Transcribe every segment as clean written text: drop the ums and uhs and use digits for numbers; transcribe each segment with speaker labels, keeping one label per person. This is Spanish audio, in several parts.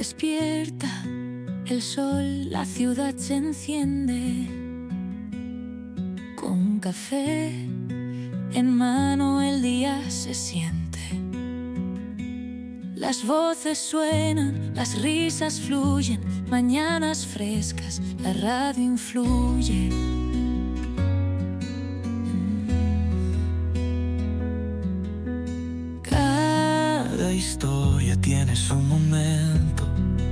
Speaker 1: despierta el sol, la ciudad se enciende. Con un café en mano el día se siente. Las voces suenan, las risas fluyen, mañanas frescas, la radio influye.
Speaker 2: Cada historia tiene su momento.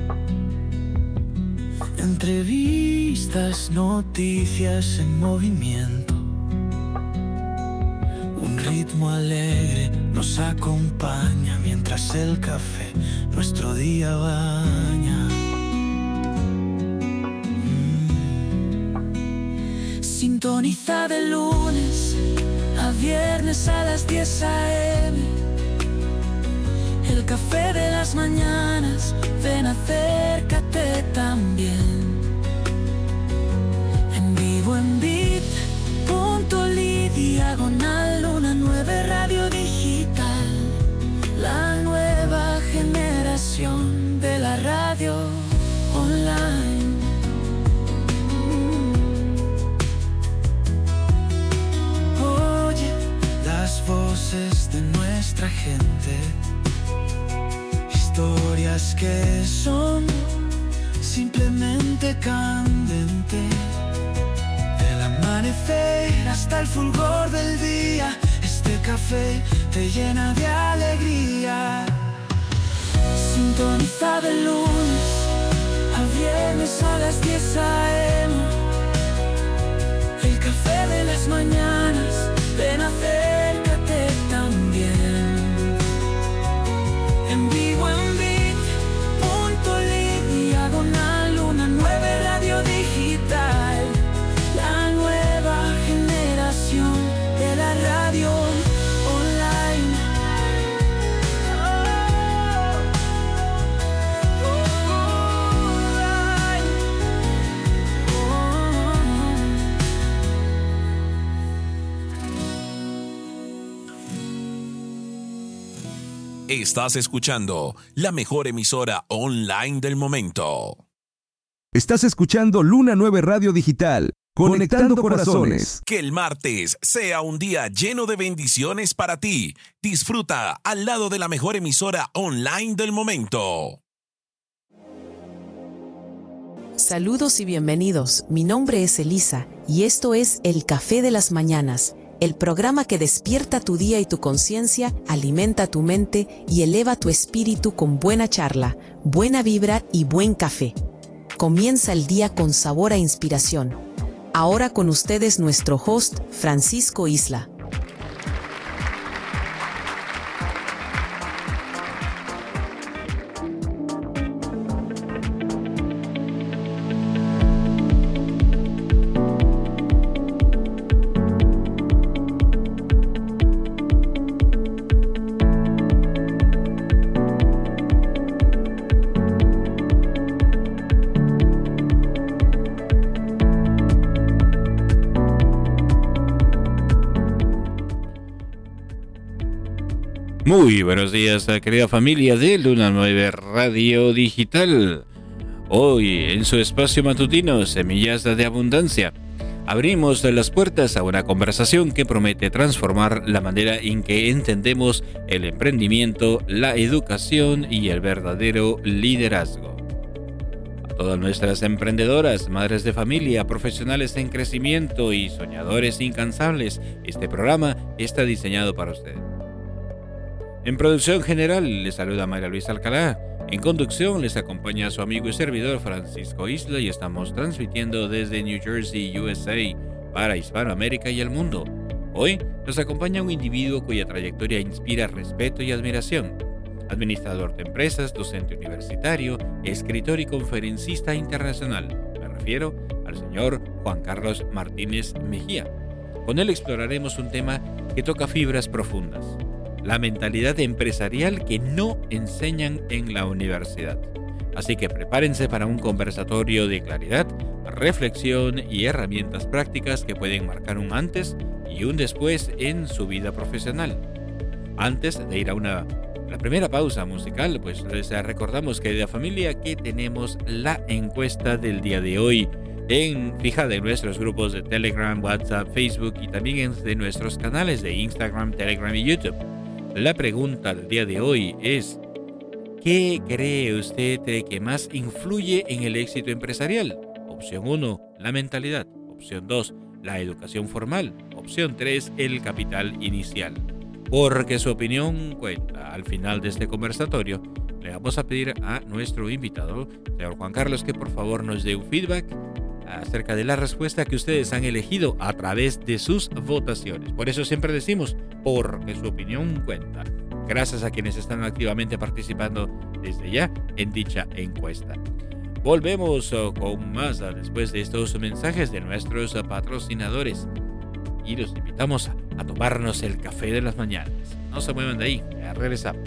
Speaker 2: Entrevistas, noticias en movimiento. Un ritmo alegre nos acompaña mientras el café nuestro día baña. Sintoniza de lunes a viernes a las 10 a.m. El café de las mañanas, ven, acércate también. En vivo en bit.ly, diagonal Luna 9 Radio Digital. La nueva generación de la radio online. Oye las voces de nuestra gente. Historias que son simplemente candentes. Del amanecer hasta el fulgor del día, este café te llena de alegría. Sintoniza de lunes a viernes a las 10 a.m. El café de las mañanas, ven, acércate también. En vivo en bit.ly, diagonal Luna 9 Radio Digital. La nueva generación de la radio online.
Speaker 3: Estás escuchando la mejor emisora online del momento.
Speaker 4: Estás escuchando Luna 9 Radio Digital, conectando corazones.
Speaker 3: Que el martes sea un día lleno de bendiciones para ti. Disfruta al lado de la mejor emisora online del momento.
Speaker 5: Saludos y bienvenidos. Mi nombre es Elisa y esto es El Café de las Mañanas, el programa que despierta tu día y tu conciencia, alimenta tu mente y eleva tu espíritu con buena charla, buena vibra y buen café. Comienza el día con sabor a inspiración. Ahora con ustedes nuestro host, Francisco Isla.
Speaker 6: Muy buenos días, querida familia de Luna 9 Radio Digital. Hoy, en su espacio matutino, Semillas de Abundancia, abrimos las puertas a una conversación que promete transformar la manera en que entendemos el emprendimiento, la educación y el verdadero liderazgo. A todas nuestras emprendedoras, madres de familia, profesionales en crecimiento y soñadores incansables, este programa está diseñado para usted. En producción general les saluda Mayra Luisa Alcalá. En conducción les acompaña su amigo y servidor Francisco Isla y estamos transmitiendo desde New Jersey, USA, para Hispanoamérica y el mundo. Hoy nos acompaña un individuo cuya trayectoria inspira respeto y admiración. Administrador de empresas, docente universitario, escritor y conferencista internacional. Me refiero al señor Juan Carlos Martínez Mejía. Con él exploraremos un tema que toca fibras profundas: la mentalidad empresarial que no enseñan en la universidad. Así que prepárense para un conversatorio de claridad, reflexión y herramientas prácticas que pueden marcar un antes y un después en su vida profesional. Antes de ir a una la primera pausa musical, pues les recordamos, querida familia, que tenemos la encuesta del día de hoy fijada en nuestros grupos de Telegram, WhatsApp, Facebook y también en nuestros canales de Instagram, Telegram y YouTube. La pregunta del día de hoy es: ¿qué cree usted que más influye en el éxito empresarial? Opción 1, la mentalidad. Opción 2, la educación formal. Opción 3, el capital inicial. Porque su opinión cuenta. Al final de este conversatorio, le vamos a pedir a nuestro invitado, señor Juan Carlos, que por favor nos dé un feedback acerca de la respuesta que ustedes han elegido a través de sus votaciones. Por eso siempre decimos, porque su opinión cuenta. Gracias a quienes están activamente participando desde ya en dicha encuesta. Volvemos con más después de estos mensajes de nuestros patrocinadores y los invitamos a tomarnos el café de las mañanas. No se muevan de ahí, ya regresamos.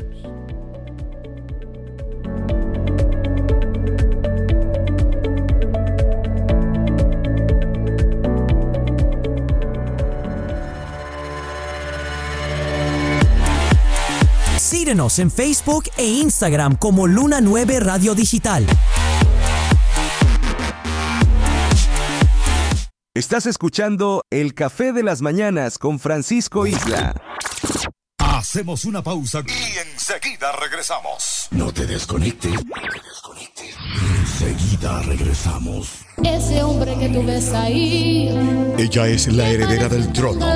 Speaker 7: Síguenos en Facebook e Instagram como Luna 9 Radio Digital.
Speaker 4: Estás escuchando El Café de las Mañanas con Francisco Isla.
Speaker 8: Hacemos una pausa y enseguida regresamos. No te desconectes. Enseguida regresamos.
Speaker 9: Ese hombre que tú ves ahí.
Speaker 8: Ella es la heredera del trono.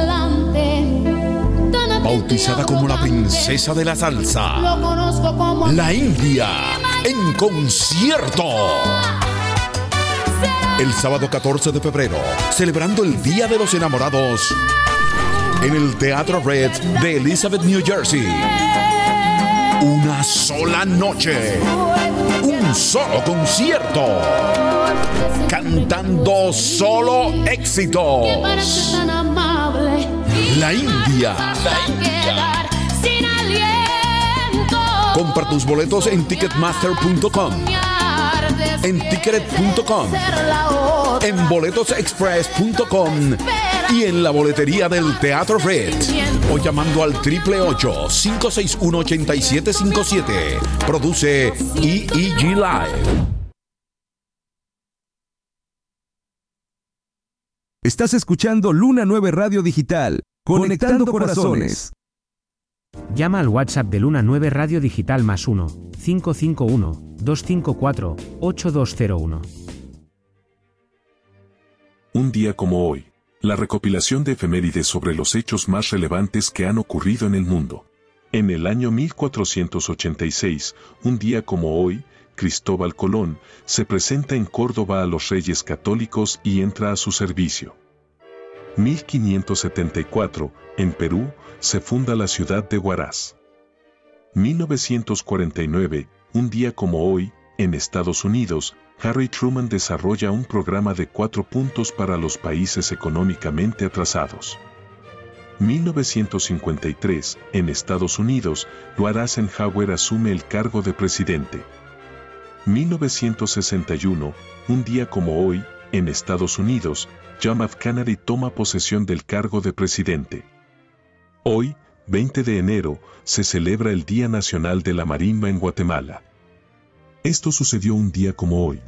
Speaker 8: Bautizada como la princesa de la salsa.
Speaker 9: Lo conozco como
Speaker 8: la India en concierto. El sábado 14 de febrero, celebrando el Día de los Enamorados, en el Teatro Red de Elizabeth, New Jersey. Una sola noche, un solo concierto, cantando solo éxitos. La India. Compra tus boletos en Ticketmaster.com, en Ticket.com, en boletosexpress.com y en la boletería del Teatro Red, o llamando al 888-561-8757. Produce EEG Live.
Speaker 4: Estás escuchando Luna 9 Radio Digital, conectando corazones.
Speaker 10: Llama al WhatsApp de Luna 9 Radio Digital +1 551 254 8201.
Speaker 3: Un día como hoy, la recopilación de efemérides sobre los hechos más relevantes que han ocurrido en el mundo. En el año 1486, un día como hoy, Cristóbal Colón se presenta en Córdoba a los reyes católicos y entra a su servicio. 1574, en Perú, se funda la ciudad de Huaraz. 1949, un día como hoy, en Estados Unidos, Harry Truman desarrolla un programa de 4 puntos para los países económicamente atrasados. 1953, en Estados Unidos, Dwight Eisenhower asume el cargo de presidente. 1961, un día como hoy, en Estados Unidos, John F. Kennedy toma posesión del cargo de presidente. Hoy, 20 de enero, se celebra el Día Nacional de la Marimba en Guatemala. Esto sucedió un día como hoy.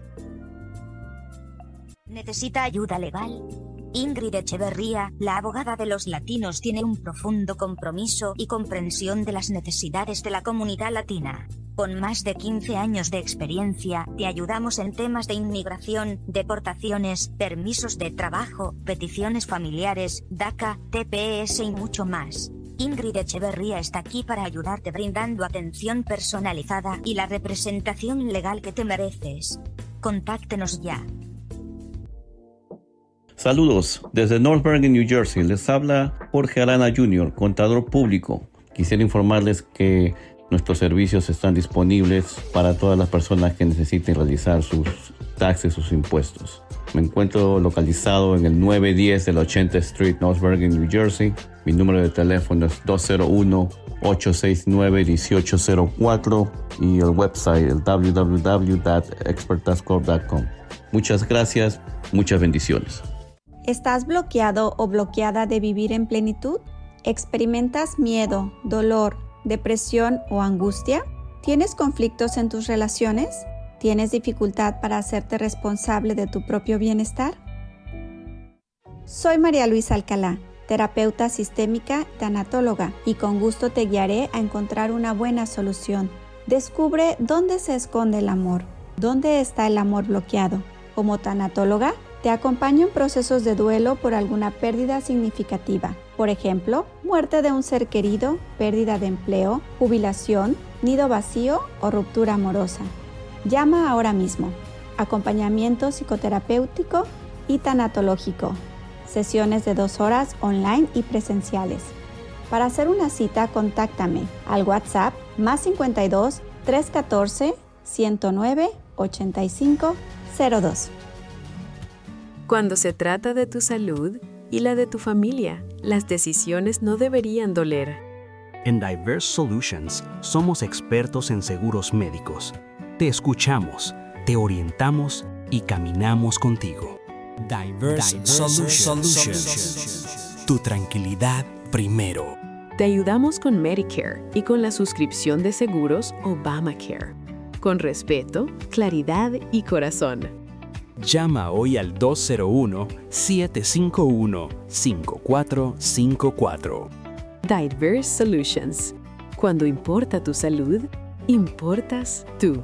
Speaker 11: ¿Necesita ayuda legal? Ingrid Echeverría, la abogada de los latinos, tiene un profundo compromiso y comprensión de las necesidades de la comunidad latina. Con más de 15 años de experiencia, te ayudamos en temas de inmigración, deportaciones, permisos de trabajo, peticiones familiares, DACA, TPS y mucho más. Ingrid Echeverría está aquí para ayudarte brindando atención personalizada y la representación legal que te mereces. Contáctenos ya.
Speaker 12: Saludos, desde North Bergen, New Jersey, les habla Jorge Arana Jr., contador público. Quisiera informarles que nuestros servicios están disponibles para todas las personas que necesiten realizar sus taxes, sus impuestos. Me encuentro localizado en el 910 de la 80th Street, North Bergen, New Jersey. Mi número de teléfono es 201-869-1804 y el website el www.expertascorp.com. Muchas gracias, muchas bendiciones.
Speaker 13: ¿Estás bloqueado o bloqueada de vivir en plenitud? ¿Experimentas miedo, dolor, depresión o angustia? ¿Tienes conflictos en tus relaciones? ¿Tienes dificultad para hacerte responsable de tu propio bienestar? Soy María Luisa Alcalá, terapeuta sistémica, tanatóloga, y con gusto te guiaré a encontrar una buena solución. Descubre dónde se esconde el amor, dónde está el amor bloqueado. Como tanatóloga, te acompaño en procesos de duelo por alguna pérdida significativa. Por ejemplo, muerte de un ser querido, pérdida de empleo, jubilación, nido vacío o ruptura amorosa. Llama ahora mismo. Acompañamiento psicoterapéutico y tanatológico. Sesiones de 2 horas online y presenciales. Para hacer una cita, contáctame al WhatsApp +52 314 109 85 02.
Speaker 5: Cuando se trata de tu salud y la de tu familia, las decisiones no deberían doler.
Speaker 14: En Diverse Solutions somos expertos en seguros médicos. Te escuchamos, te orientamos y caminamos contigo. Diverse Solutions. Tu tranquilidad primero.
Speaker 5: Te ayudamos con Medicare y con la suscripción de seguros Obamacare. Con respeto, claridad y corazón.
Speaker 14: Llama hoy al 201-751-5454.
Speaker 5: Diverse Solutions. Cuando importa tu salud, importas tú.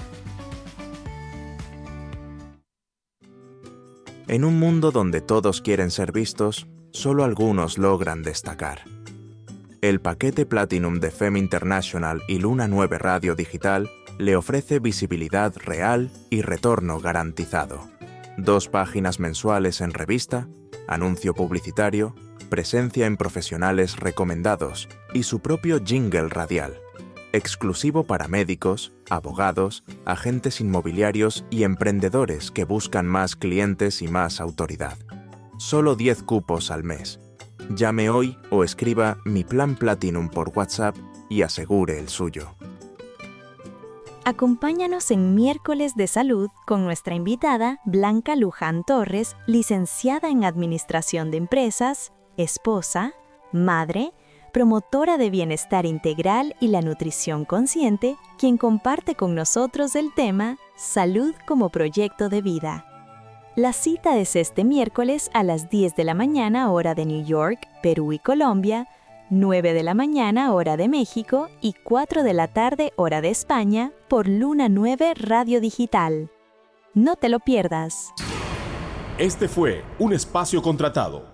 Speaker 15: En un mundo donde todos quieren ser vistos, solo algunos logran destacar. El paquete Platinum de FEM International y Luna 9 Radio Digital le ofrece visibilidad real y retorno garantizado. 2 páginas mensuales en revista, anuncio publicitario, presencia en profesionales recomendados y su propio jingle radial, exclusivo para médicos, abogados, agentes inmobiliarios y emprendedores que buscan más clientes y más autoridad. Solo 10 cupos al mes. Llame hoy o escriba Mi Plan Platinum por WhatsApp y asegure el suyo.
Speaker 16: Acompáñanos en Miércoles de Salud con nuestra invitada Blanca Luján Torres, licenciada en Administración de Empresas, esposa, madre, promotora de bienestar integral y la nutrición consciente, quien comparte con nosotros el tema Salud como proyecto de vida. La cita es este miércoles a las 10 de la mañana hora de New York, Perú y Colombia, 9 de la mañana hora de México y 4 de la tarde hora de España por Luna 9 Radio Digital. No te lo pierdas.
Speaker 17: Este fue un espacio contratado.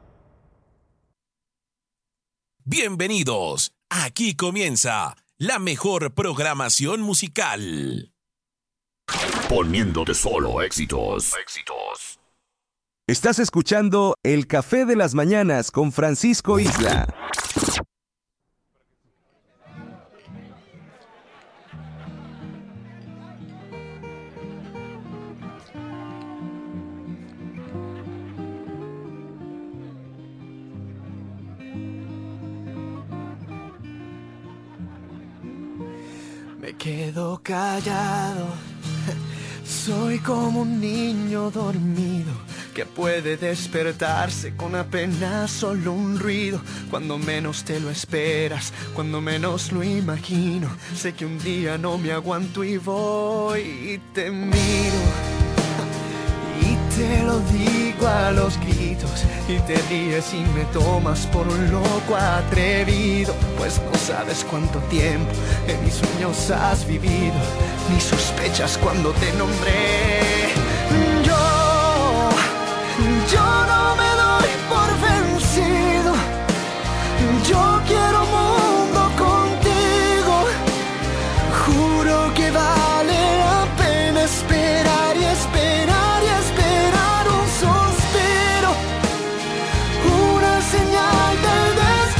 Speaker 18: Bienvenidos. Aquí comienza la mejor programación musical.
Speaker 4: Poniéndote solo éxitos. Estás escuchando El Café de las Mañanas con Francisco Isla.
Speaker 2: Me quedo callado, soy como un niño dormido que puede despertarse con apenas solo un ruido. Cuando menos te lo esperas, cuando menos lo imagino, sé que un día no me aguanto y voy y te miro y te lo digo a los gritos y te ríes y me tomas por un loco atrevido, pues no sabes cuánto tiempo en mis sueños has vivido, ni sospechas cuando te nombré. Yo no me doy por vencido, yo quiero mundo contigo, juro que vale la pena esperar y esperar y esperar un suspiro, una señal del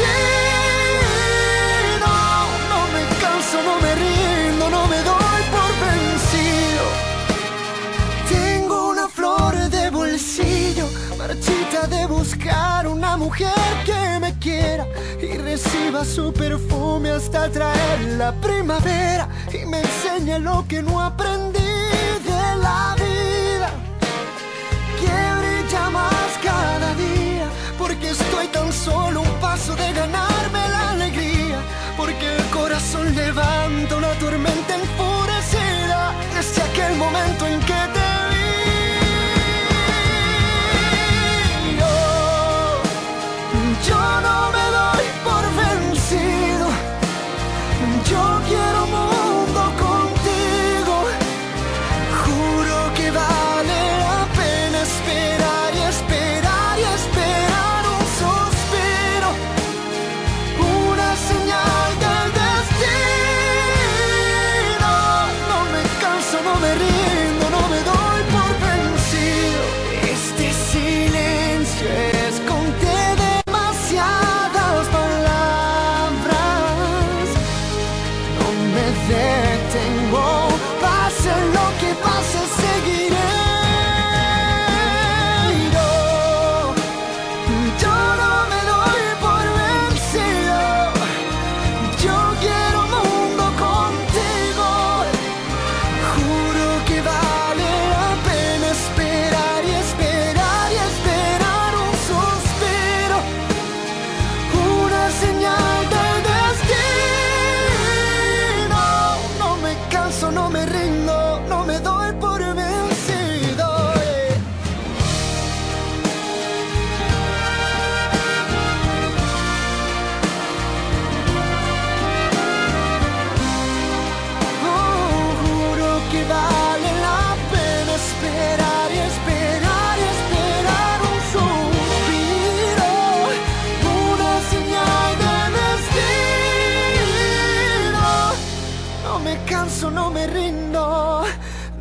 Speaker 2: destino. No me canso, no me rindo, no me doy por vencido. Tengo una flor de bolsillo, marchita de buscar una mujer que me quiera y reciba su perfume hasta traer la primavera y me enseñe lo que no aprendí de la vida, que brilla más cada día, porque estoy tan solo un paso de ganarme la alegría, porque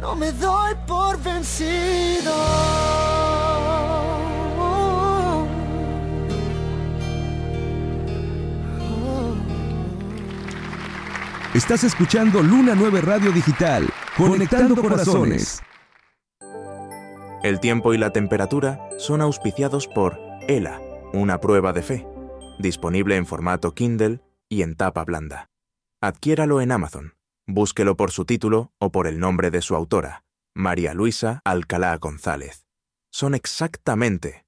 Speaker 2: no me doy por vencido.
Speaker 4: Estás escuchando Luna 9 Radio Digital, conectando corazones.
Speaker 15: El tiempo y la temperatura son auspiciados por ELA, una prueba de fe, disponible en formato Kindle y en tapa blanda. Adquiéralo en Amazon. Búsquelo por su título o por el nombre de su autora, María Luisa Alcalá González. Son exactamente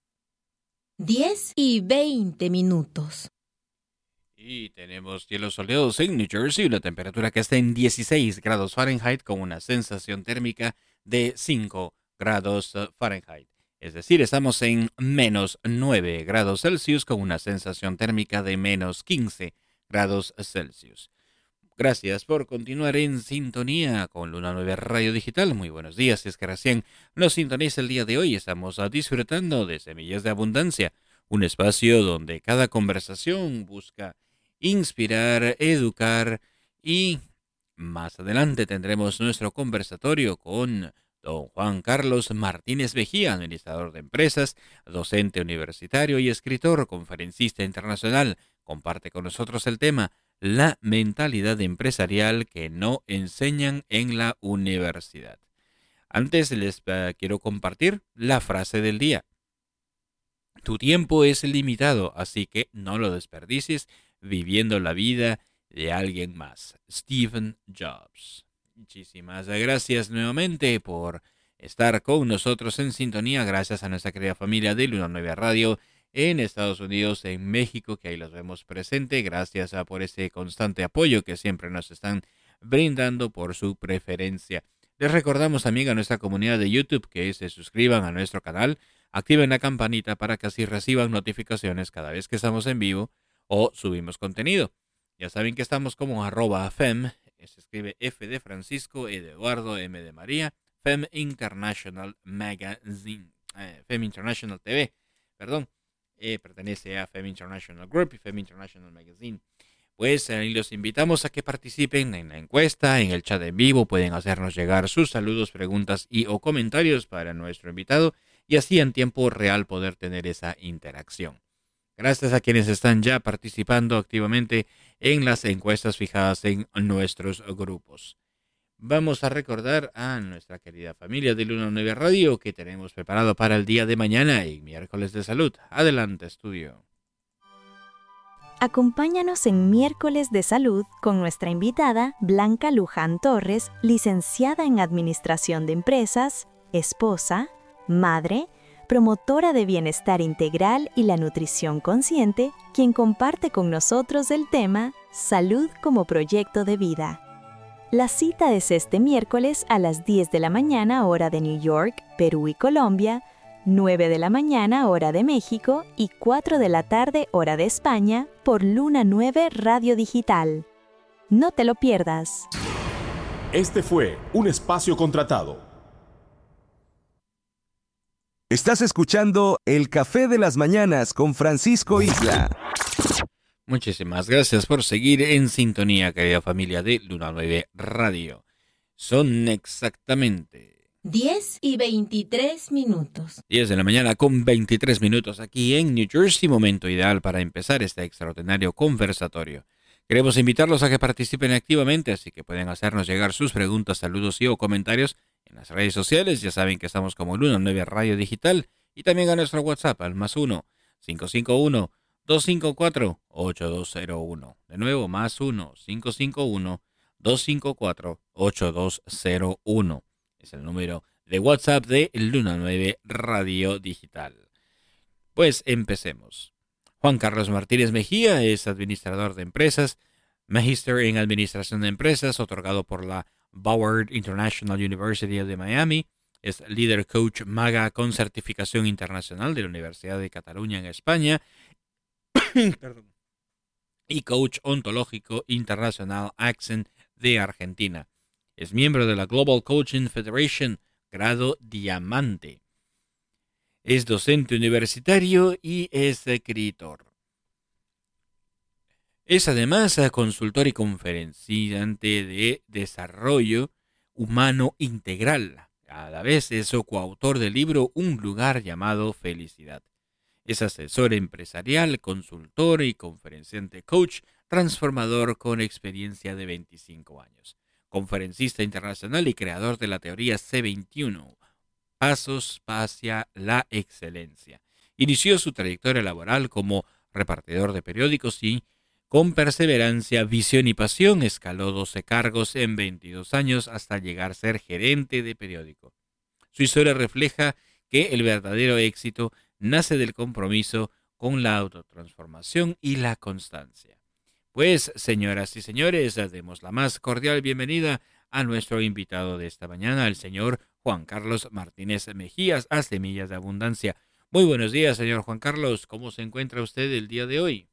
Speaker 16: 10 y 20 minutos.
Speaker 6: Y tenemos cielos soleados en New Jersey, una temperatura que está en 16 grados Fahrenheit con una sensación térmica de 5 grados Fahrenheit. Es decir, estamos en menos 9 grados Celsius con una sensación térmica de menos 15 grados Celsius. Gracias por continuar en sintonía con Luna 9 Radio Digital. Muy buenos días, si es que recién nos sintoniza el día de hoy. Estamos disfrutando de Semillas de Abundancia, un espacio donde cada conversación busca inspirar, educar y más adelante tendremos nuestro conversatorio con don Juan Carlos Martínez Mejía, administrador de empresas, docente universitario y escritor, conferencista internacional. Comparte con nosotros el tema la mentalidad empresarial que no enseñan en la universidad. Antes les quiero compartir la frase del día. Tu tiempo es limitado, así que no lo desperdicies viviendo la vida de alguien más. Steve Jobs. Muchísimas gracias nuevamente por estar con nosotros en sintonía. Gracias a nuestra querida familia de Luna 9 Radio en Estados Unidos, en México, que ahí los vemos presente. Gracias por ese constante apoyo que siempre nos están brindando, por su preferencia. Les recordamos también a nuestra comunidad de YouTube que se suscriban a nuestro canal, activen la campanita para que así reciban notificaciones cada vez que estamos en vivo o subimos contenido. Ya saben que estamos como @FEM, se escribe F de Francisco, E de Eduardo, M de María, FEM International Magazine, FEM International TV, perdón. Pertenece a FEM International Group y FEM International Magazine. Pues los invitamos a que participen en la encuesta, en el chat en vivo. Pueden hacernos llegar sus saludos, preguntas y o comentarios para nuestro invitado y así en tiempo real poder tener esa interacción. Gracias a quienes están ya participando activamente en las encuestas fijadas en nuestros grupos. Vamos a recordar a nuestra querida familia de Luna 9 Radio que tenemos preparado para el día de mañana y miércoles de salud. Adelante, estudio.
Speaker 16: Acompáñanos en Miércoles de Salud con nuestra invitada Blanca Luján Torres, licenciada en Administración de Empresas, esposa, madre, promotora de bienestar integral y la nutrición consciente, quien comparte con nosotros el tema Salud como proyecto de vida. La cita es este miércoles a las 10 de la mañana hora de New York, Perú y Colombia, 9 de la mañana hora de México y 4 de la tarde hora de España por Luna 9 Radio Digital. No te lo pierdas.
Speaker 17: Este fue un espacio contratado.
Speaker 4: Estás escuchando El Café de las Mañanas con Francisco Isla.
Speaker 6: Muchísimas gracias por seguir en sintonía, querida familia de Luna 9 Radio. Son exactamente
Speaker 16: 10 y 23 minutos.
Speaker 6: 10 de la mañana con 23 minutos aquí en New Jersey, momento ideal para empezar este extraordinario conversatorio. Queremos invitarlos a que participen activamente, así que pueden hacernos llegar sus preguntas, saludos y o comentarios en las redes sociales. Ya saben que estamos como Luna 9 Radio Digital y también a nuestro WhatsApp al +1 551 254-8201. De nuevo, +1 551-254-8201. Es el número de WhatsApp de Luna 9 Radio Digital. Pues empecemos. Juan Carlos Martínez Mejía es administrador de empresas, magíster en administración de empresas, otorgado por la Broward International University de Miami. Es líder coach MAGA con certificación internacional de la Universidad de Cataluña en España. Perdón. Y coach ontológico internacional Accent de Argentina. Es miembro de la Global Coaching Federation, grado diamante. Es docente universitario y es escritor. Es además consultor y conferenciante de desarrollo humano integral. A la vez es coautor del libro Un lugar llamado Felicidad. Es asesor empresarial, consultor y conferenciante coach transformador con experiencia de 25 años. Conferencista internacional y creador de la teoría C21, Pasos hacia la excelencia. Inició su trayectoria laboral como repartidor de periódicos y, con perseverancia, visión y pasión, escaló 12 cargos en 22 años hasta llegar a ser gerente de periódico. Su historia refleja que el verdadero éxito nace del compromiso con la autotransformación y la constancia. Pues, señoras y señores, demos la más cordial bienvenida a nuestro invitado de esta mañana, el señor Juan Carlos Martínez Mejías, a Semillas de Abundancia. Muy buenos días, señor Juan Carlos. ¿Cómo se encuentra usted el día de hoy?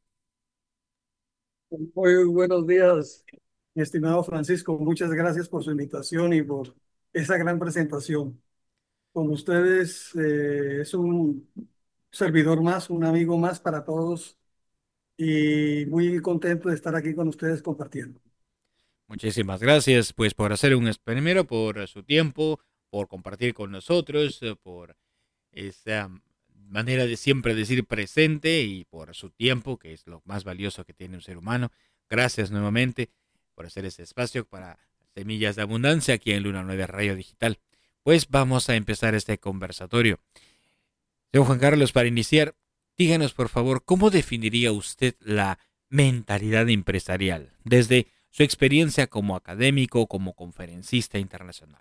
Speaker 19: Muy buenos días, mi estimado Francisco. Muchas gracias por su invitación y por esa gran presentación. Con ustedes es un servidor más, un amigo más para todos y muy contento de estar aquí con ustedes compartiendo.
Speaker 6: Muchísimas gracias, pues, por hacer primero por su tiempo, por compartir con nosotros, por esa manera de siempre decir presente y por su tiempo, que es lo más valioso que tiene un ser humano. Gracias nuevamente por hacer ese espacio para Semillas de Abundancia aquí en Luna 9 Radio Digital. Pues vamos a empezar este conversatorio. Señor Juan Carlos, para iniciar, díganos por favor, ¿cómo definiría usted la mentalidad empresarial desde su experiencia como académico, como conferencista internacional?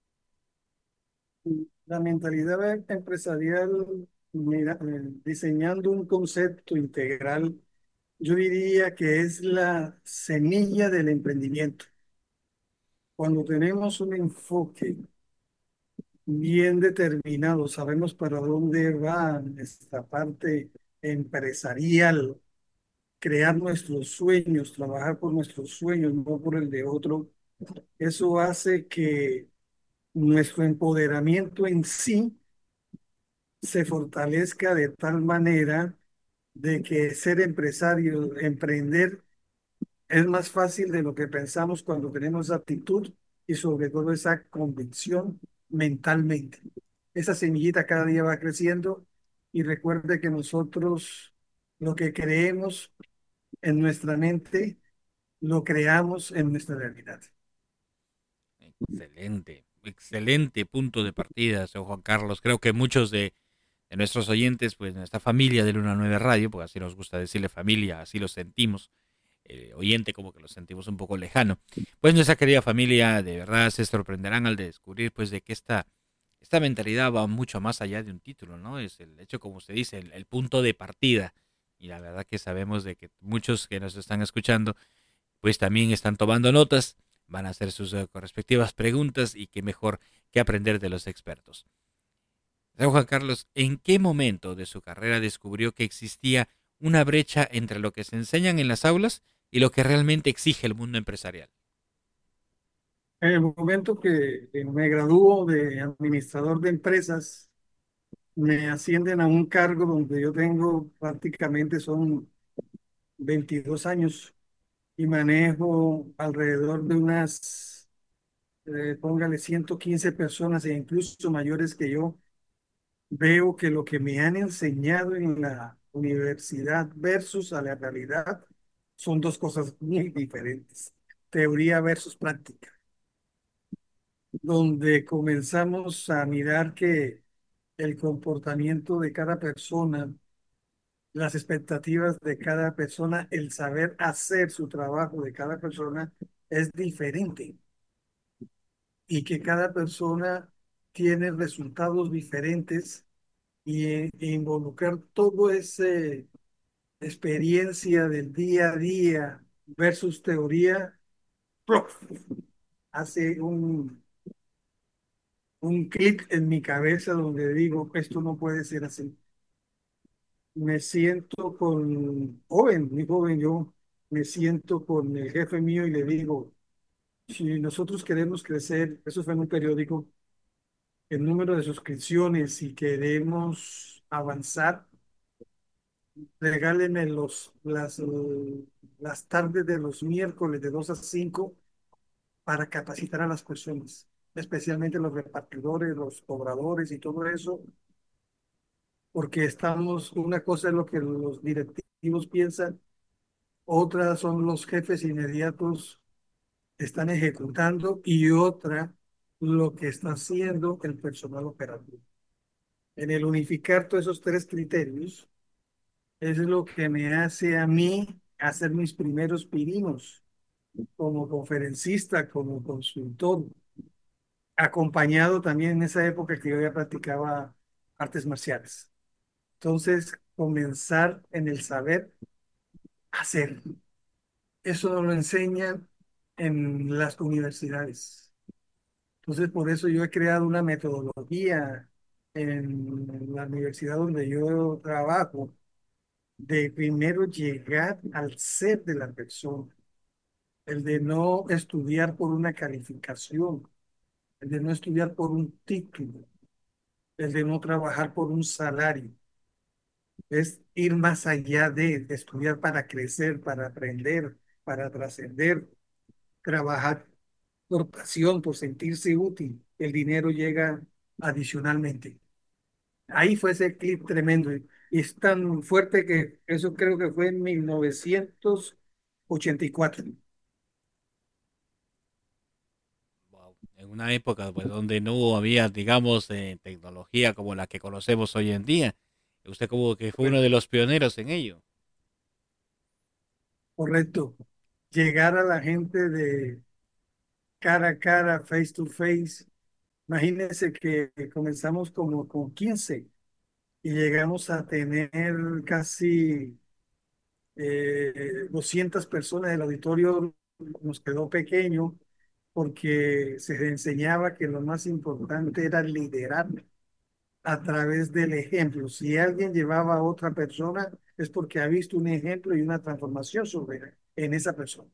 Speaker 19: La mentalidad empresarial, mira, diseñando un concepto integral, yo diría que es la semilla del emprendimiento. Cuando tenemos un enfoque bien determinado, sabemos para dónde va esta parte empresarial, crear nuestros sueños, trabajar por nuestros sueños, no por el de otro. Eso hace que nuestro empoderamiento en sí se fortalezca de tal manera de que ser empresario, emprender, es más fácil de lo que pensamos cuando tenemos actitud y sobre todo esa convicción mentalmente. Esa semillita cada día va creciendo y recuerde que nosotros lo que creemos en nuestra mente, lo creamos en nuestra realidad.
Speaker 6: Excelente, excelente punto de partida, señor Juan Carlos. Creo que muchos de nuestros oyentes, pues nuestra familia de Luna 9 Radio, porque así nos gusta decirle familia, así lo sentimos, oyente como que lo sentimos un poco lejano, pues nuestra querida familia de verdad se sorprenderán al descubrir pues de que esta mentalidad va mucho más allá de un título, ¿no? Es el hecho, como usted dice, el punto de partida. Y la verdad que sabemos de que muchos que nos están escuchando pues también están tomando notas, van a hacer sus respectivas preguntas y qué mejor que aprender de los expertos. Señor Juan Carlos, ¿en qué momento de su carrera descubrió que existía una brecha entre lo que se enseñan en las aulas y lo que realmente exige el mundo empresarial?
Speaker 19: En el momento que me gradúo de administrador de empresas, me ascienden a un cargo donde yo tengo prácticamente son 22 años y manejo alrededor de unas, póngale 115 personas e incluso mayores que yo. Veo que lo que me han enseñado en la universidad versus a la realidad son dos cosas muy diferentes. Teoría versus práctica, donde comenzamos a mirar que el comportamiento de cada persona, las expectativas de cada persona, el saber hacer su trabajo de cada persona es diferente y que cada persona tiene resultados diferentes y involucrar todo ese experiencia del día a día versus teoría, ¡prof! Hace un clic en mi cabeza donde digo, esto no puede ser así. Me siento muy joven yo, me siento con el jefe mío y le digo, si nosotros queremos crecer, eso fue en un periódico, el número de suscripciones y queremos avanzar, regálenme las tardes de los miércoles de 2 a 5 para capacitar a las personas, especialmente los repartidores, los cobradores y todo eso, porque una cosa es lo que los directivos piensan, otra son los jefes inmediatos que están ejecutando y otra lo que está haciendo el personal operativo. En el unificar todos esos tres criterios es lo que me hace a mí hacer mis primeros pininos como conferencista, como consultor, acompañado también en esa época que yo ya practicaba artes marciales. Entonces, comenzar en el saber hacer. Eso nos lo enseñan en las universidades. Entonces, por eso yo he creado una metodología en la universidad donde yo trabajo, de primero llegar al ser de la persona, el de no estudiar por una calificación, el de no estudiar por un título, el de no trabajar por un salario. Es ir más allá de estudiar para crecer, para aprender, para trascender, trabajar por pasión, por sentirse útil. El dinero llega adicionalmente. Ahí fue ese clip tremendo y es tan fuerte que eso creo que fue en 1984.
Speaker 6: En una época pues donde no había, digamos, tecnología como la que conocemos hoy en día. Usted como que fue uno de los pioneros en ello.
Speaker 19: Correcto. Llegar a la gente de cara a cara, face to face. Imagínense que comenzamos como con 15 y llegamos a tener casi 200 personas. El auditorio nos quedó pequeño porque se enseñaba que lo más importante era liderar a través del ejemplo. Si alguien llevaba a otra persona, es porque ha visto un ejemplo y una transformación en esa persona.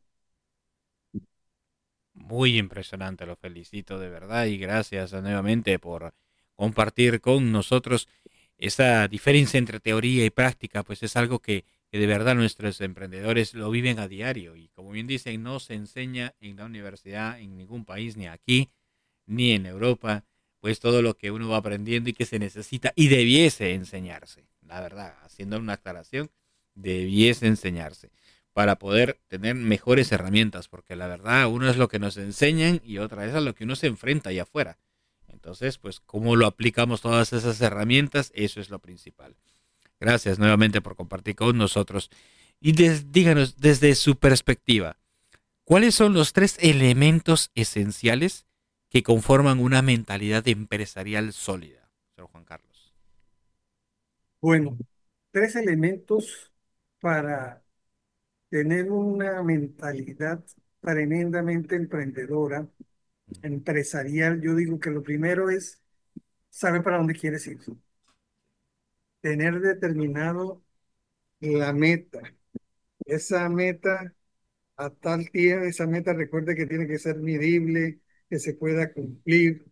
Speaker 6: Muy impresionante, lo felicito de verdad y gracias nuevamente por compartir con nosotros esa diferencia entre teoría y práctica, pues es algo que de verdad nuestros emprendedores lo viven a diario y como bien dicen, no se enseña en la universidad en ningún país, ni aquí, ni en Europa, pues todo lo que uno va aprendiendo y que se necesita y debiese enseñarse, la verdad, haciendo una aclaración, debiese enseñarse para poder tener mejores herramientas, porque la verdad, uno es lo que nos enseñan y otra es a lo que uno se enfrenta allá afuera. Entonces, pues, ¿cómo lo aplicamos todas esas herramientas? Eso es lo principal. Gracias nuevamente por compartir con nosotros. Y díganos, desde su perspectiva, ¿cuáles son los 3 elementos esenciales que conforman una mentalidad empresarial sólida, señor Juan Carlos?
Speaker 19: Bueno, 3 elementos para tener una mentalidad tremendamente emprendedora, empresarial. Yo digo que lo primero es saber para dónde quieres ir. Tener determinado la meta. Esa meta a tal día, esa meta recuerde que tiene que ser medible, que se pueda cumplir.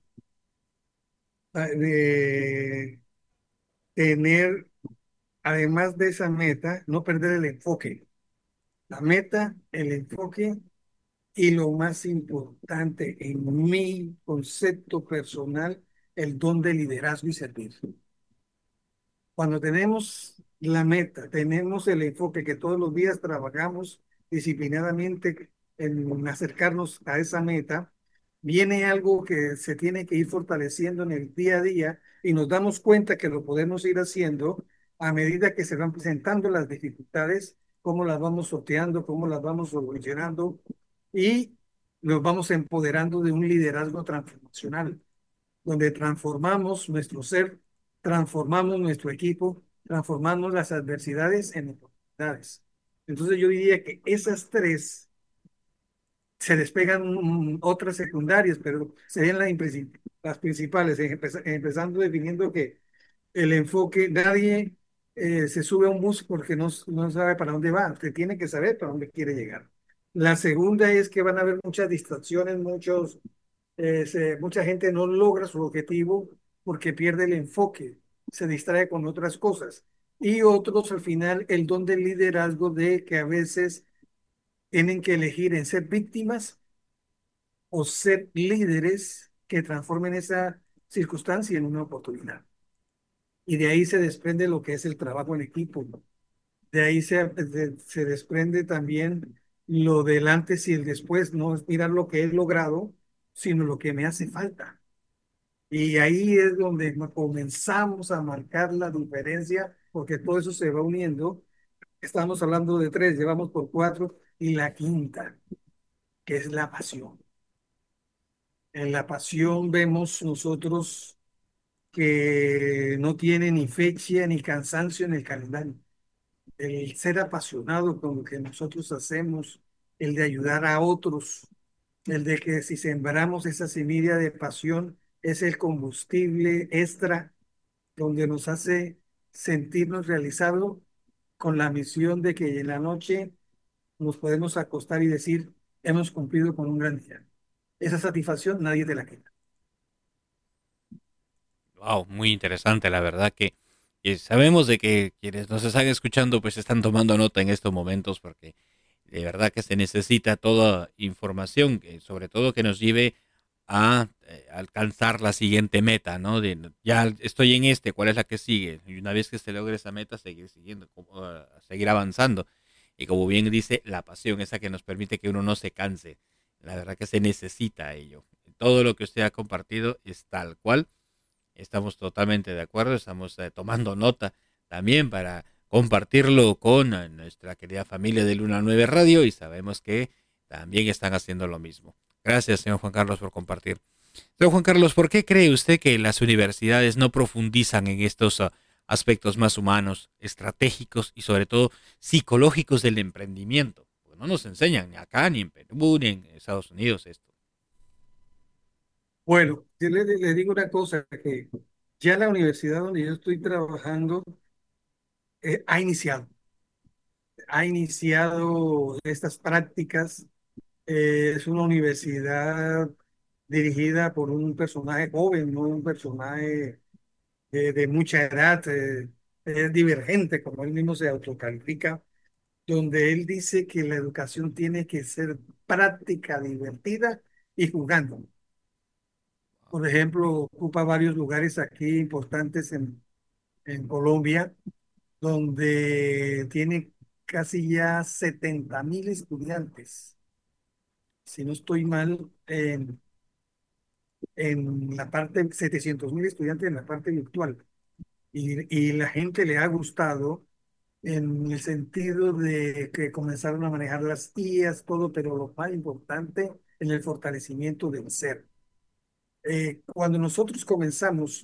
Speaker 19: Tener, además de esa meta, no perder el enfoque. La meta, el enfoque y lo más importante en mi concepto personal, el don de liderazgo y servicio. Cuando tenemos la meta, tenemos el enfoque que todos los días trabajamos disciplinadamente en acercarnos a esa meta, viene algo que se tiene que ir fortaleciendo en el día a día y nos damos cuenta que lo podemos ir haciendo a medida que se van presentando las dificultades, cómo las vamos sorteando, cómo las vamos solucionando y nos vamos empoderando de un liderazgo transformacional, donde transformamos nuestro ser, transformamos nuestro equipo, transformamos las adversidades en oportunidades. Entonces yo diría que esas 3 se despegan otras secundarias, pero serían las principales, empezando definiendo que el enfoque, nadie se sube a un bus porque no sabe para dónde va, usted tiene que saber para dónde quiere llegar. La segunda es que van a haber muchas distracciones, mucha gente no logra su objetivo porque pierde el enfoque, se distrae con otras cosas. Y otros al final el don del liderazgo de que a veces tienen que elegir en ser víctimas o ser líderes que transformen esa circunstancia en una oportunidad. Y de ahí se desprende lo que es el trabajo en equipo. De ahí se desprende también lo del antes y el después. No es mirar lo que he logrado, sino lo que me hace falta. Y ahí es donde comenzamos a marcar la diferencia, porque todo eso se va uniendo. Estamos hablando de tres, llevamos por cuatro, y la quinta, que es la pasión. En la pasión vemos nosotros que no tiene ni fecha ni cansancio en el calendario. El ser apasionado con lo que nosotros hacemos, el de ayudar a otros, el de que si sembramos esa semilla de pasión, es el combustible extra donde nos hace sentirnos realizados con la misión de que en la noche nos podemos acostar y decir, hemos cumplido con un gran día. Esa satisfacción nadie te la quita.
Speaker 6: Wow, muy interesante, la verdad que sabemos de que quienes nos están escuchando pues están tomando nota en estos momentos porque de verdad que se necesita toda información, sobre todo que nos lleve a alcanzar la siguiente meta, ¿no? Ya estoy en ¿cuál es la que sigue? Y una vez que se logre esa meta, seguir siguiendo, seguir avanzando. Y como bien dice, la pasión, esa que nos permite que uno no se canse. La verdad que se necesita ello. Todo lo que usted ha compartido es tal cual. Estamos totalmente de acuerdo, estamos tomando nota también para compartirlo con nuestra querida familia de Luna 9 Radio y sabemos que también están haciendo lo mismo. Gracias, señor Juan Carlos, por compartir. Señor Juan Carlos, ¿por qué cree usted que las universidades no profundizan en estos aspectos más humanos, estratégicos y sobre todo psicológicos del emprendimiento? Pues no nos enseñan ni acá, ni en Perú, ni en Estados Unidos esto.
Speaker 19: Bueno, yo le digo una cosa, que ya la universidad donde yo estoy trabajando ha iniciado estas prácticas. Es una universidad dirigida por un personaje joven, no un personaje de mucha edad, es divergente, como él mismo se autocalifica, donde él dice que la educación tiene que ser práctica, divertida y jugando. Por ejemplo, ocupa varios lugares aquí importantes en Colombia, donde tiene casi ya 70.000 estudiantes, si no estoy mal, en la parte, 700.000 estudiantes en la parte virtual. Y la gente le ha gustado en el sentido de que comenzaron a manejar las IAs, todo, pero lo más importante, en el fortalecimiento del ser. Cuando nosotros comenzamos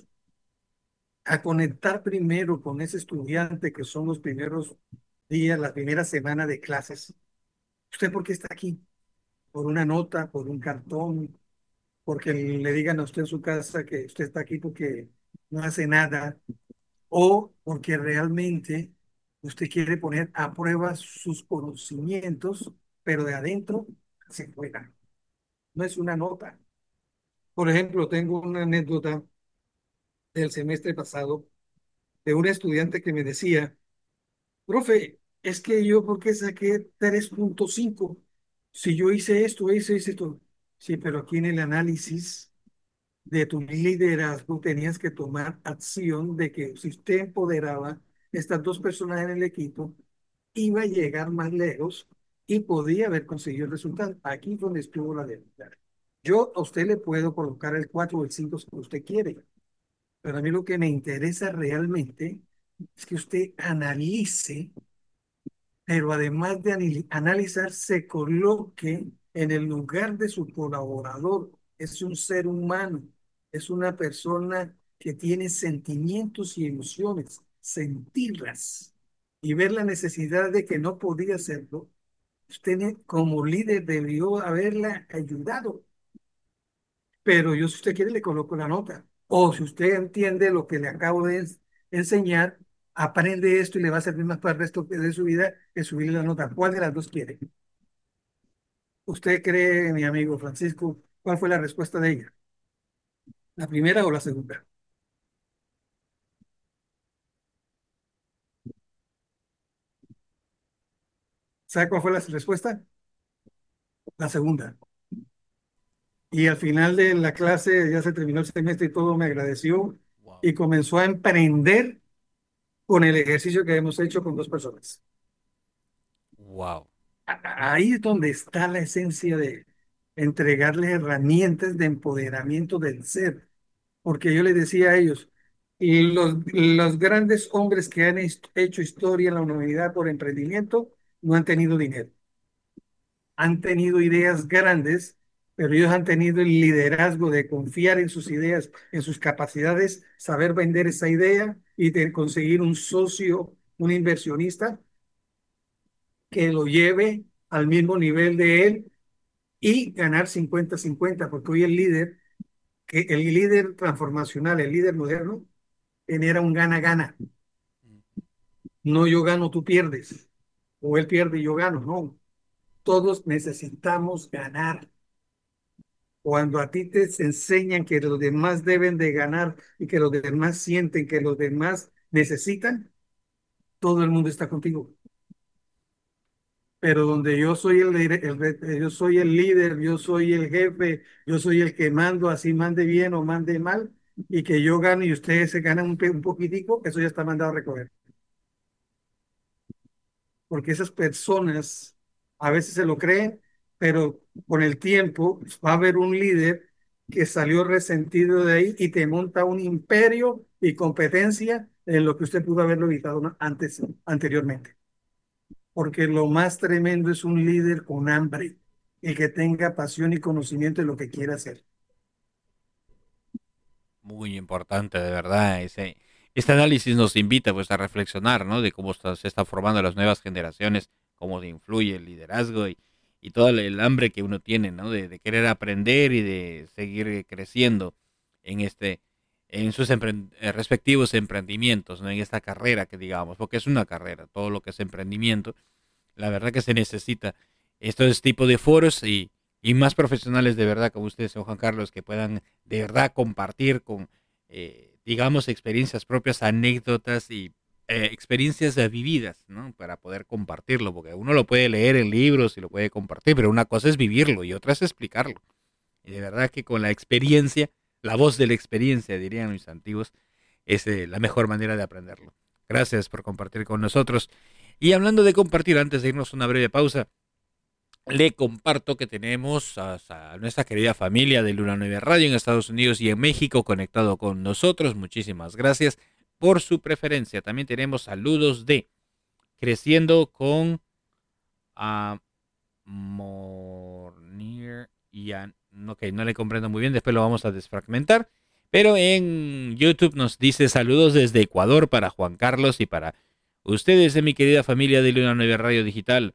Speaker 19: a conectar primero con ese estudiante, que son los primeros días, la primera semana de clases, ¿usted por qué está aquí? ¿Por una nota, por un cartón, porque le digan a usted en su casa que usted está aquí porque no hace nada, o porque realmente usted quiere poner a prueba sus conocimientos, pero de adentro se fuera? No es una nota. Por ejemplo, tengo una anécdota del semestre pasado de un estudiante que me decía, profe, es que yo, ¿por qué saqué 3.5? Si yo hice esto. Sí, pero aquí en el análisis de tu liderazgo tenías que tomar acción de que si usted empoderaba estas dos personas en el equipo, iba a llegar más lejos y podía haber conseguido el resultado. Aquí es donde estuvo la debilidad. Yo a usted le puedo colocar el 4 o el 5 si usted quiere, pero a mí lo que me interesa realmente es que usted analice, pero además de analizar, se coloque en el lugar de su colaborador. Es un ser humano, es una persona que tiene sentimientos y emociones, sentirlas y ver la necesidad de que no podía hacerlo. Usted como líder debió haberla ayudado, pero yo si usted quiere le coloco la nota. O si usted entiende lo que le acabo de enseñar, aprende esto y le va a servir más para el resto de su vida que subirle la nota. ¿Cuál de las dos quiere? ¿Usted cree, mi amigo Francisco, cuál fue la respuesta de ella? ¿La primera o la segunda? ¿Sabe cuál fue la respuesta? La segunda. Y al final de la clase, ya se terminó el semestre y todo, me agradeció y comenzó a emprender con el ejercicio que hemos hecho con 2 personas.
Speaker 6: Wow.
Speaker 19: Ahí es donde está la esencia de entregarles herramientas de empoderamiento del ser. Porque yo les decía a ellos, y los grandes hombres que han hecho historia en la humanidad por emprendimiento no han tenido dinero. Han tenido ideas grandes, pero ellos han tenido el liderazgo de confiar en sus ideas, en sus capacidades, saber vender esa idea y de conseguir un socio, un inversionista que lo lleve al mismo nivel de él y ganar 50-50, porque hoy el líder transformacional, el líder moderno, genera un gana-gana. No yo gano, tú pierdes, o él pierde y yo gano, no. Todos necesitamos ganar. Cuando a ti te enseñan que los demás deben de ganar y que los demás sienten que los demás necesitan, todo el mundo está contigo. Pero donde yo soy yo soy el líder, yo soy el jefe, yo soy el que mando, así mande bien o mande mal, y que yo gane y ustedes se ganan un poquitico, eso ya está mandado a recoger. Porque esas personas a veces se lo creen, pero con el tiempo va a haber un líder que salió resentido de ahí y te monta un imperio y competencia en lo que usted pudo haberlo evitado anteriormente. Porque lo más tremendo es un líder con hambre y que tenga pasión y conocimiento de lo que quiere hacer.
Speaker 6: Muy importante, de verdad. Este análisis nos invita pues a reflexionar, ¿no? De cómo se están formando las nuevas generaciones, cómo influye el liderazgo y todo el hambre que uno tiene, ¿no? De querer aprender y de seguir creciendo en sus respectivos emprendimientos, ¿no? En esta carrera que digamos, porque es una carrera, todo lo que es emprendimiento. La verdad que se necesita estos tipos de foros y más profesionales de verdad como ustedes, señor Juan Carlos, que puedan de verdad compartir con, digamos, experiencias propias, anécdotas y experiencias vividas, ¿no? Para poder compartirlo, porque uno lo puede leer en libros y lo puede compartir, pero una cosa es vivirlo y otra es explicarlo. Y de verdad que con la experiencia, la voz de la experiencia, dirían mis antiguos, es la mejor manera de aprenderlo. Gracias por compartir con nosotros. Y hablando de compartir, antes de irnos a una breve pausa, le comparto que tenemos a nuestra querida familia de Luna 9 Radio en Estados Unidos y en México conectado con nosotros. Muchísimas gracias por su preferencia. También tenemos saludos de Creciendo con Mornier y ok, no le comprendo muy bien, después lo vamos a desfragmentar. Pero en YouTube nos dice saludos desde Ecuador para Juan Carlos y para ustedes de mi querida familia de Luna 9 Radio Digital.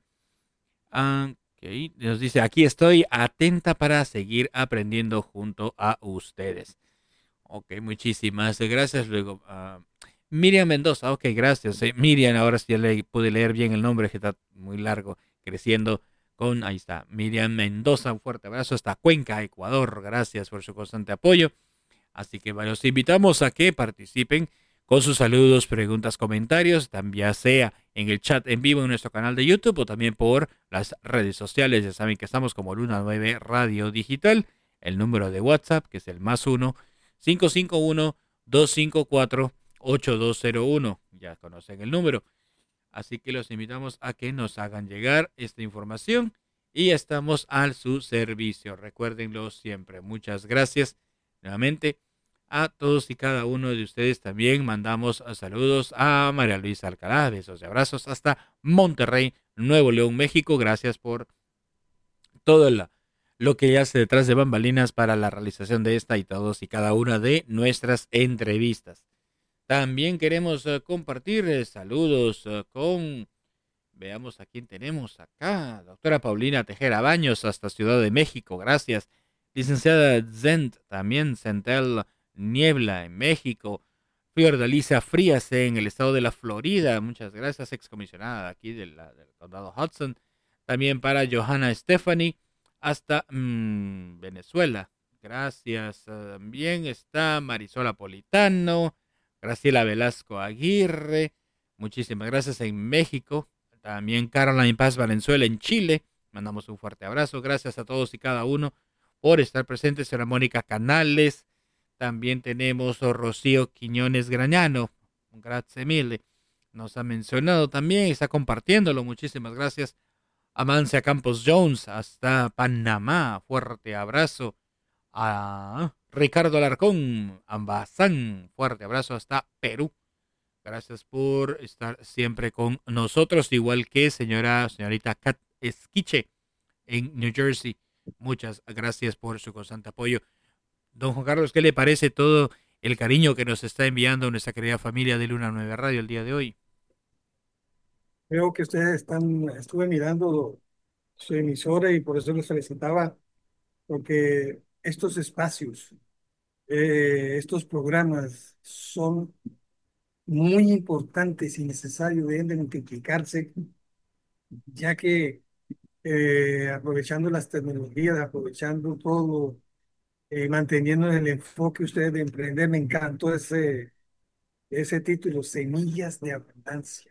Speaker 6: Okay. Nos dice, aquí estoy atenta para seguir aprendiendo junto a ustedes. Ok, muchísimas gracias. Luego, Miriam Mendoza, ok, gracias. Miriam, ahora sí le pude leer bien el nombre, que está muy largo, Creciendo con, ahí está, Miriam Mendoza, un fuerte abrazo hasta Cuenca, Ecuador. Gracias por su constante apoyo. Así que los invitamos a que participen con sus saludos, preguntas, comentarios, también sea en el chat en vivo en nuestro canal de YouTube o también por las redes sociales. Ya saben que estamos como Luna 9 Radio Digital. El número de WhatsApp, que es el +1 551 254 8201. Ya conocen el número. Así que los invitamos a que nos hagan llegar esta información y estamos a su servicio. Recuérdenlo siempre. Muchas gracias nuevamente a todos y cada uno de ustedes. También mandamos saludos a María Luisa Alcalá, besos y abrazos hasta Monterrey, Nuevo León, México. Gracias por todo lo que hace detrás de bambalinas para la realización de esta y todos y cada una de nuestras entrevistas. También queremos compartir saludos con, veamos a quién tenemos acá, doctora Paulina Tejera Baños hasta Ciudad de México. Gracias. Licenciada Zent, también Centel Niebla en México. Fiordalisa Frías en el estado de la Florida. Muchas gracias, excomisionada aquí del condado Hudson. También para Johanna Stephanie hasta Venezuela. Gracias. También está Marisol Apolitano, Graciela Velasco Aguirre. Muchísimas gracias en México. También Caroline Paz Valenzuela en Chile. Mandamos un fuerte abrazo. Gracias a todos y cada uno por estar presente, señora Mónica Canales. También tenemos a Rocío Quiñones Grañano, grazie mille. Nos ha mencionado también, está compartiéndolo, muchísimas gracias. Amancia Campos Jones, hasta Panamá, fuerte abrazo. A Ricardo Alarcón, Ambazán, fuerte abrazo hasta Perú. Gracias por estar siempre con nosotros, igual que señorita Kat Esquiche en New Jersey. Muchas gracias por su constante apoyo. Don Juan Carlos, ¿qué le parece todo el cariño que nos está enviando nuestra querida familia de Luna 9 Radio el día de hoy?
Speaker 19: Creo que estuve mirando su emisora y por eso les felicitaba, porque estos espacios, estos programas son muy importantes y necesarios, deben de multiplicarse, ya que aprovechando las tecnologías, aprovechando todo, manteniendo el enfoque ustedes de emprender, me encantó ese título, Semillas de Abundancia.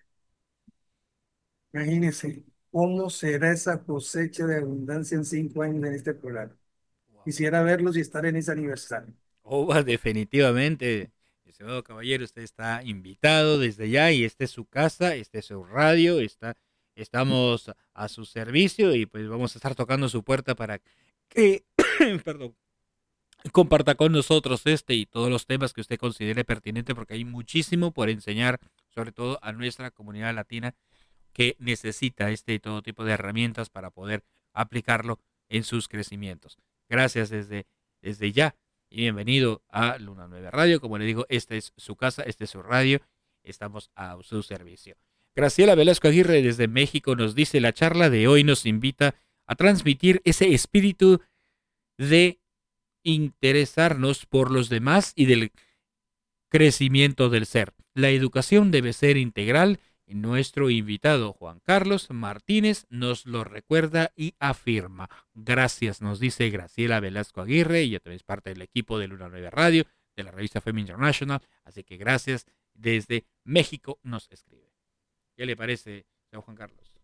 Speaker 19: Imagínense cómo será esa cosecha de abundancia en 5 años en este programa. Quisiera verlos y estar en ese aniversario.
Speaker 6: Definitivamente, estimado caballero, usted está invitado desde ya y esta es su casa, este es su radio, estamos a su servicio y pues vamos a estar tocando su puerta para que perdón, comparta con nosotros este y todos los temas que usted considere pertinente, porque hay muchísimo por enseñar, sobre todo a nuestra comunidad latina que necesita este y todo tipo de herramientas para poder aplicarlo en sus crecimientos. Gracias desde ya y bienvenido a Luna 9 Radio. Como le digo, esta es su casa, esta es su radio, estamos a su servicio. Graciela Velasco Aguirre desde México nos dice: la charla de hoy nos invita a transmitir ese espíritu de interesarnos por los demás y del crecimiento del ser. La educación debe ser integral. Nuestro invitado Juan Carlos Martínez nos lo recuerda y afirma. Gracias, nos dice Graciela Velasco Aguirre, ella también es parte del equipo de Luna 9 Radio, de la revista Femme International, así que gracias, desde México nos escribe. ¿Qué le parece, señor Juan Carlos?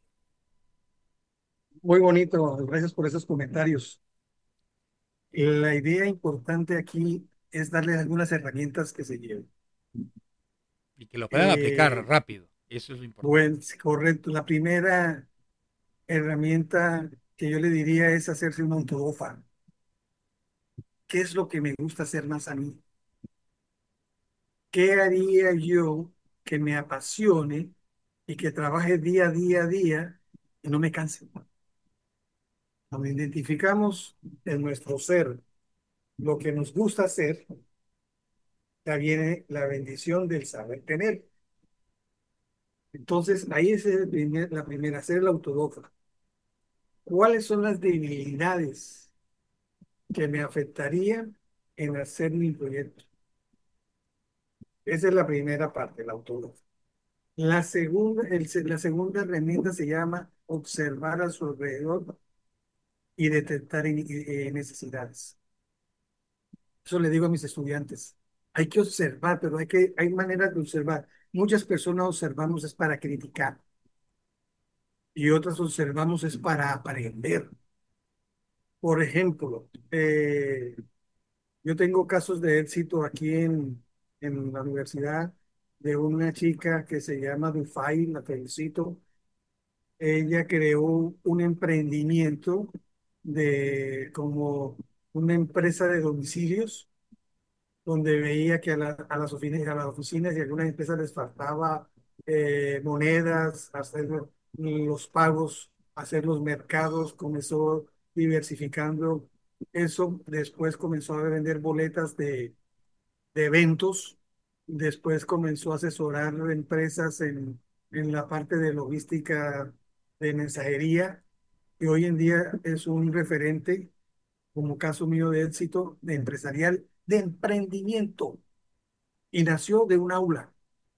Speaker 19: Muy bonito, gracias por esos comentarios. La idea importante aquí es darles algunas herramientas que se lleven.
Speaker 6: Y que lo puedan aplicar rápido. Eso es lo importante.
Speaker 19: Bueno, correcto. La primera herramienta que yo le diría es hacerse un autodofa. ¿Qué es lo que me gusta hacer más a mí? ¿Qué haría yo que me apasione y que trabaje día a día y no me canse? Cuando identificamos en nuestro ser lo que nos gusta hacer, ya viene la bendición del saber tener. Entonces, ahí es la primera, hacer el autodofa. ¿Cuáles son las debilidades que me afectarían en hacer mi proyecto? Esa es la primera parte, el autodofa. La segunda herramienta se llama observar a su alrededor y detectar necesidades. Eso le digo a mis estudiantes. Hay que observar, pero hay maneras de observar. Muchas personas observamos es para criticar y otras observamos es para aprender. Por ejemplo, yo tengo casos de éxito aquí en la universidad de una chica que se llama Dufay, la felicito. Ella creó un emprendimiento como una empresa de domicilios donde veía que a las oficinas y algunas empresas les faltaba monedas, hacer los pagos, hacer los mercados, comenzó diversificando eso, después comenzó a vender boletas de eventos, después comenzó a asesorar empresas en la parte de logística de mensajería y hoy en día es un referente como caso mío de éxito de empresarial, de emprendimiento, y nació de un aula.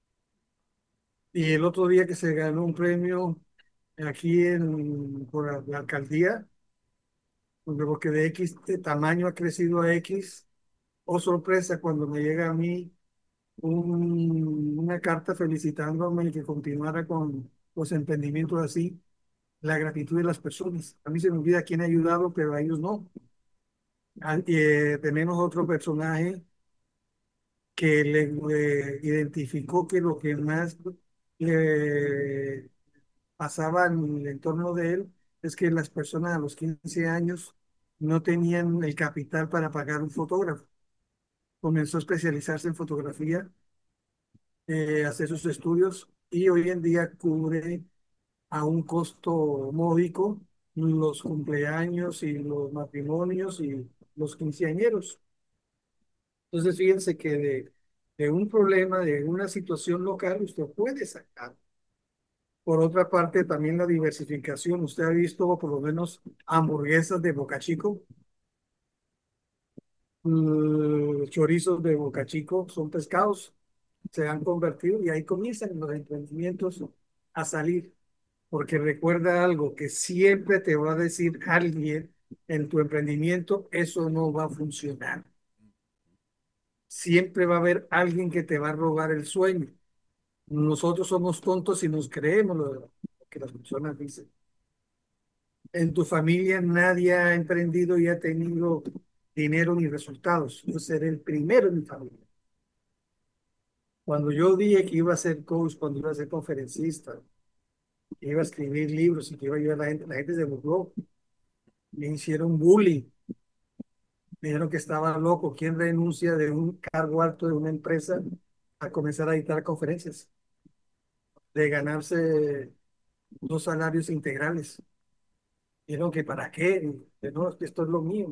Speaker 19: Y el otro día que se ganó un premio aquí por la alcaldía, porque de X de tamaño ha crecido a X, oh sorpresa cuando me llega a mí una carta felicitándome y que continuara con los emprendimientos así, la gratitud de las personas. A mí se me olvida quién ha ayudado, pero a ellos no. Tenemos otro personaje que le identificó que lo que más le pasaba en el entorno de él es que las personas a los 15 años no tenían el capital para pagar un fotógrafo. Comenzó a especializarse en fotografía, hacer sus estudios y hoy en día cubre a un costo módico los cumpleaños y los matrimonios y los quinceañeros. Entonces, fíjense que de un problema, de una situación local, usted puede sacar. Por otra parte, también la diversificación. Usted ha visto por lo menos hamburguesas de Boca Chico, chorizos de Boca Chico, son pescados, se han convertido y ahí comienzan los emprendimientos a salir. Porque recuerda algo que siempre te va a decir alguien en tu emprendimiento, eso no va a funcionar. Siempre va a haber alguien que te va a robar el sueño. Nosotros somos tontos y nos creemos lo que las personas dicen. En tu familia nadie ha emprendido y ha tenido dinero ni resultados. Yo seré el primero en mi familia. Cuando yo dije que iba a ser coach, cuando iba a ser conferencista, que iba a escribir libros y que iba a ayudar a la gente se burló. Me hicieron bullying. Me dijeron que estaba loco. ¿Quién renuncia de un cargo alto de una empresa a comenzar a dictar conferencias? De ganarse 2 salarios integrales. Dijeron que para qué, que no, que esto es lo mío.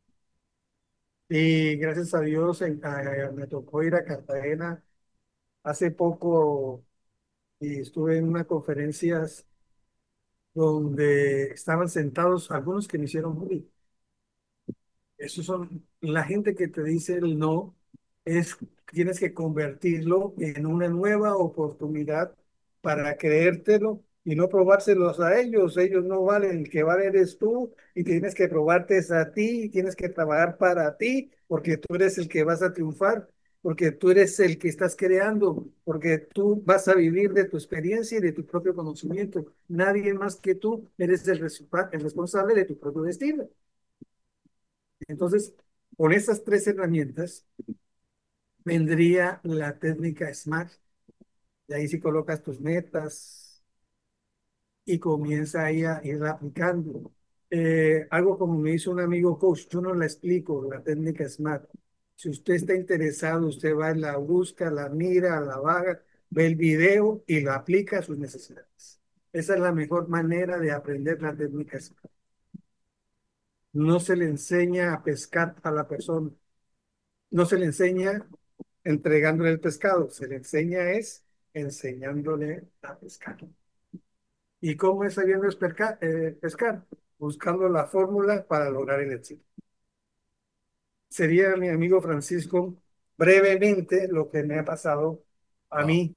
Speaker 19: Y gracias a Dios me tocó ir a Cartagena hace poco y estuve en unas conferencias donde estaban sentados algunos que me hicieron bullying. Esos son la gente que te dice el no, tienes que convertirlo en una nueva oportunidad para creértelo y no probárselos a ellos. Ellos no valen, el que vale eres tú y tienes que probarte a ti y tienes que trabajar para ti porque tú eres el que vas a triunfar, porque tú eres el que estás creando, porque tú vas a vivir de tu experiencia y de tu propio conocimiento. Nadie más que tú eres el responsable de tu propio destino. Entonces, con esas 3 herramientas vendría la técnica SMART. Y ahí sí colocas tus metas y comienza ahí a ir aplicando. Algo como me hizo un amigo coach, yo no la explico, la técnica SMART. Si usted está interesado, usted va y la busca, la mira, la vaga, ve el video y la aplica a sus necesidades. Esa es la mejor manera de aprender la técnica SMART. No se le enseña a pescar a la persona. No se le enseña entregándole el pescado, se le enseña es enseñándole a pescar. ¿Y cómo es sabiendo pescar? Buscando la fórmula para lograr el éxito. Sería mi amigo Francisco brevemente lo que me ha pasado a mí.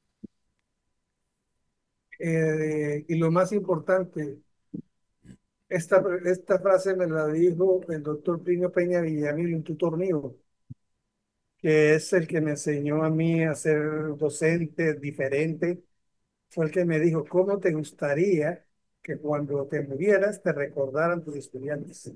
Speaker 19: Y lo más importante, esta frase me la dijo el doctor Plinio Peña Villamil, un tutor mío, que es el que me enseñó a mí a ser docente diferente. Fue el que me dijo, ¿cómo te gustaría que cuando te murieras te recordaran tus estudiantes?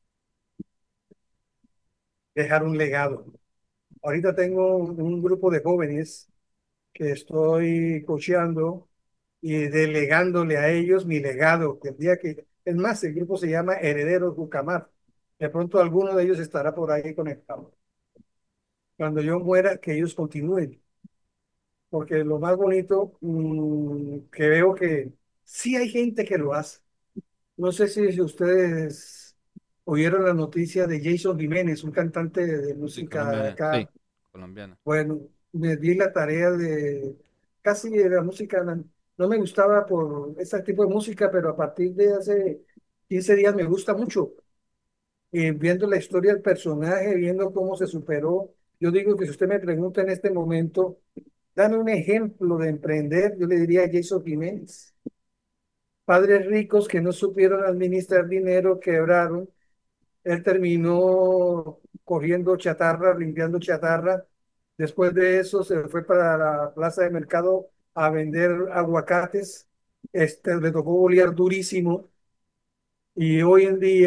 Speaker 19: Dejar un legado. Ahorita tengo un grupo de jóvenes que estoy coachando y delegándole a ellos mi legado. Que el día que, es más, el grupo se llama Herederos Bucamar. De pronto alguno de ellos estará por ahí conectado. Cuando yo muera, que ellos continúen. Porque lo más bonito que veo que sí hay gente que lo hace. No sé si ustedes oyeron la noticia de Jason Jiménez, un cantante de música de acá.
Speaker 6: Sí, colombiana.
Speaker 19: Bueno, me di la tarea de casi de la música. No me gustaba por ese tipo de música, pero a partir de hace 15 días me gusta mucho. Y viendo la historia del personaje, viendo cómo se superó, yo digo que si usted me pregunta en este momento, dame un ejemplo de emprender, yo le diría a Jason Jiménez. Padres ricos que no supieron administrar dinero, quebraron. Él terminó cogiendo chatarra, limpiando chatarra. Después de eso se fue para la plaza de mercado a vender aguacates. Le tocó bolear durísimo. Y hoy en día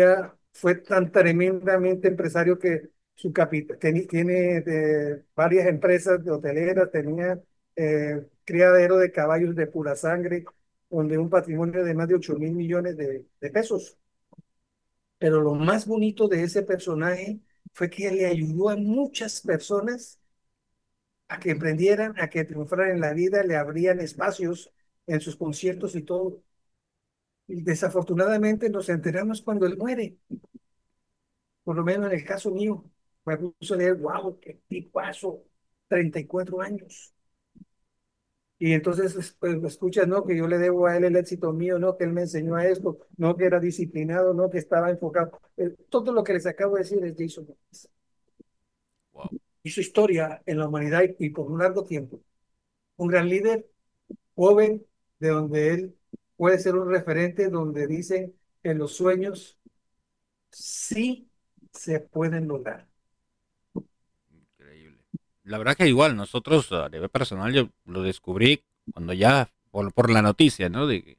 Speaker 19: fue tan tremendamente empresario que su capital tiene varias empresas de hoteleras, tenía criadero de caballos de pura sangre, donde un patrimonio de más de 8.000 millones de pesos. Pero lo más bonito de ese personaje fue que le ayudó a muchas personas a que emprendieran, a que triunfaran en la vida, le abrían espacios en sus conciertos y todo. Y desafortunadamente nos enteramos cuando él muere. Por lo menos en el caso mío, me puso a leer, wow, qué tipazo, 34 años. Y entonces pues, escuchas, ¿no? Que yo le debo a él el éxito mío, ¿no? Que él me enseñó a esto, ¿no? Que era disciplinado, ¿no? Que estaba enfocado. Todo lo que les acabo de decir es Jason Mraz.
Speaker 6: Wow.
Speaker 19: Hizo historia en la humanidad y por un largo tiempo. Un gran líder, joven, de donde él puede ser un referente, donde dicen que los sueños sí se pueden lograr.
Speaker 6: Increíble. La verdad que igual nosotros a nivel personal yo lo descubrí cuando ya por la noticia, ¿no? De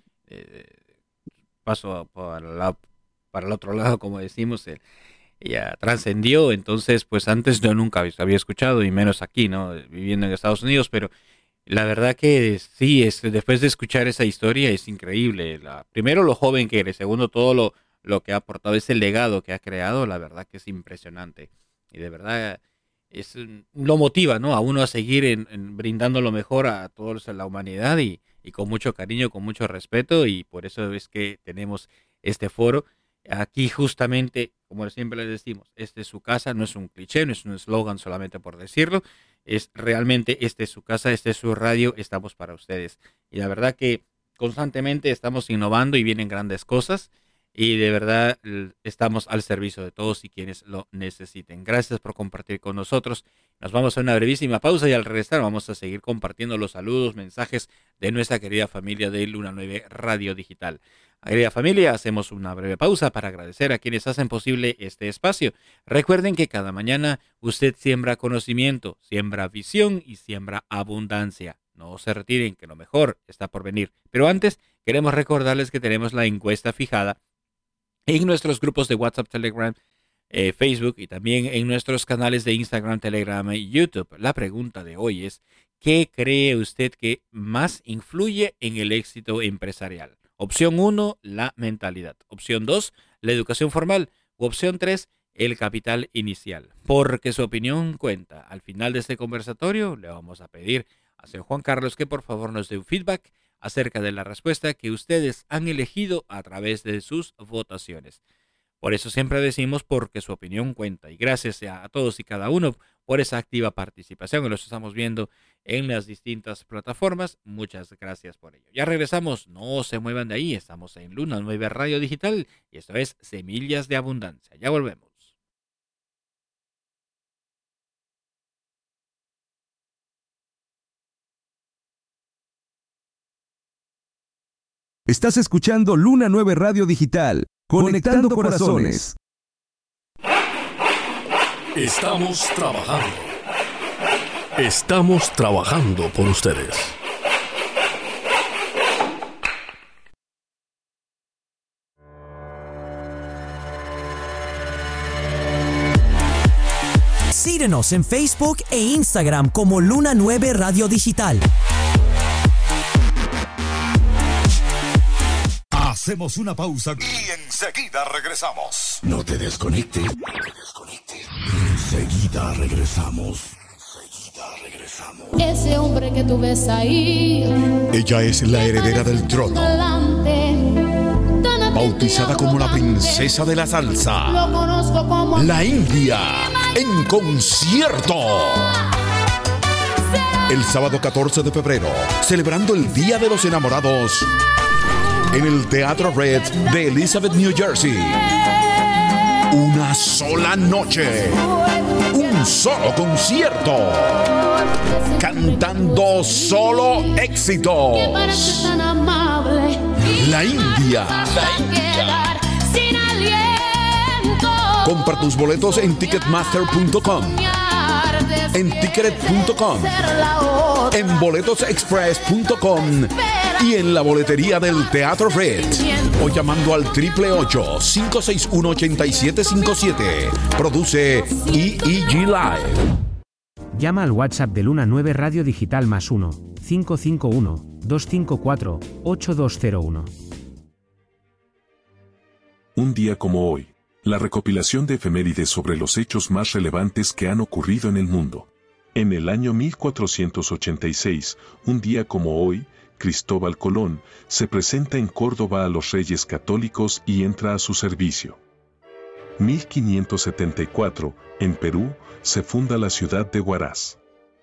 Speaker 6: paso para el otro lado, como decimos, ella trascendió. Entonces pues antes yo nunca había escuchado, y menos aquí, ¿no? Viviendo en Estados Unidos, pero la verdad que sí, después de escuchar esa historia es increíble. Primero lo joven que eres, segundo todo lo que ha aportado, ese legado que ha creado, la verdad que es impresionante. Y de verdad lo motiva, ¿no? A uno a seguir brindando lo mejor a toda la humanidad y con mucho cariño, con mucho respeto, y por eso es que tenemos este foro. Aquí justamente, como siempre les decimos, esta es su casa, no es un cliché, no es un eslogan solamente por decirlo, es realmente esta es su casa, esta es su radio, estamos para ustedes. Y la verdad que constantemente estamos innovando y vienen grandes cosas, y de verdad estamos al servicio de todos y quienes lo necesiten. Gracias por compartir con nosotros. Nos vamos a una brevísima pausa y al regresar vamos a seguir compartiendo los saludos, mensajes de nuestra querida familia de Luna 9 Radio Digital. Querida familia, hacemos una breve pausa para agradecer a quienes hacen posible este espacio. Recuerden que cada mañana usted siembra conocimiento, siembra visión y siembra abundancia. No se retiren, que lo mejor está por venir. Pero antes, queremos recordarles que tenemos la encuesta fijada en nuestros grupos de WhatsApp, Telegram, Facebook y también en nuestros canales de Instagram, Telegram y YouTube. La pregunta de hoy es, ¿qué cree usted que más influye en el éxito empresarial? Opción 1, la mentalidad. Opción 2, la educación formal. U opción 3, el capital inicial. Porque su opinión cuenta. Al final de este conversatorio le vamos a pedir a San Juan Carlos que por favor nos dé un feedback acerca de la respuesta que ustedes han elegido a través de sus votaciones. Por eso siempre decimos porque su opinión cuenta. Y gracias a todos y cada uno por esa activa participación. Y los estamos viendo en las distintas plataformas. Muchas gracias por ello. Ya regresamos. No se muevan de ahí. Estamos en Luna 9 Radio Digital. Y esto es Semillas de Abundancia. Ya volvemos.
Speaker 4: Estás escuchando Luna 9 Radio Digital, conectando corazones.
Speaker 17: Estamos trabajando. Estamos trabajando por ustedes.
Speaker 7: Síguenos en Facebook e Instagram como Luna 9 Radio Digital.
Speaker 8: Hacemos una pausa y enseguida regresamos. No te desconectes. Enseguida regresamos.
Speaker 9: Ese hombre que tú ves ahí.
Speaker 8: Ella es la heredera del trono. Bautizada como la princesa de la salsa.
Speaker 9: Lo conozco como
Speaker 8: la India en concierto. El sábado 14 de febrero, celebrando el Día de los Enamorados, en el Teatro Red de Elizabeth, New Jersey. Una sola noche, un solo concierto, cantando solo éxitos. La India. Compra tus boletos en ticketmaster.com. en Ticket.com, en boletosexpress.com y en la boletería del Teatro Red, o llamando al 888-561-8757. Produce EEG Live.
Speaker 10: Llama al WhatsApp de Luna 9 Radio Digital +1 551 254 8201.
Speaker 3: Un día como hoy, la recopilación de efemérides sobre los hechos más relevantes que han ocurrido en el mundo. En el año 1486, un día como hoy, Cristóbal Colón se presenta en Córdoba a los reyes católicos y entra a su servicio. 1574, en Perú, se funda la ciudad de Huaraz.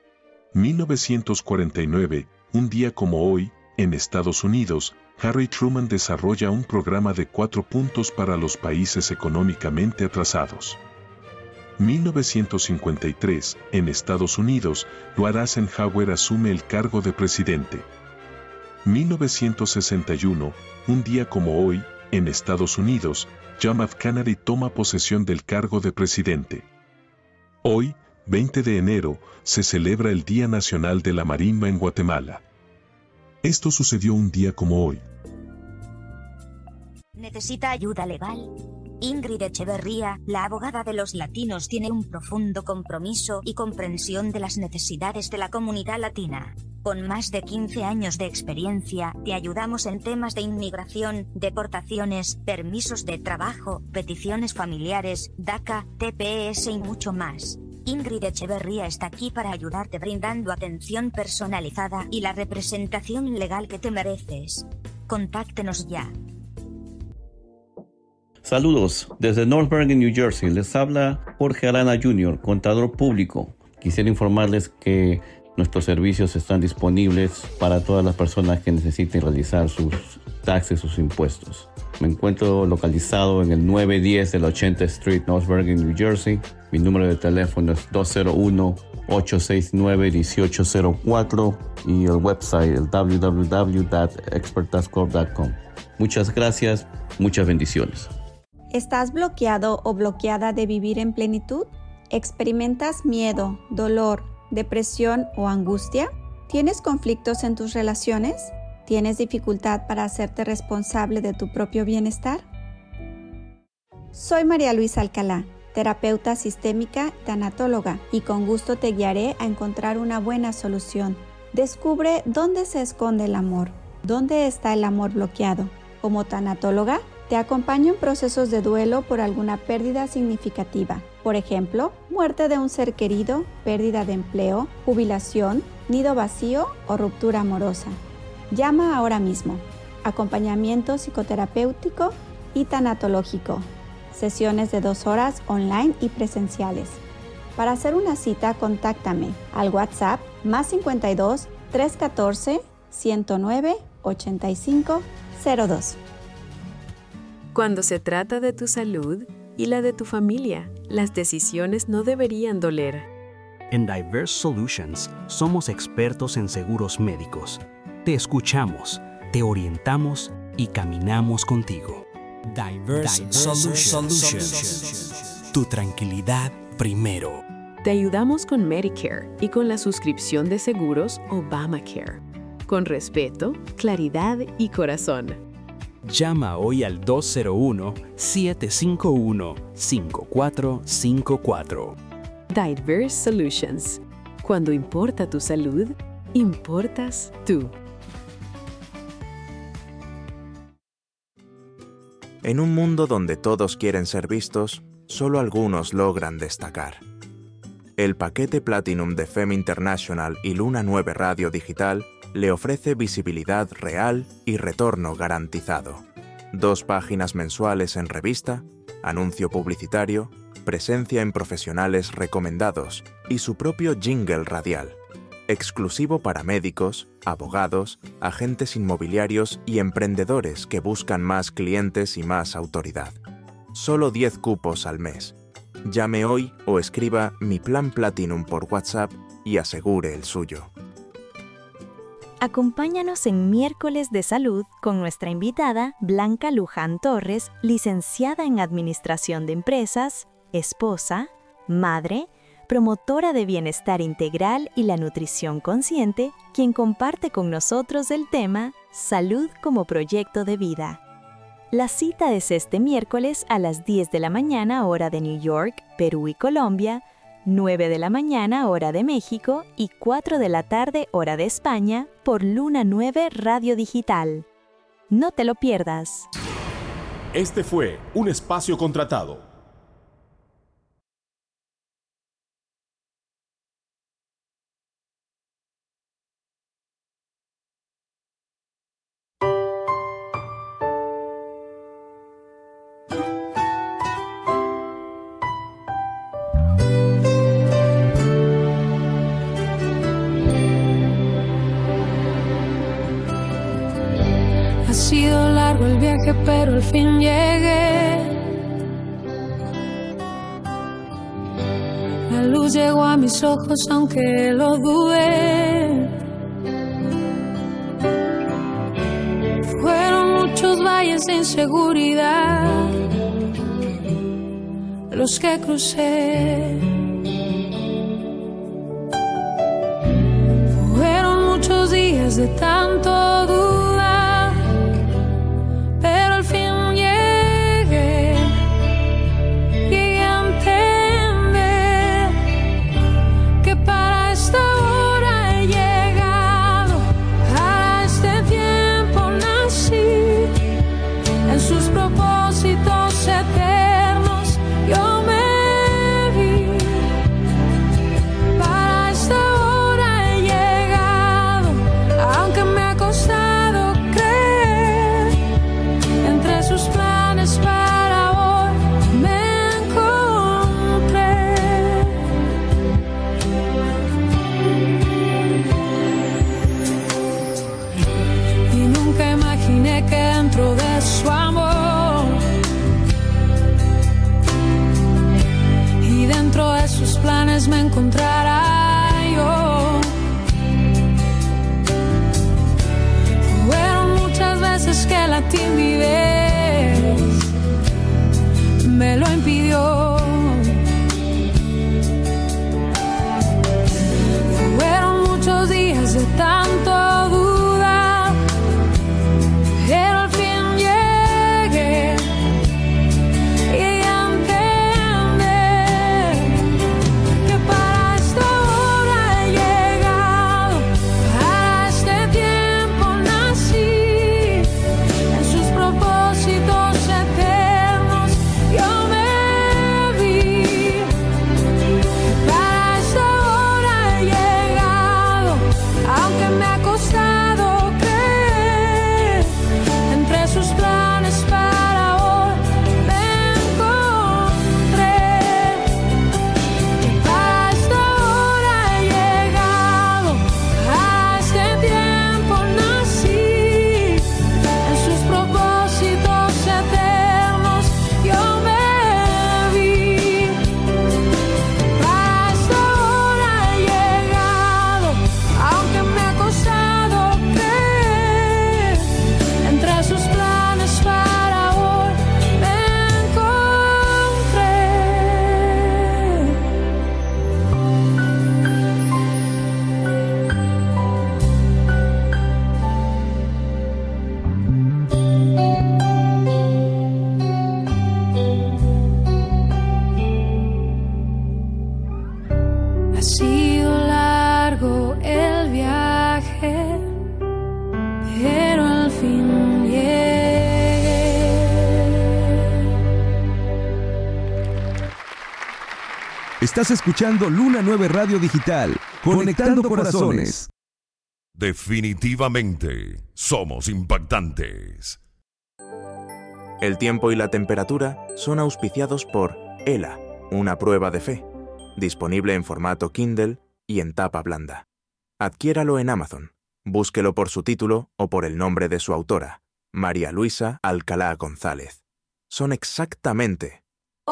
Speaker 3: 1949, un día como hoy, en Estados Unidos, Harry Truman desarrolla un programa de 4 puntos para los países económicamente atrasados. 1953, en Estados Unidos, Dwight Eisenhower asume el cargo de presidente. 1961, un día como hoy, en Estados Unidos, John F. Kennedy toma posesión del cargo de presidente. Hoy, 20 de enero, se celebra el Día Nacional de la Marimba en Guatemala. Esto sucedió un día como hoy.
Speaker 11: ¿Necesita ayuda legal? Ingrid Echeverría, la abogada de los latinos, tiene un profundo compromiso y comprensión de las necesidades de la comunidad latina. Con más de 15 años de experiencia, te ayudamos en temas de inmigración, deportaciones, permisos de trabajo, peticiones familiares, DACA, TPS y mucho más. Ingrid Echeverría está aquí para ayudarte brindando atención personalizada y la representación legal que te mereces. Contáctenos ya.
Speaker 12: Saludos, desde North Bergen, New Jersey, les habla Jorge Arana Jr., contador público. Quisiera informarles que nuestros servicios están disponibles para todas las personas que necesiten realizar sus taxes, sus impuestos. Me encuentro localizado en el 910 de la 80th Street, North Bergen, New Jersey. Mi número de teléfono es 201-869-1804 y el website el www.experttaxcorp.com. Muchas gracias, muchas bendiciones.
Speaker 13: ¿Estás bloqueado o bloqueada de vivir en plenitud? ¿Experimentas miedo, dolor, depresión o angustia? ¿Tienes conflictos en tus relaciones? ¿Tienes dificultad para hacerte responsable de tu propio bienestar? Soy María Luisa Alcalá, terapeuta sistémica, tanatóloga, y con gusto te guiaré a encontrar una buena solución. Descubre dónde se esconde el amor, dónde está el amor bloqueado. Como tanatóloga, te acompaño en procesos de duelo por alguna pérdida significativa. Por ejemplo, muerte de un ser querido, pérdida de empleo, jubilación, nido vacío o ruptura amorosa. Llama ahora mismo. Acompañamiento psicoterapéutico y tanatológico. Sesiones de 2 horas online y presenciales. Para hacer una cita, contáctame al WhatsApp +52 314 109 85 02.
Speaker 5: Cuando se trata de tu salud y la de tu familia, las decisiones no deberían doler.
Speaker 14: En Diverse Solutions somos expertos en seguros médicos. Te escuchamos, te orientamos y caminamos contigo. Diverse Solutions. Tu tranquilidad primero.
Speaker 5: Te ayudamos con Medicare y con la suscripción de seguros Obamacare. Con respeto, claridad y corazón.
Speaker 14: Llama hoy al 201-751-5454.
Speaker 5: Diverse Solutions. Cuando importa tu salud, importas tú.
Speaker 15: En un mundo donde todos quieren ser vistos, solo algunos logran destacar. El paquete Platinum de FEM International y Luna 9 Radio Digital le ofrece visibilidad real y retorno garantizado. 2 páginas mensuales en revista, anuncio publicitario, presencia en profesionales recomendados y su propio jingle radial, exclusivo para médicos, abogados, agentes inmobiliarios y emprendedores que buscan más clientes y más autoridad. Solo 10 cupos al mes. Llame hoy o escriba Mi Plan Platinum por WhatsApp y asegure el suyo.
Speaker 16: Acompáñanos en Miércoles de Salud con nuestra invitada Blanca Luján Torres, licenciada en Administración de Empresas, esposa, madre, promotora de bienestar integral y la nutrición consciente, quien comparte con nosotros el tema Salud como proyecto de vida. La cita es este miércoles a las 10 de la mañana hora de New York, Perú y Colombia, 9 de la mañana hora de México y 4 de la tarde hora de España por Luna 9 Radio Digital. No te lo pierdas.
Speaker 17: Este fue un espacio contratado.
Speaker 1: Ha sido largo el viaje, pero al fin llegué. La luz llegó a mis ojos, aunque lo dudé. Fueron muchos valles de inseguridad los que crucé. Fueron muchos días de tanto dudar. Me encontrará yo. Fueron muchas veces que la timidez me lo impidió. Fueron muchos días de tanto dudar, pero al fin llegué.
Speaker 4: Estás escuchando Luna 9 Radio Digital, conectando corazones.
Speaker 8: Definitivamente, somos impactantes.
Speaker 15: El tiempo y la temperatura son auspiciados por ELA, una prueba de fe, disponible en formato Kindle y en tapa blanda. Adquiéralo en Amazon. Búsquelo por su título o por el nombre de su autora, María Luisa Alcalá González. Son exactamente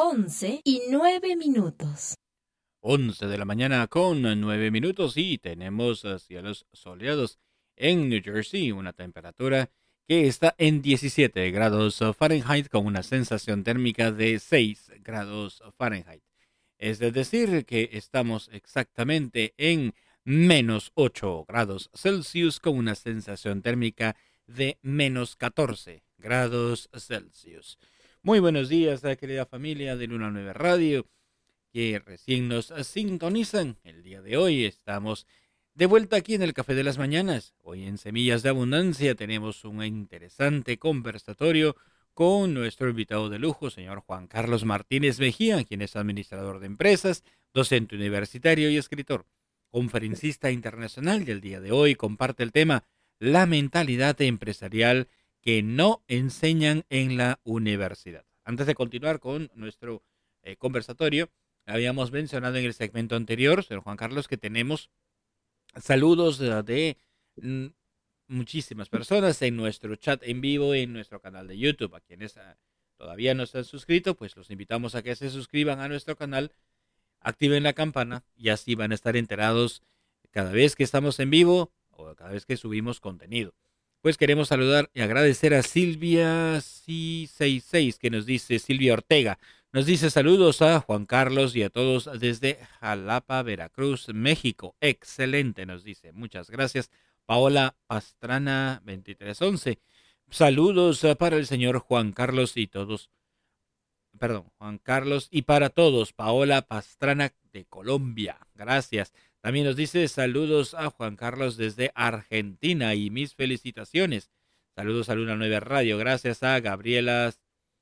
Speaker 20: 11:09.
Speaker 6: 11 de la mañana con 9 minutos y tenemos cielos soleados en New Jersey, una temperatura que está en 17 grados Fahrenheit con una sensación térmica de 6 grados Fahrenheit. Es decir, que estamos exactamente en menos 8 grados Celsius con una sensación térmica de menos 14 grados Celsius. Muy buenos días, querida familia de Luna 9 Radio, que recién nos sintonizan. El día de hoy estamos de vuelta aquí en el Café de las Mañanas. Hoy en Semillas de Abundancia tenemos un interesante conversatorio con nuestro invitado de lujo, señor Juan Carlos Martínez Mejía, quien es administrador de empresas, docente universitario y escritor, conferencista internacional, y el día de hoy comparte el tema la mentalidad empresarial que no enseñan en la universidad. Antes de continuar con nuestro conversatorio, habíamos mencionado en el segmento anterior, señor Juan Carlos, que tenemos saludos de muchísimas personas en nuestro chat en vivo, en nuestro canal de YouTube. A quienes todavía no se han suscrito, pues los invitamos a que se suscriban a nuestro canal, activen la campana y así van a estar enterados cada vez que estamos en vivo o cada vez que subimos contenido. Pues queremos saludar y agradecer a Silvia C66, que nos dice, Silvia Ortega, nos dice saludos a Juan Carlos y a todos desde Jalapa, Veracruz, México. Excelente, nos dice. Muchas gracias. Paola Pastrana 2311. Saludos para el señor Juan Carlos y todos. Perdón, Juan Carlos y para todos. Paola Pastrana de Colombia. Gracias. También nos dice saludos a Juan Carlos desde Argentina y mis felicitaciones. Saludos a Luna 9 Radio. Gracias a Gabriela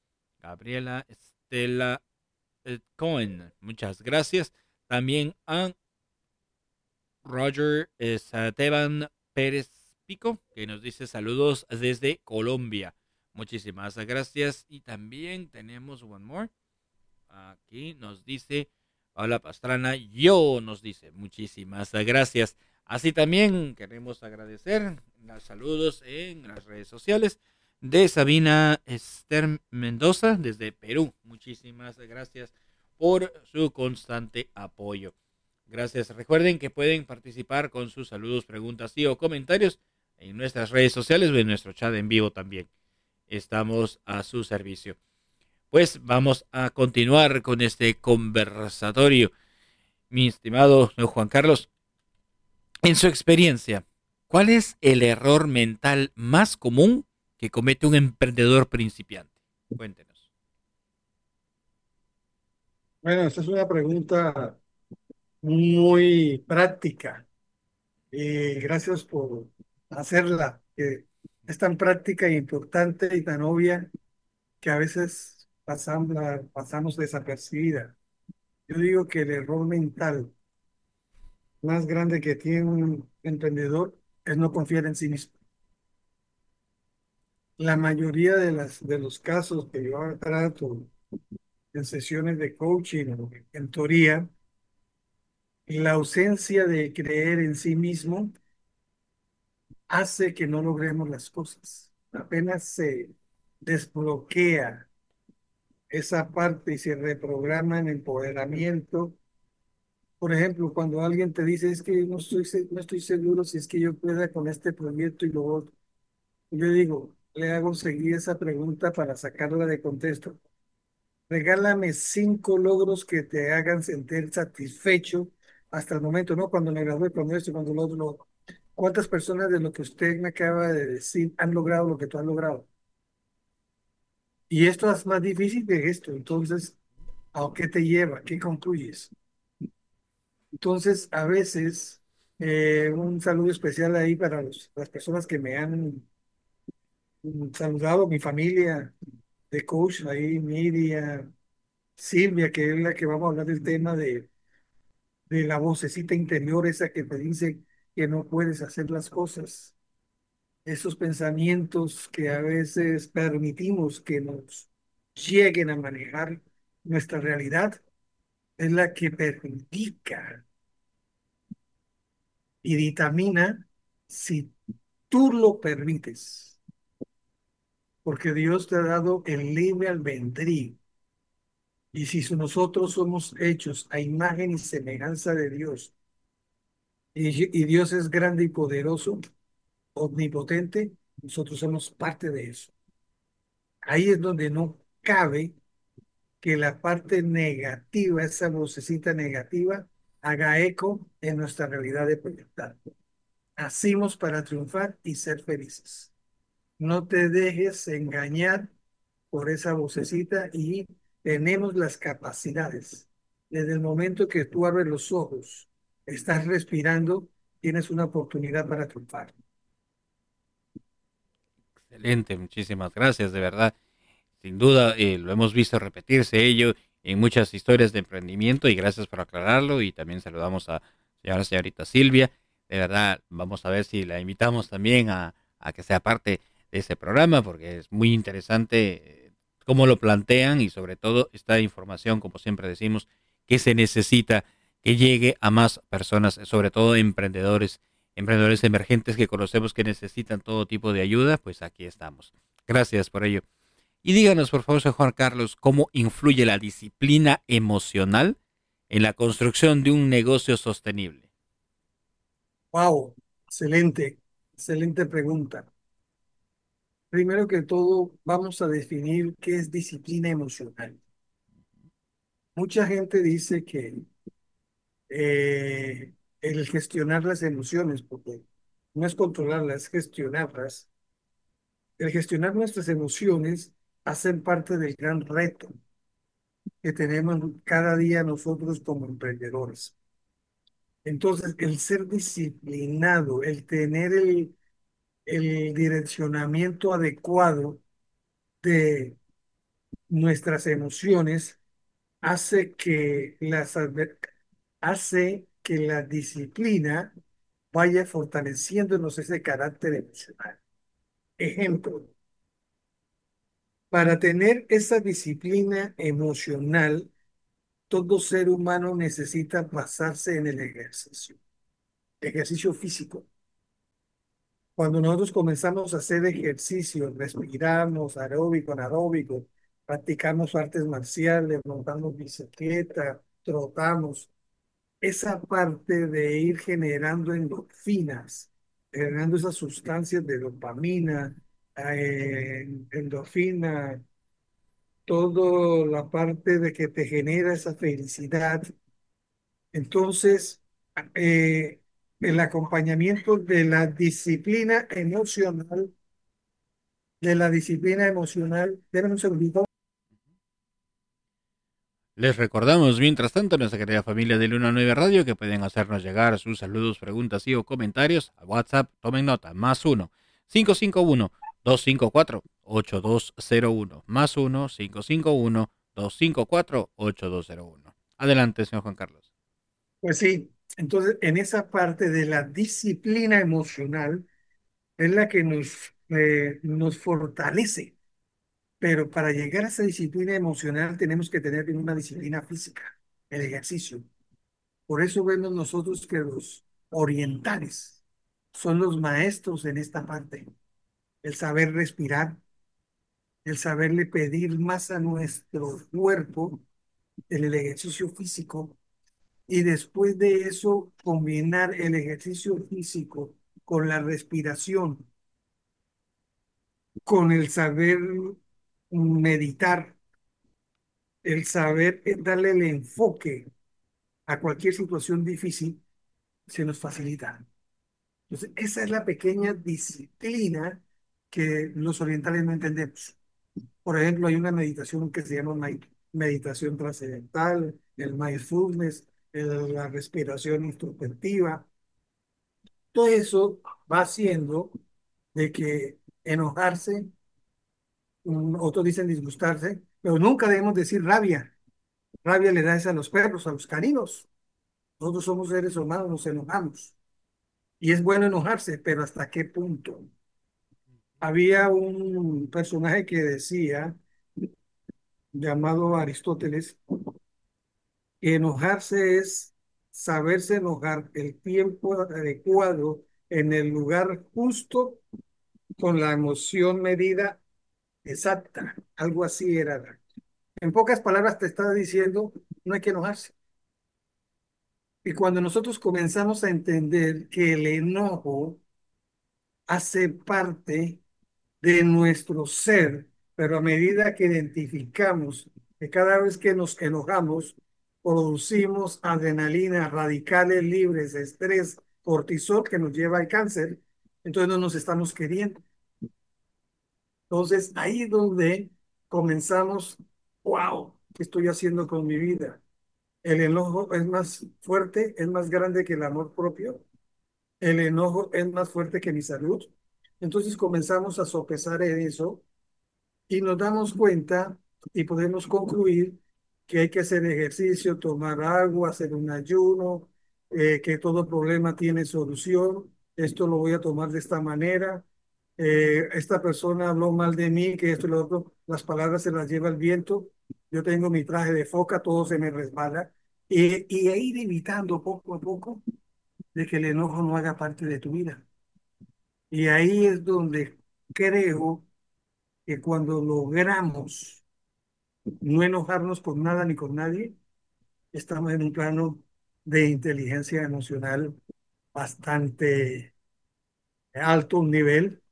Speaker 6: Estela Cohen. Muchas gracias. También a Roger Esteban Pérez Pico, que nos dice saludos desde Colombia. Muchísimas gracias. Y también tenemos one more. Aquí nos dice Paula Pastrana, nos dice muchísimas gracias. Así también queremos agradecer los saludos en las redes sociales de Sabina Esther Mendoza desde Perú. Muchísimas gracias por su constante apoyo. Gracias. Recuerden que pueden participar con sus saludos, preguntas y o comentarios en nuestras redes sociales o en nuestro chat en vivo también. Estamos a su servicio. Pues vamos a continuar con este conversatorio. Mi estimado Juan Carlos, en su experiencia, ¿cuál es el error mental más común que comete un emprendedor principiante? Cuéntenos.
Speaker 19: Bueno, esta es una pregunta muy práctica. Gracias por hacerla, que es tan práctica e importante y tan obvia que a veces pasamos desapercibida. Yo digo que el error mental más grande que tiene un emprendedor es no confiar en sí mismo. La mayoría de los casos que yo trato en sesiones de coaching o en teoría, la ausencia de creer en sí mismo hace que no logremos las cosas. Apenas se desbloquea esa parte y se reprograma en empoderamiento. Por ejemplo, cuando alguien te dice, es que no estoy seguro si es que yo pueda con este proyecto y lo otro. Yo digo, le hago seguir esa pregunta para sacarla de contexto. Regálame 5 logros que te hagan sentir satisfecho hasta el momento, ¿no? Cuando me gradué, cuando esto, cuando lo otro. ¿Cuántas personas de lo que usted me acaba de decir han logrado lo que tú has logrado? Y esto es más difícil que esto. Entonces, ¿a qué te lleva? ¿Qué concluyes? Entonces, a veces, un saludo especial ahí para las personas que me han saludado, mi familia de coach, ahí, Nidia, Silvia, que es la que vamos a hablar del tema de la vocecita interior, esa que te dice que no puedes hacer las cosas. Esos pensamientos que a veces permitimos que nos lleguen a manejar nuestra realidad, es la que perjudica y dictamina si tú lo permites. Porque Dios te ha dado el libre albedrío. Y si nosotros somos hechos a imagen y semejanza de Dios, y Dios es grande y poderoso, omnipotente, nosotros somos parte de eso. Ahí es donde no cabe que la parte negativa, esa vocecita negativa, haga eco en nuestra realidad de proyectar. Nacimos para triunfar y ser felices. No te dejes engañar por esa vocecita y tenemos las capacidades. Desde el momento que tú abres los ojos, estás respirando, tienes una oportunidad para triunfar.
Speaker 6: Excelente, muchísimas gracias, de verdad. Sin duda, lo hemos visto repetirse ello en muchas historias de emprendimiento y gracias por aclararlo. Y también saludamos a señorita Silvia. De verdad, vamos a ver si la invitamos también a que sea parte de ese programa porque es muy interesante cómo lo plantean y sobre todo esta información, como siempre decimos, que se necesita que llegue a más personas, sobre todo emprendedores emergentes que conocemos que necesitan todo tipo de ayuda, pues aquí estamos. Gracias por ello. Y díganos, por favor, señor Juan Carlos, ¿cómo influye la disciplina emocional en la construcción de un negocio sostenible?
Speaker 19: Wow, excelente pregunta. Primero que todo, vamos a definir qué es disciplina emocional. Mucha gente dice que el gestionar las emociones, porque no es controlarlas, es gestionarlas. El gestionar nuestras emociones hacen parte del gran reto que tenemos cada día nosotros como emprendedores. Entonces, el ser disciplinado, el tener el direccionamiento adecuado de nuestras emociones hace hace que la disciplina vaya fortaleciéndonos ese carácter emocional. Ejemplo, para tener esa disciplina emocional, todo ser humano necesita basarse en el ejercicio físico. Cuando nosotros comenzamos a hacer ejercicio, respiramos aeróbico, anaeróbico, practicamos artes marciales, montamos bicicleta, trotamos, esa parte de ir generando endorfinas, generando esas sustancias de dopamina, endorfina, toda la parte de que te genera esa felicidad. Entonces, eh, el acompañamiento de la disciplina emocional, denme un segundito.
Speaker 6: Les recordamos, mientras tanto, a nuestra querida familia de Luna 9 Radio que pueden hacernos llegar sus saludos, preguntas y o comentarios a WhatsApp. Tomen nota, +1 551 254 8201 +1 551 254 8201. Adelante, señor Juan Carlos.
Speaker 19: Pues sí, entonces en esa parte de la disciplina emocional es la que nos fortalece, pero para llegar a esa disciplina emocional tenemos que tener una disciplina física, el ejercicio. Por eso vemos nosotros que los orientales son los maestros en esta parte, el saber respirar, el saberle pedir más a nuestro cuerpo en el ejercicio físico y después de eso combinar el ejercicio físico con la respiración, con el saber meditar, el saber darle el enfoque a cualquier situación difícil, se nos facilita. Entonces, esa es la pequeña disciplina que los orientales no entendemos. Por ejemplo, hay una meditación que se llama meditación trascendental, el mindfulness, la respiración introspectiva. Todo eso va haciendo de que enojarse, otros dicen disgustarse, pero nunca debemos decir rabia. Rabia le da esa a los perros, a los caninos. Nosotros somos seres humanos, nos enojamos. Y es bueno enojarse, pero ¿hasta qué punto? Había un personaje que decía, llamado Aristóteles, que enojarse es saberse enojar el tiempo adecuado en el lugar justo con la emoción medida exacta. Algo así era. En pocas palabras te estaba diciendo, no hay que enojarse. Y cuando nosotros comenzamos a entender que el enojo hace parte de nuestro ser, pero a medida que identificamos que cada vez que nos enojamos, producimos adrenalina, radicales libres, estrés, cortisol que nos lleva al cáncer, entonces no nos estamos queriendo. Entonces ahí es donde comenzamos, wow, ¿qué estoy haciendo con mi vida? El enojo es más fuerte, es más grande que el amor propio. El enojo es más fuerte que mi salud. Entonces comenzamos a sopesar en eso y nos damos cuenta y podemos concluir que hay que hacer ejercicio, tomar agua, hacer un ayuno, que todo problema tiene solución. Esto lo voy a tomar de esta manera. Esta persona habló mal de mí, que esto y lo otro. Las palabras se las lleva el viento. Yo tengo mi traje de foca, todo se me resbala. Y a ir evitando poco a poco de que el enojo no haga parte de tu vida. Y ahí es donde creo que cuando logramos no enojarnos con nada ni con nadie, estamos en un plano de inteligencia emocional bastante alto, un nivel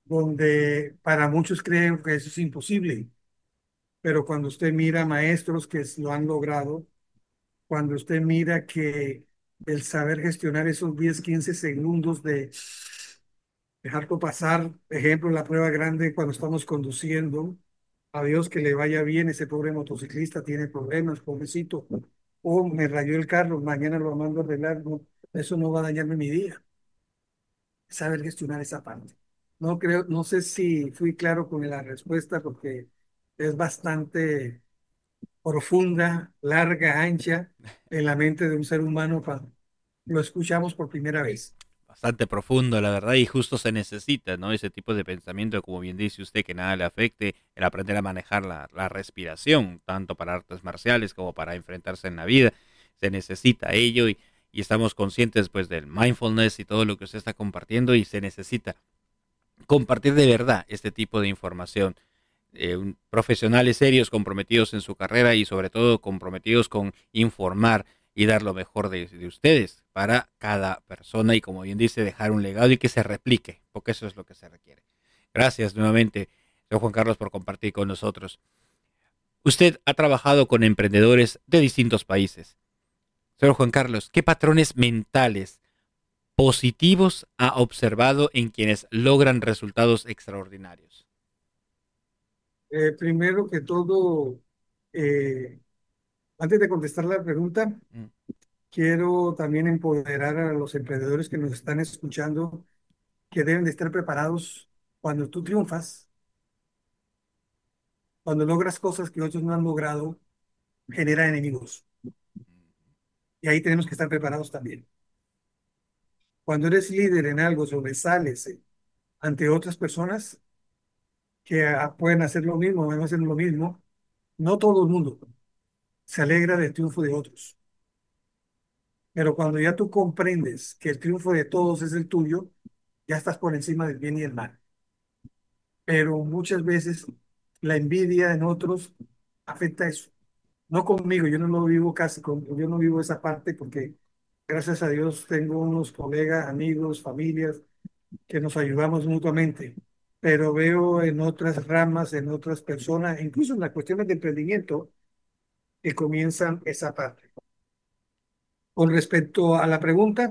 Speaker 19: donde para muchos creen que eso es imposible, pero cuando usted mira maestros que lo han logrado, cuando usted mira que el saber gestionar esos 10 15 segundos de dejarlo pasar, ejemplo, la prueba grande cuando estamos conduciendo, a Dios que le vaya bien, ese pobre motociclista tiene problemas, pobrecito, o me rayó el carro, mañana lo mando a arreglar, no, eso no va a dañarme mi día. Saber gestionar esa parte. No creo, no sé si fui claro con la respuesta porque es bastante profunda, larga, ancha en la mente de un ser humano cuando lo escuchamos por primera vez.
Speaker 6: Bastante profundo, la verdad, y justo se necesita, ¿no? Ese tipo de pensamiento, como bien dice usted, que nada le afecte, el aprender a manejar la respiración, tanto para artes marciales como para enfrentarse en la vida, se necesita ello y estamos conscientes pues del mindfulness y todo lo que usted está compartiendo y se necesita compartir de verdad este tipo de información. Profesionales serios, comprometidos en su carrera y sobre todo comprometidos con informar y dar lo mejor de ustedes para cada persona y como bien dice, dejar un legado y que se replique, porque eso es lo que se requiere. Gracias nuevamente, señor Juan Carlos, por compartir con nosotros. Usted ha trabajado con emprendedores de distintos países. Señor Juan Carlos, ¿qué patrones mentales positivos ha observado en quienes logran resultados extraordinarios?
Speaker 19: Primero que todo, antes de contestar la pregunta, quiero también empoderar a los emprendedores que nos están escuchando que deben de estar preparados cuando tú triunfas, cuando logras cosas que otros no han logrado, genera enemigos. Y ahí tenemos que estar preparados también. Cuando eres líder en algo, sobresales ante otras personas que pueden hacer lo mismo, van a hacer lo mismo, no todo el mundo se alegra del triunfo de otros. Pero cuando ya tú comprendes que el triunfo de todos es el tuyo, ya estás por encima del bien y el mal. Pero muchas veces la envidia en otros afecta eso. No conmigo, yo no lo vivo casi, yo no vivo esa parte porque gracias a Dios tengo unos colegas, amigos, familias que nos ayudamos mutuamente. Pero veo en otras ramas, en otras personas, incluso en las cuestiones de emprendimiento, que comienzan esa parte. Con respecto a la pregunta,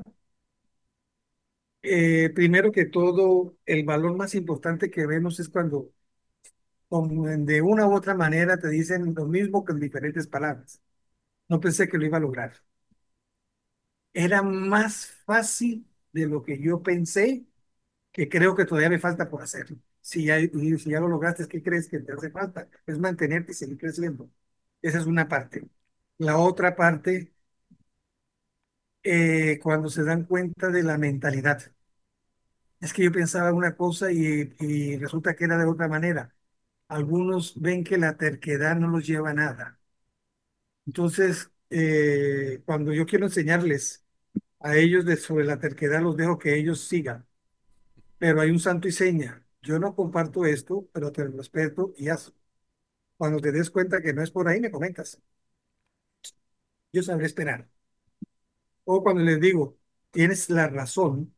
Speaker 19: primero que todo, el valor más importante que vemos es cuando de una u otra manera te dicen lo mismo con diferentes palabras. No pensé que lo iba a lograr. Era más fácil de lo que yo pensé, que creo que todavía me falta por hacer. Si ya lo lograste, ¿qué crees que te hace falta? Es mantenerte y seguir creciendo. Esa es una parte. La otra parte, cuando se dan cuenta de la mentalidad. Es que yo pensaba una cosa y resulta que era de otra manera. Algunos ven que la terquedad no los lleva a nada. Entonces, cuando yo quiero enseñarles a ellos sobre la terquedad, los dejo que ellos sigan. Pero hay un santo y seña. Yo no comparto esto, pero te lo respeto y hazlo. Cuando te des cuenta que no es por ahí, me comentas. Yo sabré esperar. O cuando les digo, tienes la razón,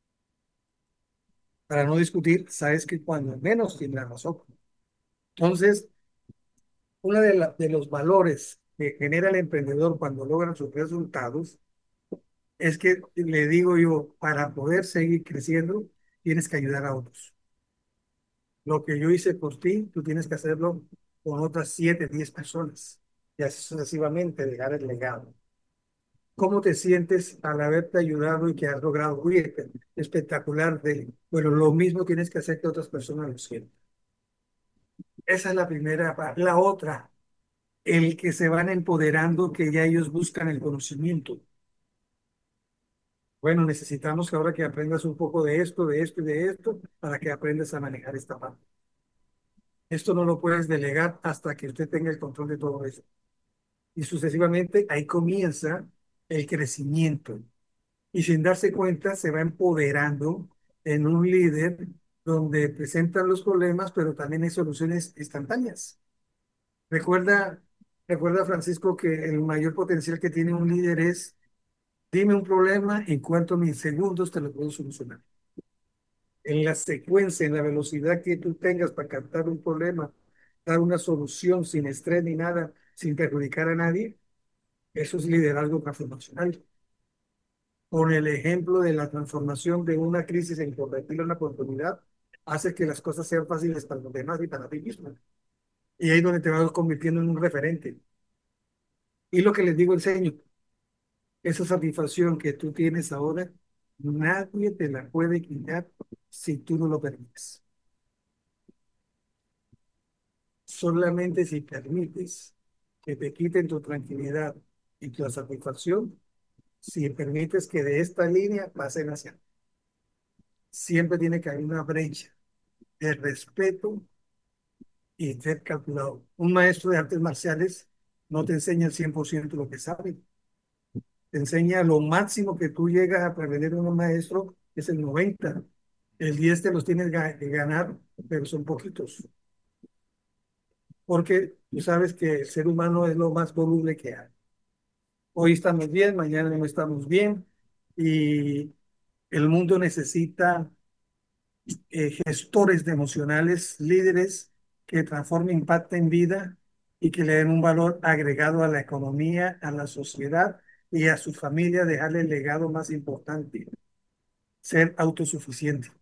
Speaker 19: para no discutir, sabes que cuando menos tienes la razón. Entonces, Uno de los valores que genera el emprendedor cuando logra sus resultados es que, le digo yo, para poder seguir creciendo, tienes que ayudar a otros. Lo que yo hice por ti, tú tienes que hacerlo con otras 7, 10 personas. Y así sucesivamente, dejar el legado. ¿Cómo te sientes al haberte ayudado y que has logrado? Uy, espectacular. Bueno, lo mismo tienes que hacer que otras personas lo sientan. Esa es la primera parte. La otra, el que se van empoderando, que ya ellos buscan el conocimiento. Bueno, necesitamos que ahora que aprendas un poco de esto, de esto y de esto, para que aprendas a manejar esta parte. Esto no lo puedes delegar hasta que usted tenga el control de todo eso. Y sucesivamente ahí comienza el crecimiento. Y sin darse cuenta se va empoderando en un líder donde presentan los problemas, pero también hay soluciones instantáneas. Recuerda, recuerda Francisco, que el mayor potencial que tiene un líder es: dime un problema, en cuántos milisegundos te lo puedo solucionar. En la secuencia, en la velocidad que tú tengas para captar un problema, dar una solución sin estrés ni nada, sin perjudicar a nadie, eso es liderazgo transformacional. Con el ejemplo de la transformación de una crisis en convertirla en una oportunidad, hace que las cosas sean fáciles para los demás y para ti mismo. Y ahí es donde te vas convirtiendo en un referente. Y lo que les digo, enseño, esa satisfacción que tú tienes ahora, nadie te la puede quitar si tú no lo permites. Solamente si permites que te quiten tu tranquilidad y tu satisfacción, si permites que de esta línea pasen hacia. Siempre tiene que haber una brecha de respeto y ser calculado. Un maestro de artes marciales no te enseña el 100% lo que sabe. Te enseña lo máximo que tú llegas a aprender un maestro, es el 90. El 10 te los tienes que ganar, pero son poquitos. Porque tú sabes que el ser humano es lo más voluble que hay. Hoy estamos bien, mañana no estamos bien, y el mundo necesita gestores de emocionales, líderes que transformen, impacten vida y que le den un valor agregado a la economía, a la sociedad y a su familia, dejarle el legado más importante: ser autosuficiente.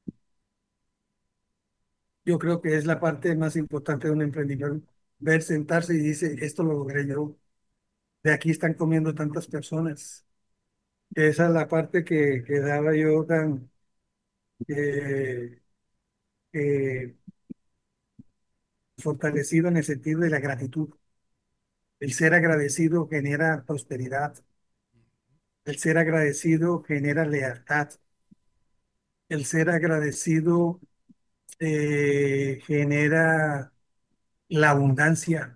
Speaker 19: Yo creo que es la parte más importante de un emprendedor, ver, sentarse y dice: esto lo logré yo, de aquí están comiendo tantas personas. Esa es la parte que daba yo tan eh, eh, fortalecido en el sentido de la gratitud. El ser agradecido genera prosperidad. El ser agradecido genera lealtad. El ser agradecido genera la abundancia.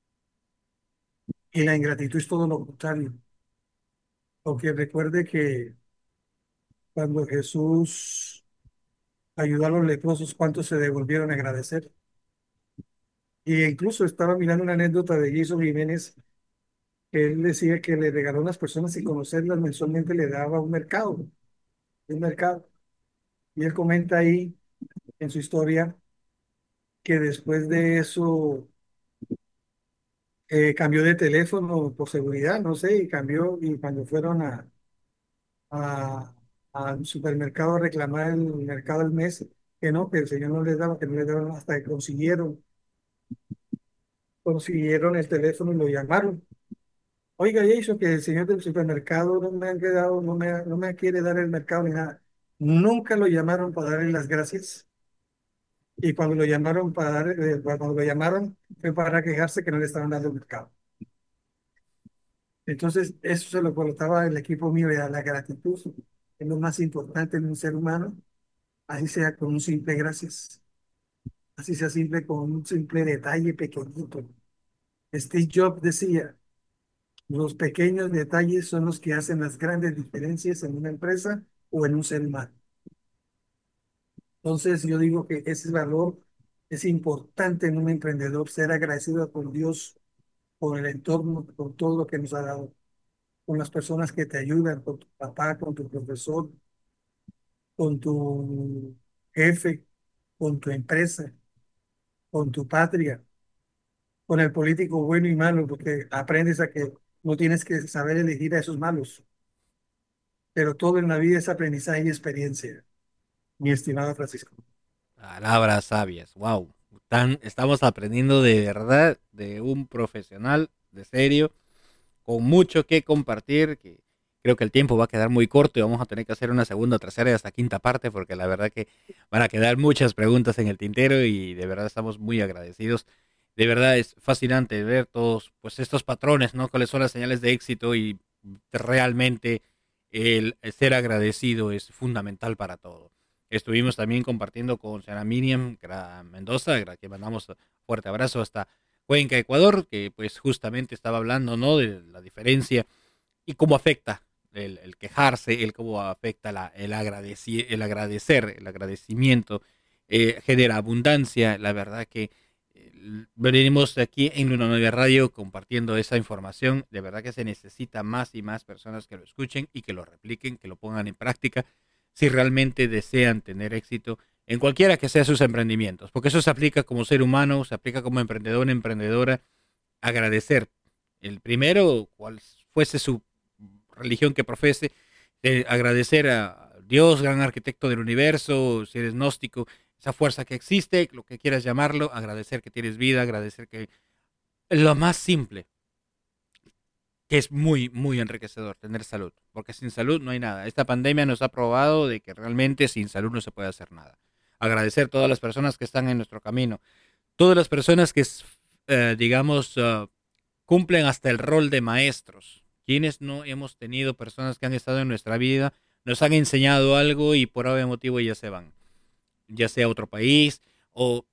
Speaker 19: Y la ingratitud es todo lo contrario. Porque recuerde que cuando Jesús ayudó a los leprosos, ¿cuántos se devolvieron a agradecer? Y incluso estaba mirando una anécdota de Jason Jiménez, que él decía que le regaló a unas personas y conocerlas mensualmente le daba un mercado, un mercado. Y él comenta ahí en su historia que después de eso cambió de teléfono por seguridad, no sé, y cambió, y cuando fueron a- al supermercado a reclamar el mercado del mes, que no, que el señor no les daba, que no les daban, hasta que consiguieron el teléfono y lo llamaron. Oiga, Jason, que el señor del supermercado no me ha quedado, no me quiere dar el mercado ni nada. Nunca lo llamaron para darle las gracias. Y cuando lo llamaron cuando lo llamaron, fue para quejarse que no le estaban dando el mercado. Entonces, eso se lo colocaba el equipo mío, era la gratitud, es lo más importante en un ser humano, así sea con un simple gracias, así sea simple con un simple detalle pequeñito. Steve Jobs decía: los pequeños detalles son los que hacen las grandes diferencias en una empresa o en un ser humano. Entonces, yo digo que ese valor es importante en un emprendedor: ser agradecido con Dios, con el entorno, con todo lo que nos ha dado, con las personas que te ayudan, con tu papá, con tu profesor, con tu jefe, con tu empresa, con tu patria. con el político bueno y malo, porque aprendes a que no tienes que saber elegir a esos malos, pero todo en la vida es aprendizaje y experiencia, mi estimado Francisco.
Speaker 6: Palabras sabias, wow. Estamos aprendiendo de verdad de un profesional de serio, con mucho que compartir, que creo que el tiempo va a quedar muy corto y vamos a tener que hacer una segunda, tercera y hasta quinta parte, porque la verdad que van a quedar muchas preguntas en el tintero y de verdad estamos muy agradecidos. De verdad es fascinante ver todos pues estos patrones, ¿no? Cuáles son las señales de éxito y realmente el ser agradecido es fundamental para todo. Estuvimos también compartiendo con señora Miriam Mendoza, a quien mandamos fuerte abrazo hasta Cuenca, Ecuador, que pues justamente estaba hablando, ¿no? De la diferencia y cómo afecta el quejarse, el cómo afecta el agradecer, el agradecimiento, genera abundancia. La verdad que venimos aquí en Luna Nueva Radio compartiendo esa información. De verdad que se necesita más y más personas que lo escuchen y que lo repliquen, que lo pongan en práctica, si realmente desean tener éxito en cualquiera que sea sus emprendimientos, porque eso se aplica como ser humano, se aplica como emprendedor, emprendedora. Agradecer, el primero, cual fuese su religión que profese, agradecer a Dios, gran arquitecto del universo, si eres gnóstico, esa fuerza que existe, lo que quieras llamarlo, agradecer que tienes vida, agradecer que lo más simple, que es muy, muy enriquecedor, tener salud, porque sin salud no hay nada. Esta pandemia nos ha probado de que realmente sin salud no se puede hacer nada. Agradecer a todas las personas que están en nuestro camino, todas las personas que, digamos, cumplen hasta el rol de maestros. Quienes no hemos tenido personas que han estado en nuestra vida, nos han enseñado algo y por algún motivo ya se van, ya sea a otro país o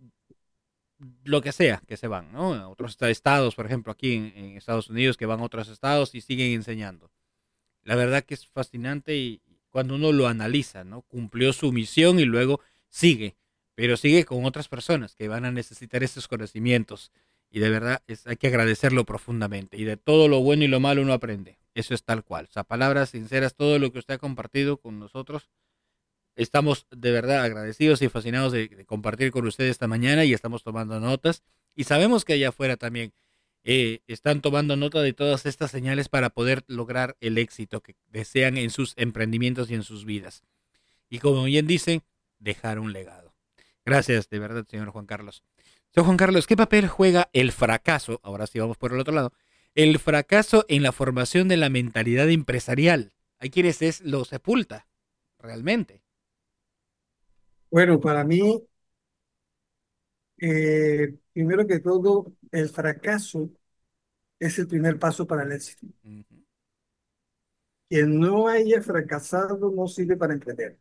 Speaker 6: lo que sea, que se van, ¿no? A otros estados, por ejemplo, aquí en Estados Unidos, que van a otros estados y siguen enseñando. La verdad que es fascinante y cuando uno lo analiza, ¿no? Cumplió su misión y luego sigue, pero sigue con otras personas que van a necesitar esos conocimientos. Y de verdad hay que agradecerlo profundamente. Y de todo lo bueno y lo malo uno aprende. Eso es tal cual. O sea, palabras sinceras, todo lo que usted ha compartido con nosotros. Estamos de verdad agradecidos y fascinados de compartir con ustedes esta mañana y estamos tomando notas. Y sabemos que allá afuera también están tomando nota de todas estas señales para poder lograr el éxito que desean en sus emprendimientos y en sus vidas. Y como bien dicen, dejar un legado. Gracias, de verdad, señor Juan Carlos. Señor Juan Carlos, ¿qué papel juega el fracaso? Ahora sí vamos por el otro lado. El fracaso en la formación de la mentalidad empresarial. Hay quienes lo sepulta, realmente.
Speaker 19: Bueno, para mí, primero que todo, el fracaso es el primer paso para el éxito. Quien no haya fracasado no sirve para emprender.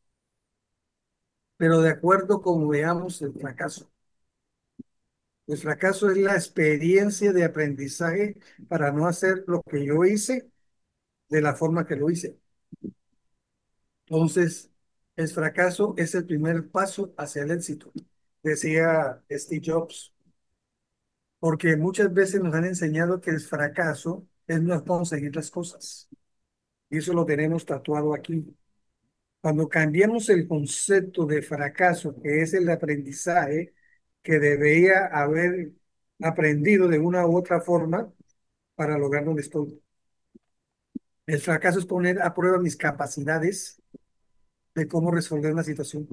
Speaker 19: Pero de acuerdo como veamos el fracaso. El fracaso es la experiencia de aprendizaje para no hacer lo que yo hice de la forma que lo hice. Entonces, el fracaso es el primer paso hacia el éxito, decía Steve Jobs, porque muchas veces nos han enseñado que el fracaso es no conseguir las cosas. Y eso lo tenemos tatuado aquí. Cuando cambiamos el concepto de fracaso, que es el aprendizaje que debería haber aprendido de una u otra forma para lograr donde estoy. El fracaso es poner a prueba mis capacidades de cómo resolver una situación.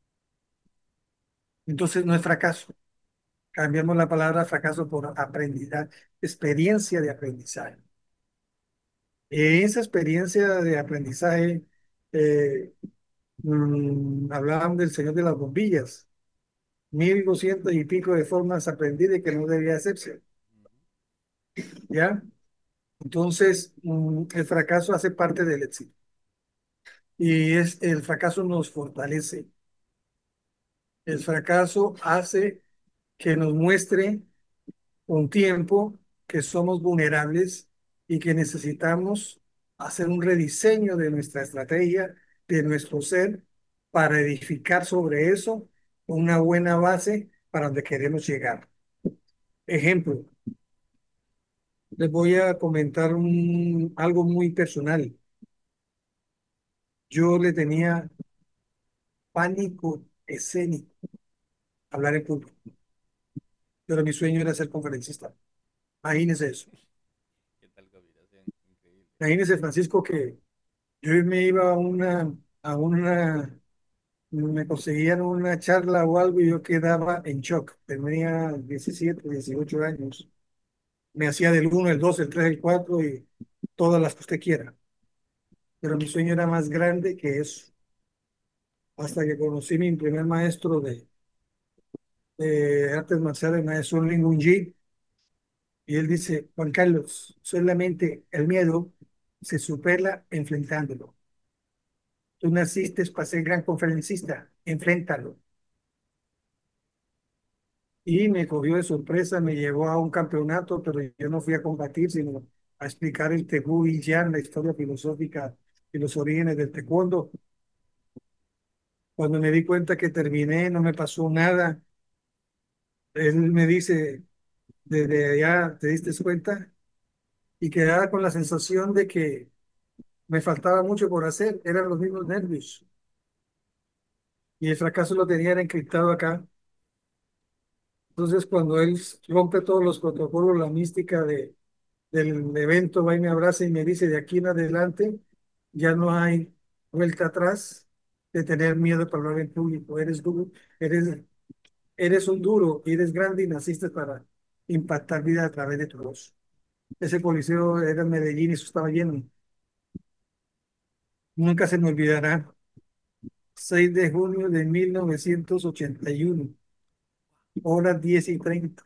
Speaker 19: Entonces no es fracaso. Cambiamos la palabra fracaso por aprendizaje, experiencia de aprendizaje. Esa experiencia de aprendizaje, eh, hablaban del Señor de las Bombillas, 1200 y pico de formas aprendidas que no debía hacerse. ¿Ya? Entonces, el fracaso hace parte del éxito. Y el fracaso nos fortalece. El fracaso hace que nos muestre con tiempo que somos vulnerables y que necesitamos hacer un rediseño de nuestra estrategia, de nuestro ser, para edificar sobre eso una buena base para donde queremos llegar. Ejemplo, les voy a comentar algo muy personal. Yo le tenía pánico escénico a hablar en público. pero mi sueño era ser conferencista. Imagínese eso. Imagínese, Francisco, que yo me iba me conseguían una charla o algo y yo quedaba en shock. Tenía 17, 18 años. Me hacía del uno, el 2, el 3, el 4 y todas las que usted quiera. Pero mi sueño era más grande que eso. Hasta que conocí mi primer maestro de artes marciales, el maestro Lin Ji, y él dice: Juan Carlos, solamente el miedo se supera enfrentándolo. Tú naciste para ser gran conferencista, enfréntalo. Y me cogió de sorpresa, me llevó a un campeonato, pero yo no fui a combatir, sino a explicar el Tejú y Yan, la historia filosófica y los orígenes del taekwondo. Cuando me di cuenta que terminé, no me pasó nada. Él me dice: desde allá, ¿te diste cuenta? Y quedaba con la sensación de que me faltaba mucho por hacer, eran los mismos nervios. Y el fracaso lo tenía era encriptado acá. Entonces, cuando él rompe todos los protocolos, la mística del evento, va y me abraza y me dice: de aquí en adelante ya no hay vuelta atrás de tener miedo para hablar en público. Eres duro, eres un duro, eres grande y naciste para impactar vida a través de tu voz. Ese coliseo era en Medellín y eso estaba lleno. Nunca se me olvidará. 6 de junio de 1981, horas 10:30.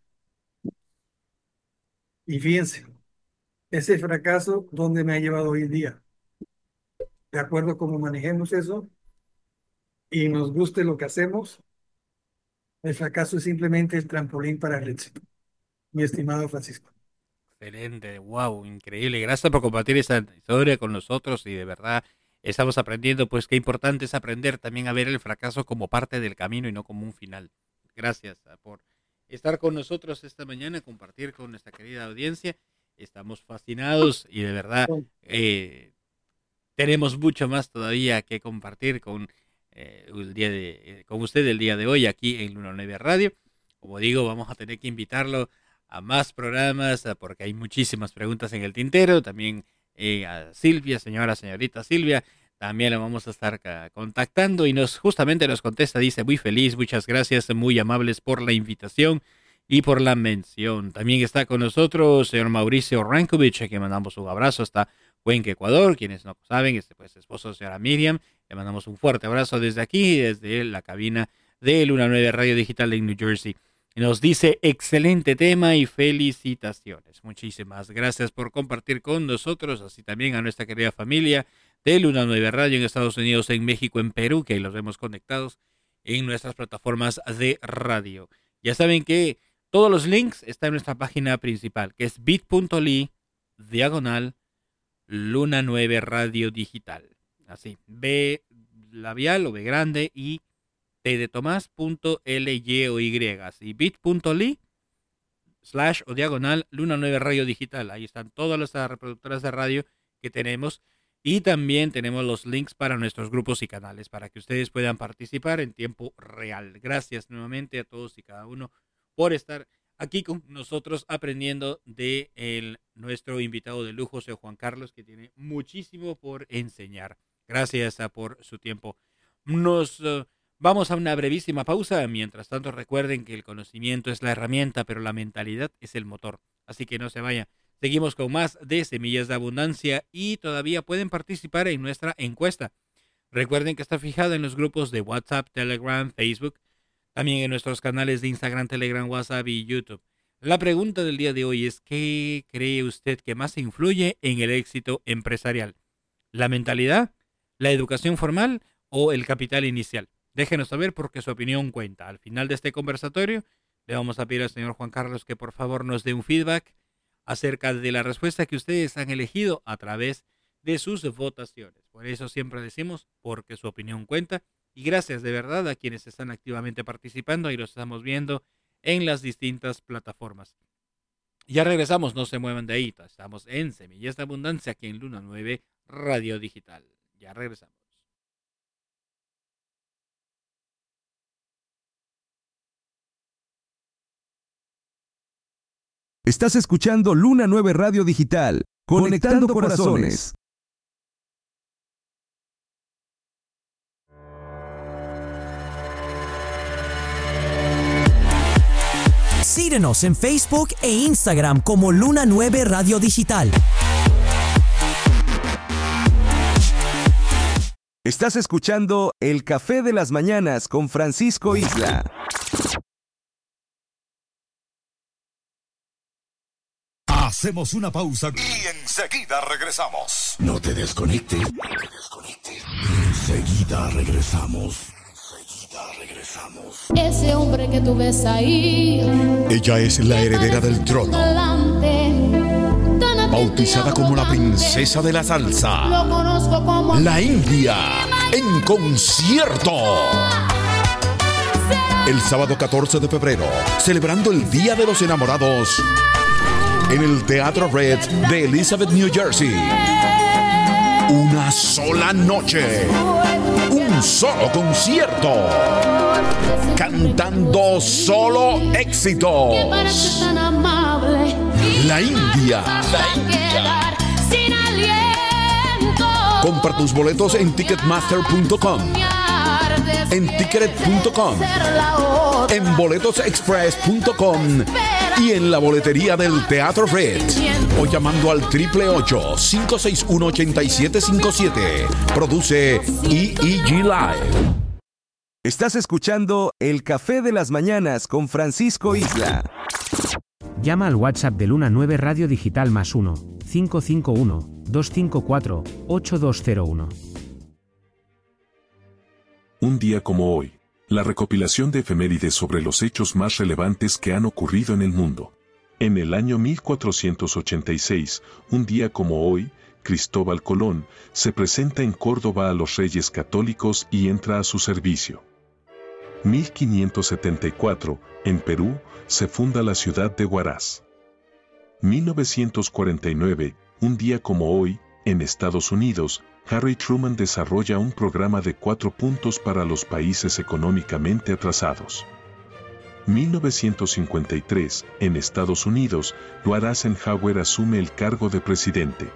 Speaker 19: Y fíjense, ese fracaso, ¿dónde me ha llevado hoy en día? De acuerdo a cómo manejemos eso y nos guste lo que hacemos, el fracaso es simplemente el trampolín para el éxito, mi estimado Francisco.
Speaker 6: Excelente, wow, increíble. Gracias por compartir esa historia con nosotros y de verdad estamos aprendiendo, pues qué importante es aprender también a ver el fracaso como parte del camino y no como un final. Gracias por estar con nosotros esta mañana, compartir con nuestra querida audiencia. Estamos fascinados y de verdad tenemos mucho más todavía que compartir con con usted el día de hoy aquí en Luna 9 Radio. Como digo, vamos a tener que invitarlo a más programas porque hay muchísimas preguntas en el tintero. También a Silvia, señorita Silvia, también la vamos a estar contactando y justamente nos contesta, dice: muy feliz, muchas gracias, muy amables por la invitación y por la mención. También está con nosotros señor Mauricio Rankovic, a quien mandamos un abrazo hasta Cuenca, Ecuador. Quienes no saben, pues esposo de señora Miriam, le mandamos un fuerte abrazo desde aquí, desde la cabina de Luna 9 Radio Digital en New Jersey. Nos dice: excelente tema y felicitaciones. Muchísimas gracias por compartir con nosotros, así también a nuestra querida familia de Luna 9 Radio en Estados Unidos, en México, en Perú, que los vemos conectados en nuestras plataformas de radio. Ya saben que todos los links están en nuestra página principal, que es bit.ly/Luna 9 Radio Digital. Así, B labial o B grande y T de Tomás.ly o Y, así, bit.ly/Luna 9 Radio Digital. Ahí están todas las reproductoras de radio que tenemos y también tenemos los links para nuestros grupos y canales para que ustedes puedan participar en tiempo real. Gracias nuevamente a todos y cada uno por estar aquí con nosotros aprendiendo de nuestro invitado de lujo, señor Juan Carlos, que tiene muchísimo por enseñar. Gracias por su tiempo. Nos vamos a una brevísima pausa. Mientras tanto, recuerden que el conocimiento es la herramienta, pero la mentalidad es el motor. Así que no se vayan. Seguimos con más de Semillas de Abundancia y todavía pueden participar en nuestra encuesta. Recuerden que está fijada en los grupos de WhatsApp, Telegram, Facebook, también en nuestros canales de Instagram, Telegram, WhatsApp y YouTube. La pregunta del día de hoy es: ¿qué cree usted que más influye en el éxito empresarial? ¿La mentalidad, la educación formal o el capital inicial? Déjenos saber porque su opinión cuenta. Al final de este conversatorio le vamos a pedir al señor Juan Carlos que por favor nos dé un feedback acerca de la respuesta que ustedes han elegido a través de sus votaciones. Por eso siempre decimos, porque su opinión cuenta. Y gracias de verdad a quienes están activamente participando y los estamos viendo en las distintas plataformas. Ya regresamos, no se muevan de ahí. Estamos en Semillas de Abundancia aquí en Luna 9 Radio Digital. Ya regresamos.
Speaker 4: Estás escuchando Luna 9 Radio Digital, conectando corazones.
Speaker 7: Síguenos en Facebook e Instagram como Luna 9 Radio Digital.
Speaker 4: Estás escuchando El Café de las Mañanas con Francisco Isla.
Speaker 8: Hacemos una pausa y enseguida regresamos. No te desconectes. Enseguida regresamos.
Speaker 9: Ese hombre que tú ves ahí.
Speaker 8: Ella es la heredera del trono. Bautizada como la princesa de la salsa.
Speaker 9: Lo conozco como
Speaker 8: la India en concierto. El sábado 14 de febrero, celebrando el Día de los Enamorados, en el Teatro Red de Elizabeth, New Jersey. Una sola noche, un solo concierto, cantando solo éxitos. La India. Compra tus boletos en Ticketmaster.com, en Ticket.com, en boletosexpress.com y en la boletería del Teatro Red, o llamando al 888-561-8757. Produce EEG Live.
Speaker 4: Estás escuchando El Café de las Mañanas con Francisco Isla.
Speaker 10: Llama al WhatsApp de Luna 9 Radio Digital +1 551 254 8201.
Speaker 3: Un día como hoy. La recopilación de efemérides sobre los hechos más relevantes que han ocurrido en el mundo. En el año 1486, un día como hoy, Cristóbal Colón se presenta en Córdoba a los reyes católicos y entra a su servicio. 1574, en Perú, se funda la ciudad de Huaraz. 1949, un día como hoy, en Estados Unidos, Harry Truman desarrolla un programa de 4 puntos para los países económicamente atrasados. 1953, en Estados Unidos, Dwight Eisenhower asume el cargo de presidente.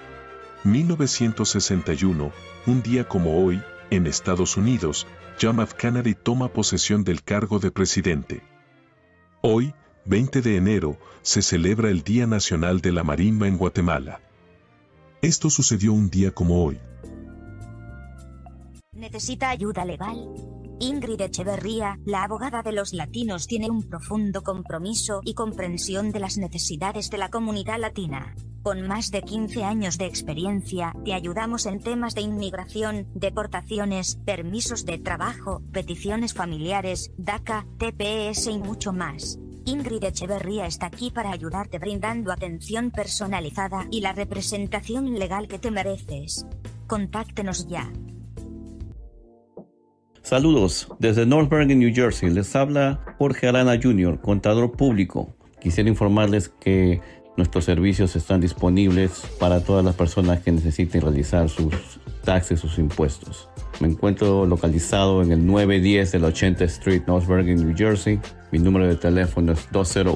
Speaker 3: 1961, un día como hoy, en Estados Unidos, John F. Kennedy toma posesión del cargo de presidente. Hoy, 20 de enero, se celebra el Día Nacional de la Marimba en Guatemala. Esto sucedió un día como hoy.
Speaker 11: ¿Necesita ayuda legal? Ingrid Echeverría, la abogada de los latinos, tiene un profundo compromiso y comprensión de las necesidades de la comunidad latina. Con más de 15 años de experiencia, te ayudamos en temas de inmigración, deportaciones, permisos de trabajo, peticiones familiares, DACA, TPS y mucho más. Ingrid Echeverría está aquí para ayudarte brindando atención personalizada y la representación legal que te mereces. Contáctenos ya.
Speaker 12: Saludos, desde North Bergen, New Jersey. Les habla Jorge Arana Jr., contador público. Quisiera informarles que nuestros servicios están disponibles para todas las personas que necesiten realizar sus taxes, sus impuestos. Me encuentro localizado en el 910 de la 80th Street, North Bergen, New Jersey. Mi número de teléfono es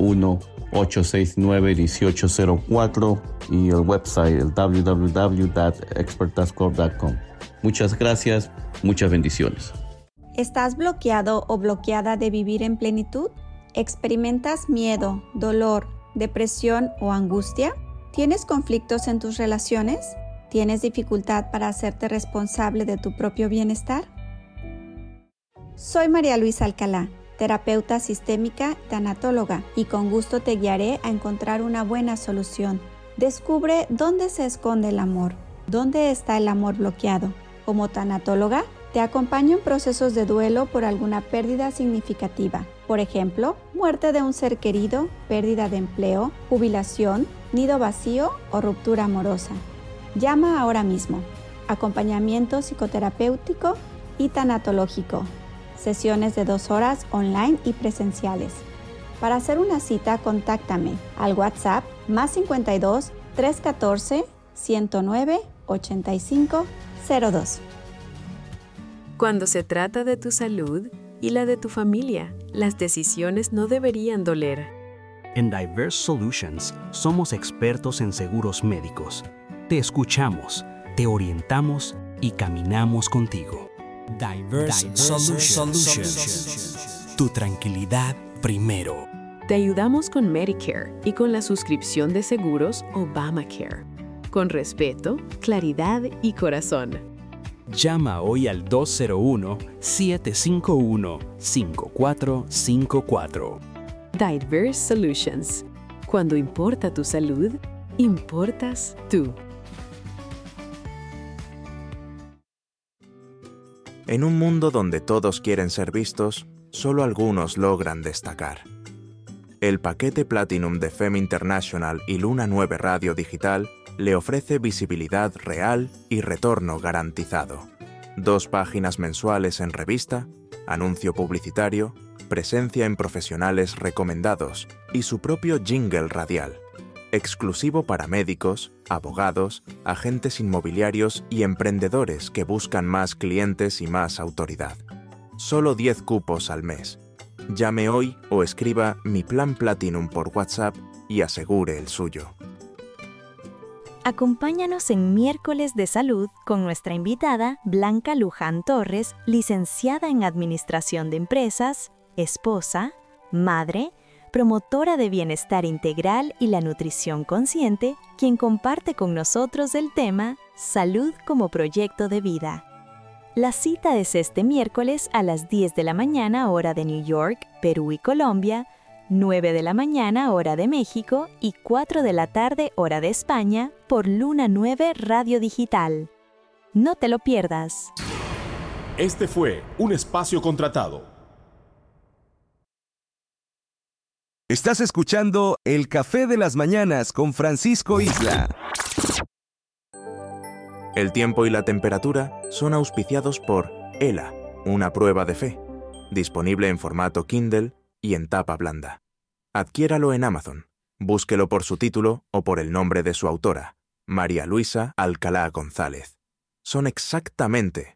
Speaker 12: 201-869-1804 y el website el www.experttaxcorp.com. Muchas gracias, muchas bendiciones.
Speaker 13: ¿Estás bloqueado o bloqueada de vivir en plenitud? ¿Experimentas miedo, dolor, depresión o angustia? ¿Tienes conflictos en tus relaciones? ¿Tienes dificultad para hacerte responsable de tu propio bienestar? Soy María Luisa Alcalá, terapeuta sistémica, tanatóloga, y con gusto te guiaré a encontrar una buena solución. Descubre dónde se esconde el amor, dónde está el amor bloqueado. Como tanatóloga, te acompaño en procesos de duelo por alguna pérdida significativa. Por ejemplo, muerte de un ser querido, pérdida de empleo, jubilación, nido vacío o ruptura amorosa. Llama ahora mismo. Acompañamiento psicoterapéutico y tanatológico. Sesiones de 2 horas online y presenciales. Para hacer una cita, contáctame al WhatsApp +52 314 109 8502.
Speaker 20: Cuando se trata de tu salud y la de tu familia, las decisiones no deberían doler.
Speaker 14: En Diverse Solutions somos expertos en seguros médicos. Te escuchamos, te orientamos y caminamos contigo. Diverse Solutions. Tu tranquilidad primero.
Speaker 20: Te ayudamos con Medicare y con la suscripción de seguros Obamacare. Con respeto, claridad y corazón.
Speaker 14: Llama hoy al 201-751-5454.
Speaker 20: Diverse Solutions. Cuando importa tu salud, importas tú.
Speaker 15: En un mundo donde todos quieren ser vistos, solo algunos logran destacar. El paquete Platinum de FEM International y Luna 9 Radio Digital le ofrece visibilidad real y retorno garantizado. 2 páginas mensuales en revista, anuncio publicitario, presencia en profesionales recomendados y su propio jingle radial, exclusivo para médicos, abogados, agentes inmobiliarios y emprendedores que buscan más clientes y más autoridad. Solo 10 cupos al mes. Llame hoy o escriba Mi Plan Platinum por WhatsApp y asegure el suyo.
Speaker 16: Acompáñanos en Miércoles de Salud con nuestra invitada Blanca Luján Torres, licenciada en Administración de Empresas, esposa, madre, promotora de bienestar integral y la nutrición consciente, quien comparte con nosotros el tema Salud como proyecto de vida. La cita es este miércoles a las 10 de la mañana hora de New York, Perú y Colombia, 9 de la mañana hora de México y 4 de la tarde hora de España por Luna 9 Radio Digital. No te lo pierdas.
Speaker 17: Este fue un espacio contratado.
Speaker 4: Estás escuchando El Café de las Mañanas con Francisco Isla.
Speaker 15: El tiempo y la temperatura son auspiciados por ELA, una prueba de fe, disponible en formato Kindle y en tapa blanda. Adquiéralo en Amazon. Búsquelo por su título o por el nombre de su autora, María Luisa Alcalá González. Son exactamente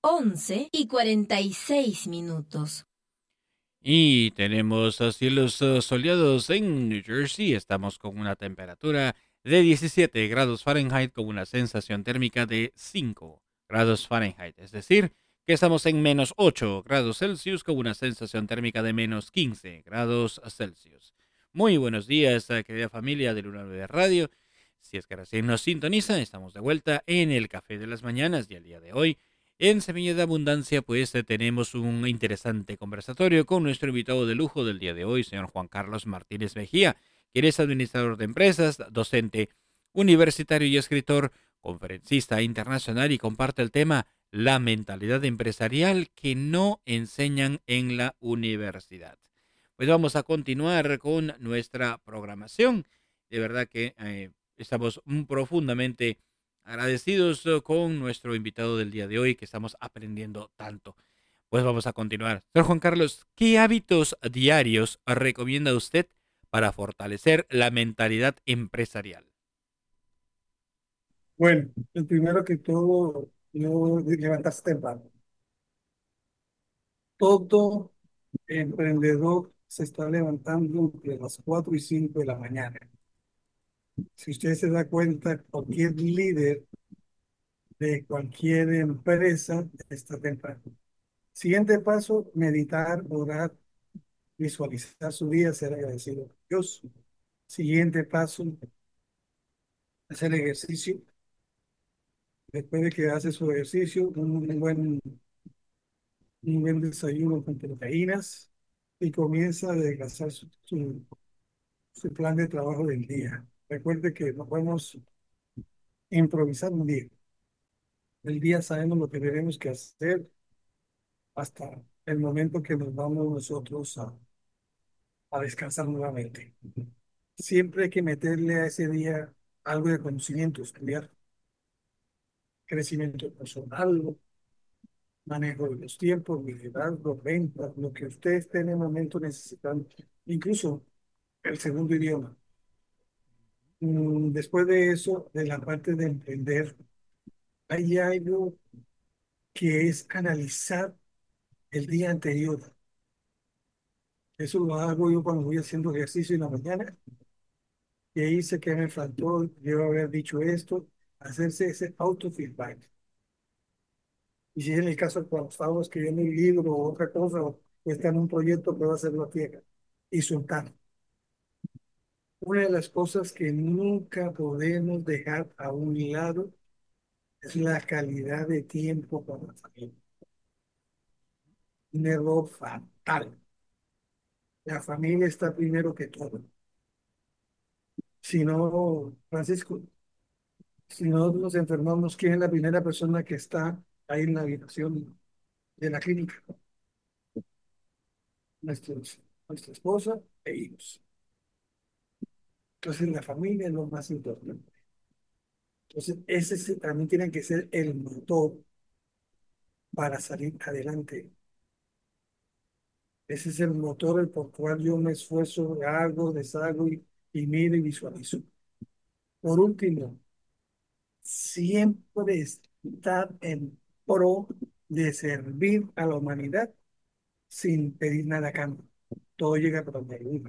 Speaker 1: 11:46.
Speaker 6: Y tenemos cielos soleados en New Jersey. Estamos con una temperatura de 17 grados Fahrenheit con una sensación térmica de 5 grados Fahrenheit. Es decir, que estamos en menos 8 grados Celsius con una sensación térmica de menos 15 grados Celsius. Muy buenos días, querida familia de Luna 9 Radio. Si es que recién nos sintoniza, estamos de vuelta en el Café de las Mañanas y el día de hoy, en Semilla de Abundancia, pues tenemos un interesante conversatorio con nuestro invitado de lujo del día de hoy, señor Juan Carlos Martínez Mejía, quien es administrador de empresas, docente universitario y escritor, conferencista internacional y comparte el tema la mentalidad empresarial que no enseñan en la universidad. Pues vamos a continuar con nuestra programación. De verdad que estamos profundamente agradecidos con nuestro invitado del día de hoy, que estamos aprendiendo tanto. Pues vamos a continuar. Señor Juan Carlos, ¿qué hábitos diarios recomienda usted para fortalecer la mentalidad empresarial?
Speaker 19: Bueno, el primero que todo, no levantarse temprano. Todo emprendedor se está levantando entre las 4 y 5 de la mañana. Si usted se da cuenta, cualquier líder de cualquier empresa está temprano. Siguiente paso, meditar, orar, visualizar su día, ser agradecido a Dios. Siguiente paso, hacer ejercicio. Después de que hace su ejercicio, un buen desayuno con proteínas y comienza a adelgazar su plan de trabajo del día. Recuerde que no podemos improvisar un día. El día sabemos lo que tenemos que hacer hasta el momento que nos vamos nosotros a descansar nuevamente. Siempre hay que meterle a ese día algo de conocimiento, estudiar, crecimiento personal, manejo de los tiempos, liderazgo, ventas, lo que usted esté en el momento necesitando, incluso el segundo idioma. Después de eso, de la parte de emprender, hay algo que es analizar el día anterior. Eso lo hago yo cuando voy haciendo ejercicio en la mañana. Y ahí hice que me faltó, debo haber dicho esto, hacerse ese autofeedback. Y si es en el caso de cuando estamos escribiendo un libro o otra cosa, o está en un proyecto que va a hacer la tierra, y soltar. Una de las cosas que nunca podemos dejar a un lado es la calidad de tiempo con la familia. Un error fatal. La familia está primero que todo. Si no, Francisco, si no nos enfermamos, ¿quién es la primera persona que está ahí en la habitación de la clínica? Nuestra esposa e hijos. Entonces, la familia es lo más importante. Entonces, también tiene que ser el motor para salir adelante. Ese es el motor el por cual yo me esfuerzo, hago, deshago y miro y visualizo. Por último, siempre estar en pro de servir a la humanidad sin pedir nada a cambio. Todo llega por medio.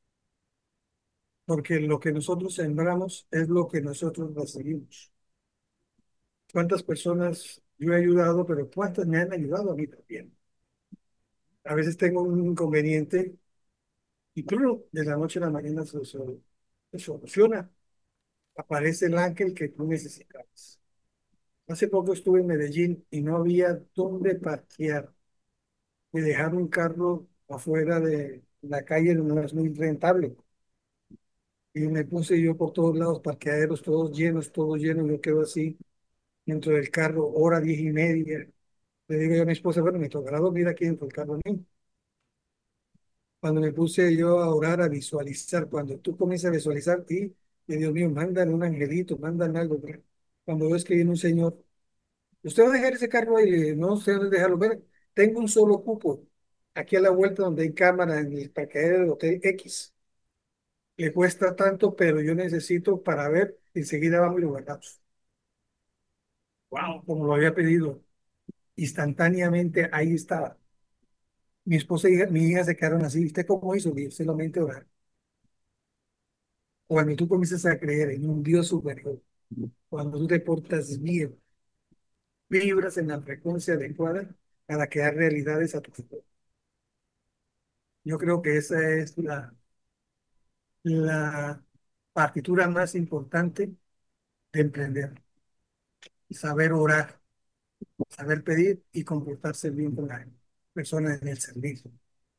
Speaker 19: Porque lo que nosotros sembramos es lo que nosotros recibimos. ¿Cuántas personas yo he ayudado, pero cuántas me han ayudado a mí también? A veces tengo un inconveniente y ¡plum! De la noche a la mañana se soluciona. Aparece el ángel que tú necesitabas. Hace poco estuve en Medellín y no había dónde parquear. Me dejaron un carro afuera de la calle, no es muy rentable. Y me puse yo por todos lados, parqueaderos todos llenos, todos llenos. Yo quedo así dentro del carro, hora 10:30. Le digo yo a mi esposa, bueno, me tocará dormir aquí dentro del carro a mí. Cuando me puse yo a orar, a visualizar, cuando tú comienzas a visualizar, Dios mío, mandan un angelito, mandan algo. Cuando veo que viene un señor, usted va a dejar ese carro ahí, no sé dónde dejarlo. Ver, tengo un solo cupo, aquí a la vuelta donde hay cámara en el parqueadero del Hotel X. Le cuesta tanto, pero yo necesito para ver, enseguida vamos y lo guardamos. Wow, como lo había pedido, instantáneamente ahí estaba. Mi esposa y mi hija se quedaron así. ¿Usted cómo hizo? Y solamente orar. Cuando tú comienzas a creer en un Dios superior, cuando tú te portas bien, vibras en la frecuencia adecuada para crear realidades a tu futuro. Yo creo que esa es la partitura más importante de emprender. Saber orar, saber pedir y comportarse bien con la persona en el servicio.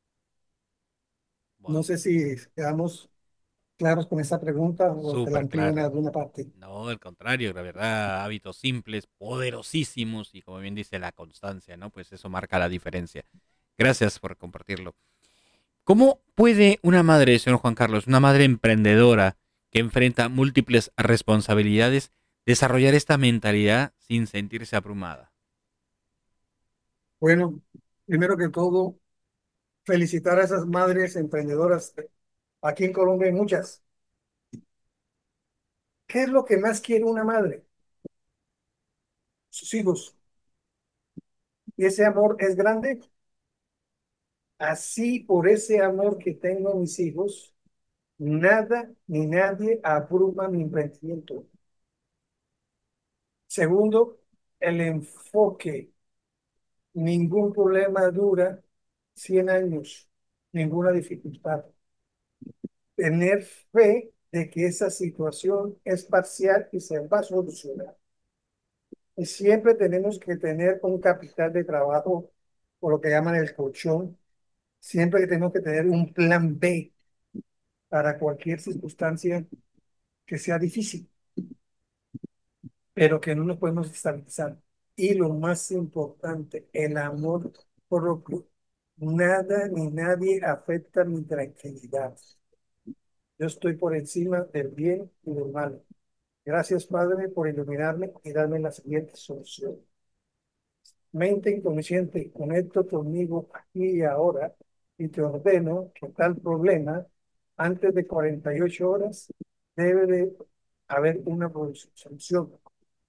Speaker 19: No sé si quedamos claros con esa pregunta o te la
Speaker 6: Súper
Speaker 19: amplío en
Speaker 6: claro.
Speaker 19: alguna parte.
Speaker 6: No, al contrario, la verdad, hábitos simples, poderosísimos y como bien dice la constancia, ¿no? Pues eso marca la diferencia. Gracias por compartirlo. ¿Cómo puede una madre, señor Juan Carlos, una madre emprendedora que enfrenta múltiples responsabilidades, desarrollar esta mentalidad sin sentirse abrumada?
Speaker 19: Bueno, primero que todo, felicitar a esas madres emprendedoras. Aquí en Colombia hay muchas. ¿Qué es lo que más quiere una madre? Sus hijos. Y ese amor es grande. Así, por ese amor que tengo a mis hijos, nada ni nadie abruma mi emprendimiento. Segundo, el enfoque. Ningún problema dura 100 años, ninguna dificultad. Tener fe de que esa situación es parcial y se va a solucionar. Y siempre tenemos que tener un capital de trabajo, por lo que llaman el colchón. Siempre tenemos que tener un plan B para cualquier circunstancia que sea difícil, pero que no nos podemos estabilizar. Y lo más importante, el amor propio. Nada ni nadie afecta mi tranquilidad. Yo estoy por encima del bien y del mal. Gracias, Padre, por iluminarme y darme la siguiente solución. Mente inconsciente, conecto conmigo aquí y ahora y te ordeno que tal problema, antes de 48 horas, debe de haber una solución.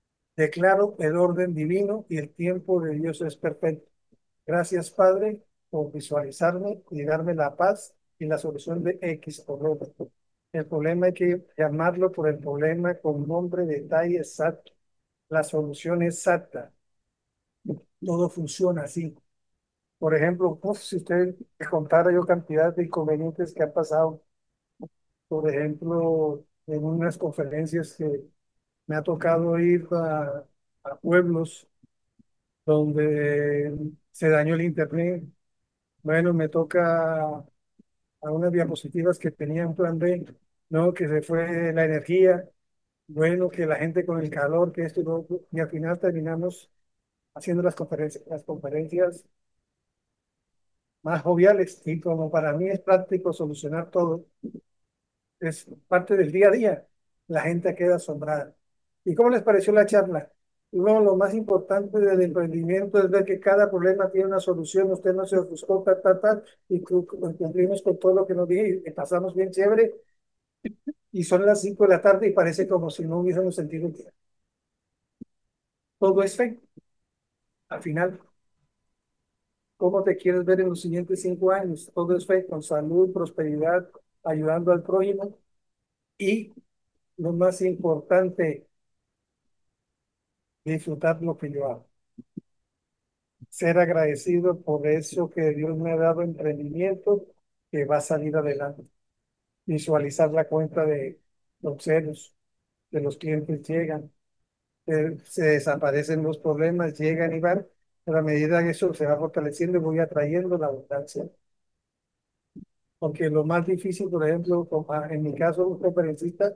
Speaker 19: Declaro el orden divino y el tiempo de Dios es perfecto. Gracias, Padre, por visualizarme y darme la paz y la solución de X problema. El problema hay que llamarlo por el problema con nombre, detalle exacto. La solución exacta. Todo funciona así. Por ejemplo, si usted me contara yo cantidad de inconvenientes que han pasado, por ejemplo, en unas conferencias que me ha tocado ir a pueblos donde se dañó el internet. Bueno, me toca a unas diapositivas que tenían plan B, no, que se fue la energía, bueno, que la gente con el calor, que esto y lo otro, y al final terminamos haciendo las conferencias más joviales, y como para mí es práctico solucionar todo, es parte del día a día, la gente queda asombrada. ¿Y cómo les pareció la charla? No, lo más importante del emprendimiento es ver que cada problema tiene una solución, usted no se ofuscó, y cumplimos con todo lo que nos dije, y pasamos bien chévere, y son las 5 de la tarde y parece como si no hubiésemos sentido el día. Todo es fe. Al final, ¿cómo te quieres ver en los siguientes 5 años? Todo es fe, con salud, prosperidad, ayudando al prójimo, y lo más importante, disfrutar lo que yo hago. Ser agradecido por eso que Dios me ha dado emprendimiento que va a salir adelante. Visualizar la cuenta de los ceros, de los clientes llegan, se desaparecen los problemas, llegan y van. A la medida que eso se va fortaleciendo, voy atrayendo la abundancia. Porque lo más difícil, por ejemplo, en mi caso, un conferencista,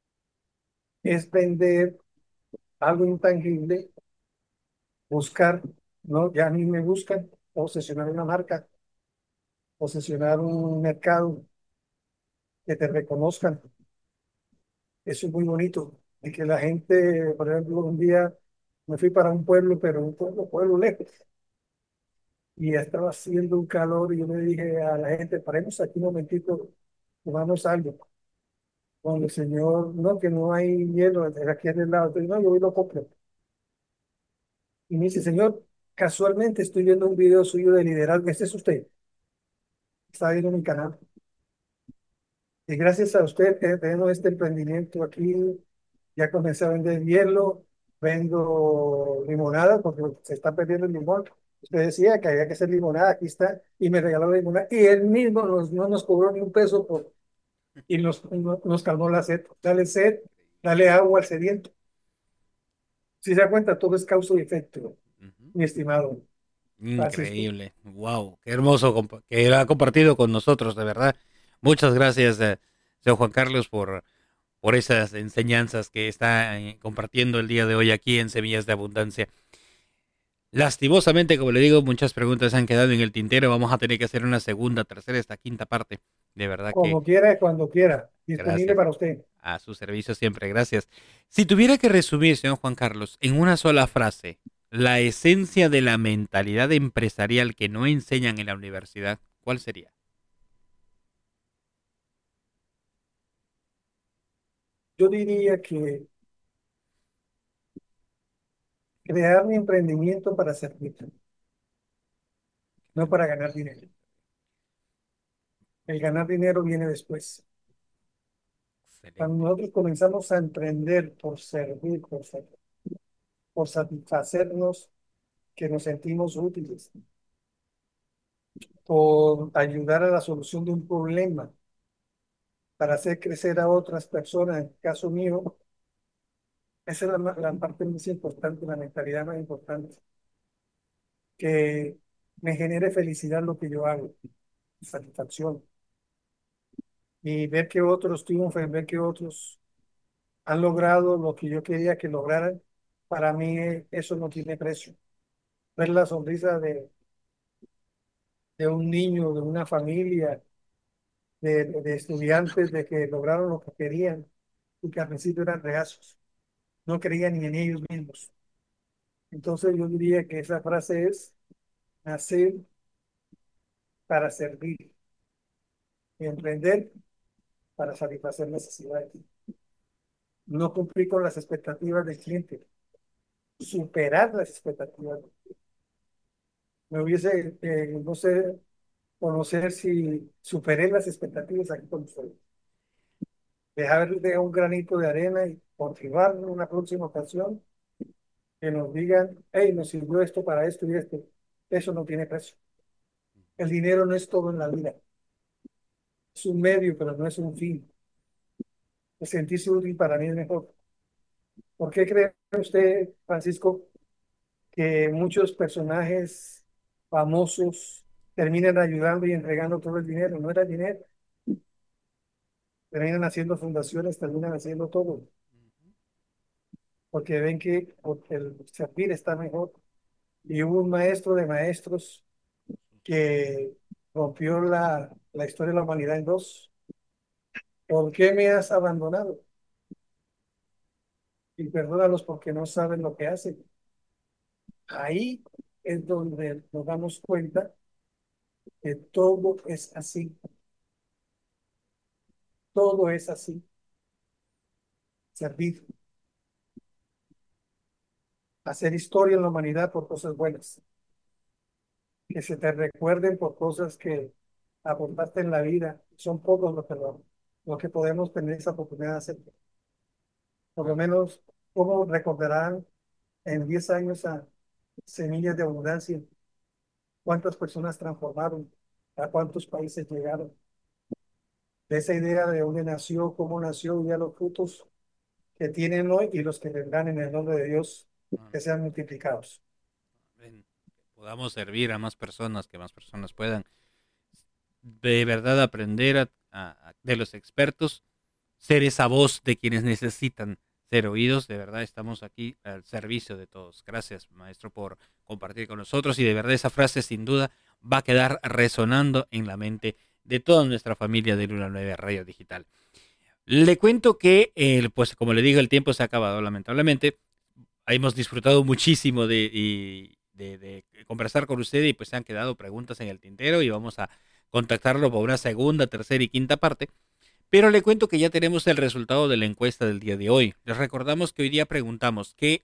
Speaker 19: es vender algo intangible, buscar, ¿no? Ya a mí me buscan, obsesionar una marca, obsesionar un mercado, que te reconozcan. Eso es muy bonito. Y que la gente, por ejemplo, un día me fui para un pueblo, pero un pueblo lejos. Y ya estaba haciendo un calor y yo le dije a la gente, paremos aquí un momentito, tomamos algo. Cuando el señor, no, que no hay hielo, de aquí al lado. Entonces, no, yo voy y lo compro. Y me dice, señor, casualmente estoy viendo un video suyo de liderazgo. Este es usted. Está viendo mi canal. Y gracias a usted que tenemos este emprendimiento aquí, ya comencé a vender hielo, vendo limonada porque se está perdiendo el limón. Usted decía que había que hacer limonada, aquí está, y me regaló la limonada. Y él mismo no nos cobró ni un peso y nos calmó la sed, dale agua al sediento. Si se da cuenta, todo es causa y efecto, mi estimado.
Speaker 6: Increíble, wow, qué hermoso que lo ha compartido con nosotros, de verdad. Muchas gracias, señor Juan Carlos, por esas enseñanzas que está compartiendo el día de hoy aquí en Semillas de Abundancia. Lastimosamente, como le digo, muchas preguntas han quedado en el tintero. Vamos a tener que hacer una segunda, tercera, esta quinta parte. De verdad
Speaker 19: como quiera, cuando quiera. Disponible
Speaker 6: gracias.
Speaker 19: Para usted.
Speaker 6: A su servicio siempre, gracias. Si tuviera que resumir, señor Juan Carlos, en una sola frase, la esencia de la mentalidad empresarial que no enseñan en la universidad, ¿cuál sería?
Speaker 19: Yo diría que crear mi emprendimiento para servir, no para ganar dinero. El ganar dinero viene después. Cuando nosotros comenzamos a emprender por servir, por satisfacernos, que nos sentimos útiles, por ayudar a la solución de un problema, para hacer crecer a otras personas, en el caso mío, esa es la parte más importante, la mentalidad más importante, que me genere felicidad lo que yo hago, satisfacción, y ver que otros triunfan, ver que otros han logrado lo que yo quería que lograran, para mí eso no tiene precio. Ver la sonrisa de un niño, de una familia, de estudiantes, de que lograron lo que querían y que al principio eran reacios, no creían ni en ellos mismos. Entonces yo diría que esa frase es nacer para servir y emprender para satisfacer necesidades. No cumplir con las expectativas del cliente, superar las expectativas. Me hubiese, no sé, conocer si superé las expectativas aquí con ustedes. Dejar de un granito de arena y continuar en una próxima ocasión que nos digan, hey, nos sirvió esto para esto y esto. Eso no tiene precio. El dinero no es todo en la vida. Es un medio, pero no es un fin. El sentirse útil para mí es mejor. ¿Por qué cree usted, Francisco, que muchos personajes famosos terminan ayudando y entregando todo el dinero? No era dinero. Terminan haciendo fundaciones, terminan haciendo todo. Porque ven que el servir está mejor. Y hubo un maestro de maestros que rompió la historia de la humanidad en dos. ¿Por qué me has abandonado? Y perdónalos porque no saben lo que hacen. Ahí es donde nos damos cuenta que todo es así. Todo es así. Servir. Hacer historia en la humanidad por cosas buenas. Que se te recuerden por cosas que aportaste en la vida. Son pocos los que podemos tener esa oportunidad de hacer. Por lo menos, ¿cómo recordarán en 10 años a Semillas de Abundancia? ¿Cuántas personas transformaron? ¿A cuántos países llegaron? De esa idea de dónde nació, cómo nació, y a los frutos que tienen hoy y los que vendrán en el nombre de Dios, que sean multiplicados.
Speaker 6: Podamos servir a más personas, que más personas puedan de verdad aprender de los expertos, ser esa voz de quienes necesitan ser oídos. De verdad estamos aquí al servicio de todos. Gracias, maestro, por compartir con nosotros, y de verdad esa frase sin duda va a quedar resonando en la mente de toda nuestra familia de Luna 9 Radio Digital. Le cuento que, pues como le digo, el tiempo se ha acabado lamentablemente. Hemos disfrutado muchísimo de conversar con usted, y pues se han quedado preguntas en el tintero y vamos a contactarlo por una segunda, tercera y quinta parte. Pero le cuento que ya tenemos el resultado de la encuesta del día de hoy. Les recordamos que hoy día preguntamos ¿cree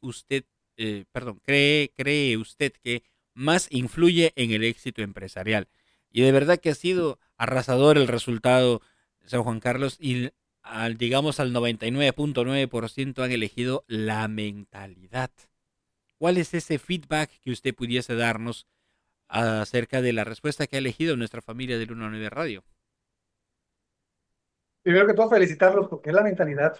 Speaker 6: usted que más influye en el éxito empresarial? Y de verdad que ha sido arrasador el resultado, San Juan Carlos, y digamos al 99.9% han elegido la mentalidad. ¿Cuál es ese feedback que usted pudiese darnos acerca de la respuesta que ha elegido nuestra familia de Luna 9 Radio?
Speaker 19: Primero que todo, felicitarlos porque es la mentalidad.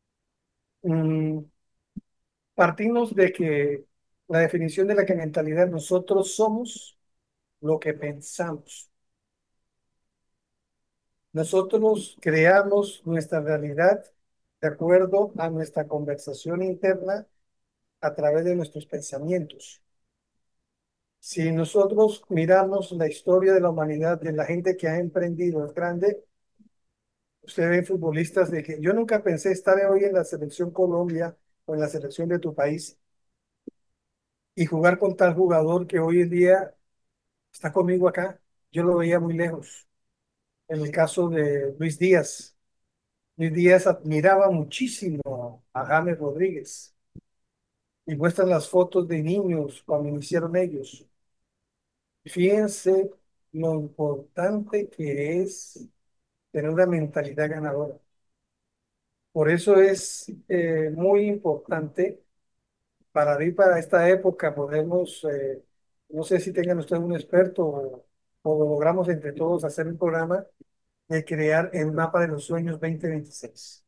Speaker 19: Partimos de que la definición de la que mentalidad, nosotros somos lo que pensamos. Nosotros creamos nuestra realidad de acuerdo a nuestra conversación interna a través de nuestros pensamientos. Si nosotros miramos la historia de la humanidad, de la gente que ha emprendido, es grande. Usted ve futbolistas de que yo nunca pensé estar hoy en la selección Colombia o en la selección de tu país y jugar con tal jugador que hoy en día está conmigo acá. Yo lo veía muy lejos. En el caso de Luis Díaz. Luis Díaz admiraba muchísimo a James Rodríguez y muestran las fotos de niños cuando iniciaron ellos. Fíjense lo importante que es tener una mentalidad ganadora. Por eso es muy importante para esta época. Podemos, no sé si tengan ustedes un experto o logramos entre todos hacer un programa de crear el mapa de los sueños 2026.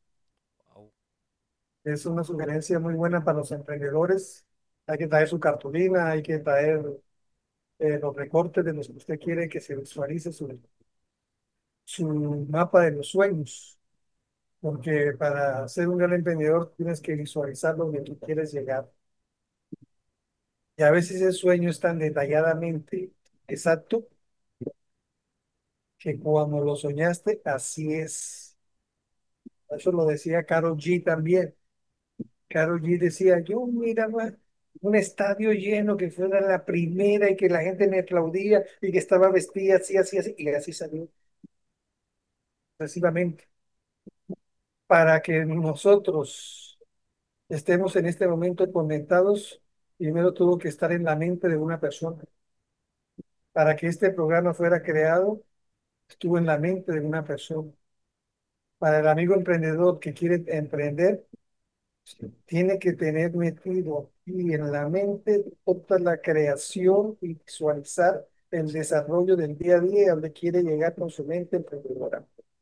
Speaker 19: Es una sugerencia muy buena para los emprendedores. Hay que traer su cartulina, hay que traer los recortes de los que usted quiere que se visualice su mapa de los sueños. Porque para ser un gran emprendedor tienes que visualizar donde tú quieres llegar. Y a veces ese sueño es tan detalladamente exacto que cuando lo soñaste, así es. Eso lo decía Karol G también. Karol G decía, yo miraba un estadio lleno que fuera la primera y que la gente me aplaudía y que estaba vestida así, así, así, y así salió sucesivamente. Para que nosotros estemos en este momento conectados, primero tuvo que estar en la mente de una persona. para que este programa fuera creado, estuvo en la mente de una persona. Para el amigo emprendedor que quiere emprender, tiene que tener metido y en la mente toda la creación y visualizar el desarrollo del día a día donde quiere llegar con su mente emprendedora.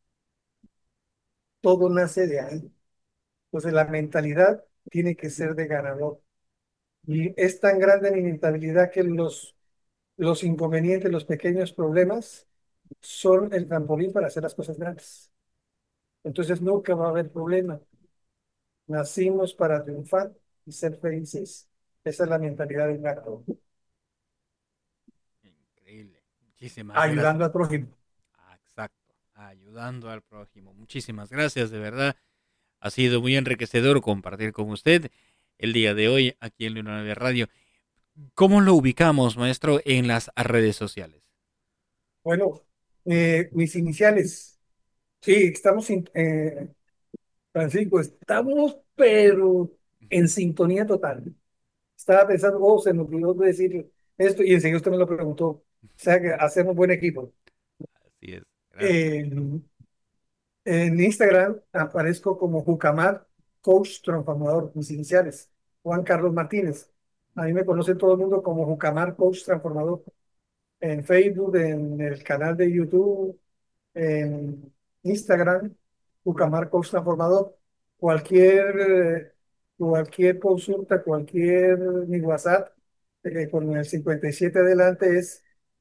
Speaker 19: Todo nace de ahí. Entonces la mentalidad tiene que ser de ganador. Y es tan grande mi mentalidad que los inconvenientes, los pequeños problemas son el trampolín para hacer las cosas grandes. Entonces nunca va a haber problema. Nacimos para triunfar y ser felices. Esa es la mentalidad del gato.
Speaker 6: Increíble. Muchísimas
Speaker 19: Ayudando
Speaker 6: gracias.
Speaker 19: al prójimo.
Speaker 6: Exacto. Ayudando al prójimo. Muchísimas gracias, de verdad. Ha sido muy enriquecedor compartir con usted el día de hoy aquí en Luna 9 Radio. ¿Cómo lo ubicamos, maestro, en las redes sociales?
Speaker 19: Bueno, mis iniciales. Sí, estamos, Francisco, estamos, pero en sintonía total. Estaba pensando, se me olvidó decir esto y enseguida usted me lo preguntó. O sea que hacemos buen equipo.
Speaker 6: Así es.
Speaker 19: En Instagram aparezco como Jucamar, coach transformador, mis iniciales, Juan Carlos Martínez. A mí me conoce todo el mundo como Jucamar, coach transformador. En Facebook, en el canal de YouTube, en Instagram, Jucamar, coach transformador. Cualquier consulta, mi WhatsApp, con el 57 adelante es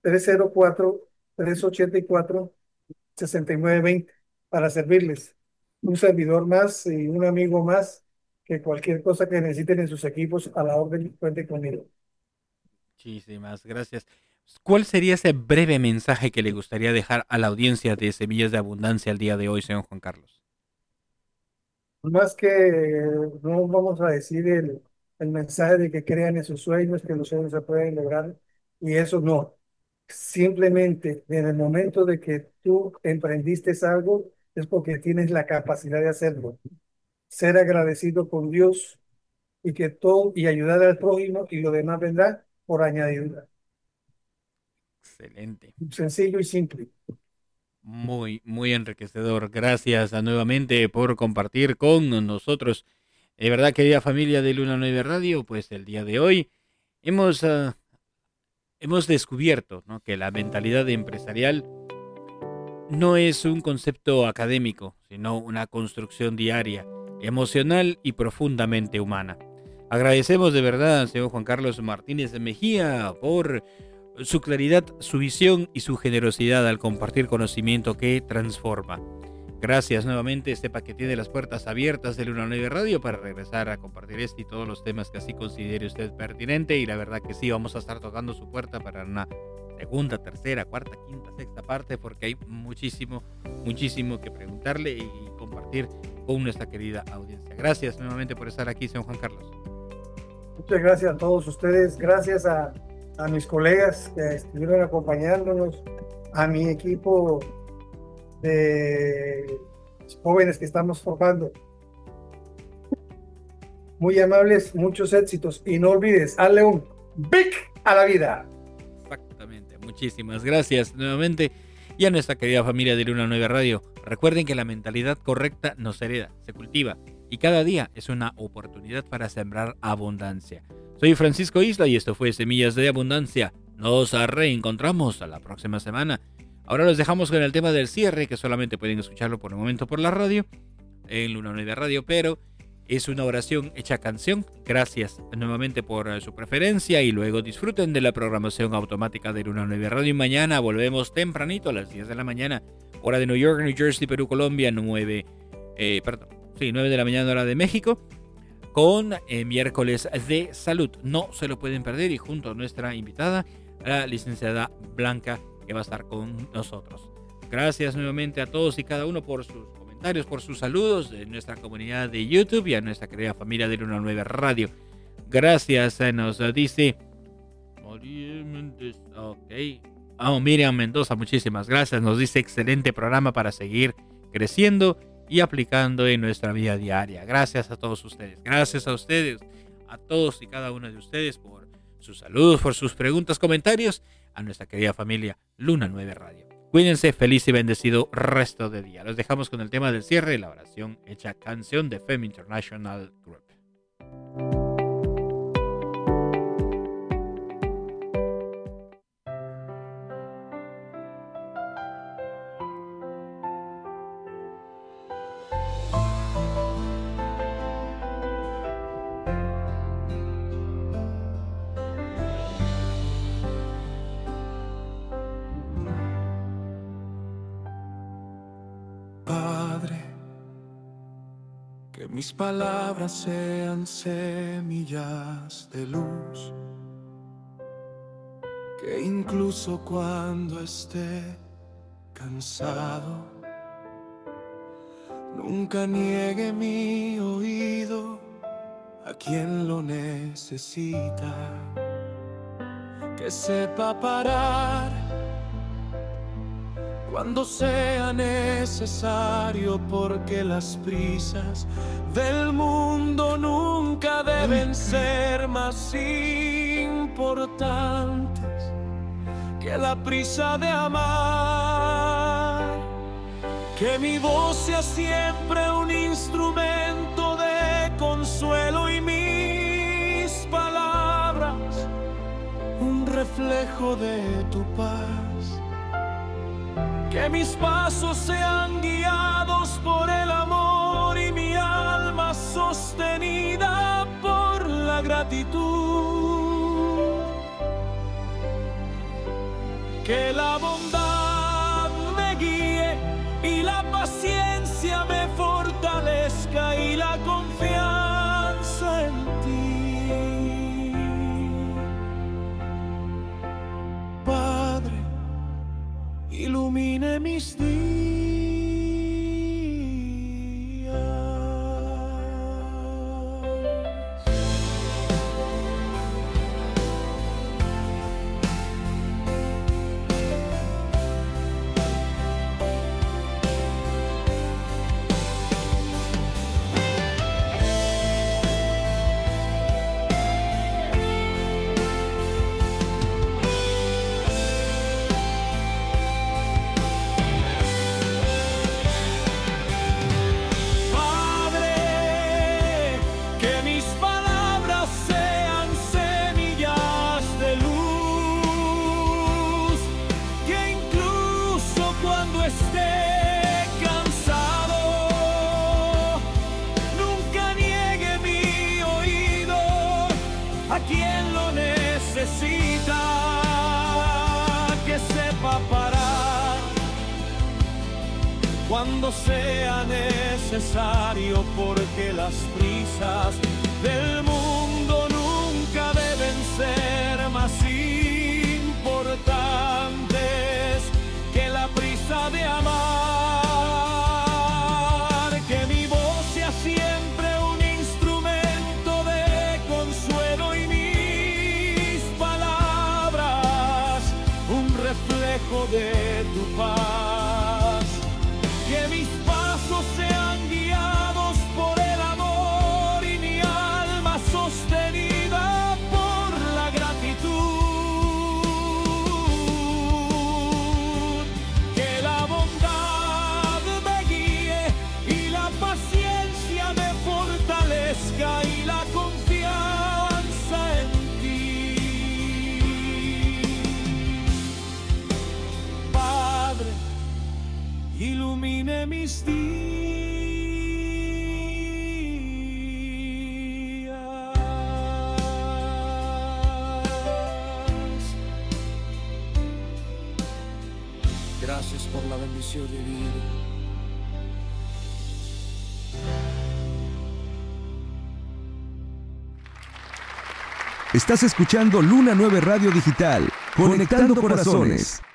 Speaker 19: 304-384-6920 para servirles. Un servidor más y un amigo más que cualquier cosa que necesiten en sus equipos a la orden cuente conmigo.
Speaker 6: Muchísimas gracias. ¿Cuál sería ese breve mensaje que le gustaría dejar a la audiencia de Semillas de Abundancia el día de hoy, señor Juan Carlos?
Speaker 19: Más que no vamos a decir el mensaje de que crean en sus sueños, que los sueños se pueden lograr, y eso no. Simplemente en el momento de que tú emprendiste algo, es porque tienes la capacidad de hacerlo. Ser agradecido con Dios y ayudar al prójimo, y lo demás vendrá por añadidura.
Speaker 6: Excelente.
Speaker 19: Sencillo y simple.
Speaker 6: Muy, muy enriquecedor. Gracias nuevamente por compartir con nosotros. De verdad, querida familia de Luna 9 Radio, pues el día de hoy hemos descubierto, ¿no?, que la mentalidad empresarial no es un concepto académico, sino una construcción diaria, emocional y profundamente humana. Agradecemos de verdad al señor Juan Carlos Martínez de Mejía por su claridad, su visión y su generosidad al compartir conocimiento que transforma. Gracias nuevamente, sepa que tiene las puertas abiertas de Luna 9 Radio para regresar a compartir este y todos los temas que así considere usted pertinente, y la verdad que sí, vamos a estar tocando su puerta para una segunda, tercera, cuarta, quinta, sexta parte, porque hay muchísimo que preguntarle y compartir con nuestra querida audiencia. Gracias nuevamente por estar aquí, señor Juan Carlos.
Speaker 19: Muchas gracias a todos ustedes, gracias a mis colegas que estuvieron acompañándonos, a mi equipo de jóvenes que estamos formando. Muy amables, muchos éxitos, y no olvides, hazle un big a la vida.
Speaker 6: Exactamente, muchísimas gracias nuevamente. Y a nuestra querida familia de Luna 9 Radio, recuerden que la mentalidad correcta no se hereda, se cultiva, y cada día es una oportunidad para sembrar abundancia. Soy Francisco Isla y esto fue Semillas de Abundancia. Nos reencontramos a la próxima semana. Ahora los dejamos con el tema del cierre, que solamente pueden escucharlo por el momento por la radio, en Luna 9 Radio, pero es una oración hecha canción. Gracias nuevamente por su preferencia y luego disfruten de la programación automática de Luna 9 Radio. Y mañana volvemos tempranito a las 10 de la mañana, hora de New York, New Jersey, Perú, Colombia, 9 de la mañana, hora de México, con miércoles de salud. No se lo pueden perder, y junto a nuestra invitada, la licenciada Blanca, que va a estar con nosotros. Gracias nuevamente a todos y cada uno por sus comentarios, por sus saludos de nuestra comunidad de YouTube y a nuestra querida familia de Luna 9 Radio. Gracias, nos dice Miriam Mendoza, muchísimas gracias. Nos dice: excelente programa para seguir creciendo y aplicando en nuestra vida diaria. Gracias a todos ustedes. Gracias a ustedes, a todos y cada uno de ustedes, por sus saludos, por sus preguntas, comentarios. a nuestra querida familia Luna 9 Radio. Cuídense, feliz y bendecido resto de día. Los dejamos con el tema del cierre, la oración hecha canción de Femme International Group.
Speaker 2: Que mis palabras sean semillas de luz, que incluso cuando esté cansado, nunca niegue mi oído a quien lo necesita, que sepa parar cuando sea necesario, porque las prisas del mundo nunca deben ser más importantes que la prisa de amar. Que mi voz sea siempre un instrumento de consuelo y mis palabras un reflejo de tu paz. Que mis pasos sean guiados por el amor y mi alma sostenida por la gratitud. Que la bondad me guíe y la paciencia me fortalezca y la confianza en ti. Padre, ilumine mis días. Cuando sea necesario, porque las prisas del mundo nunca deben ser más importantes que la prisa de amar. Que mi voz sea siempre un instrumento de consuelo y mis palabras un reflejo de tu paz. Que mis pasos sean guiados por el amor y mi alma sostenida por la gratitud. Que la bondad me guíe y la paciencia me fortalezca y la confianza en ti. Padre, ilumine mis días. Gracias por la bendición de vida.
Speaker 4: Estás escuchando Luna 9 Radio Digital, conectando corazones.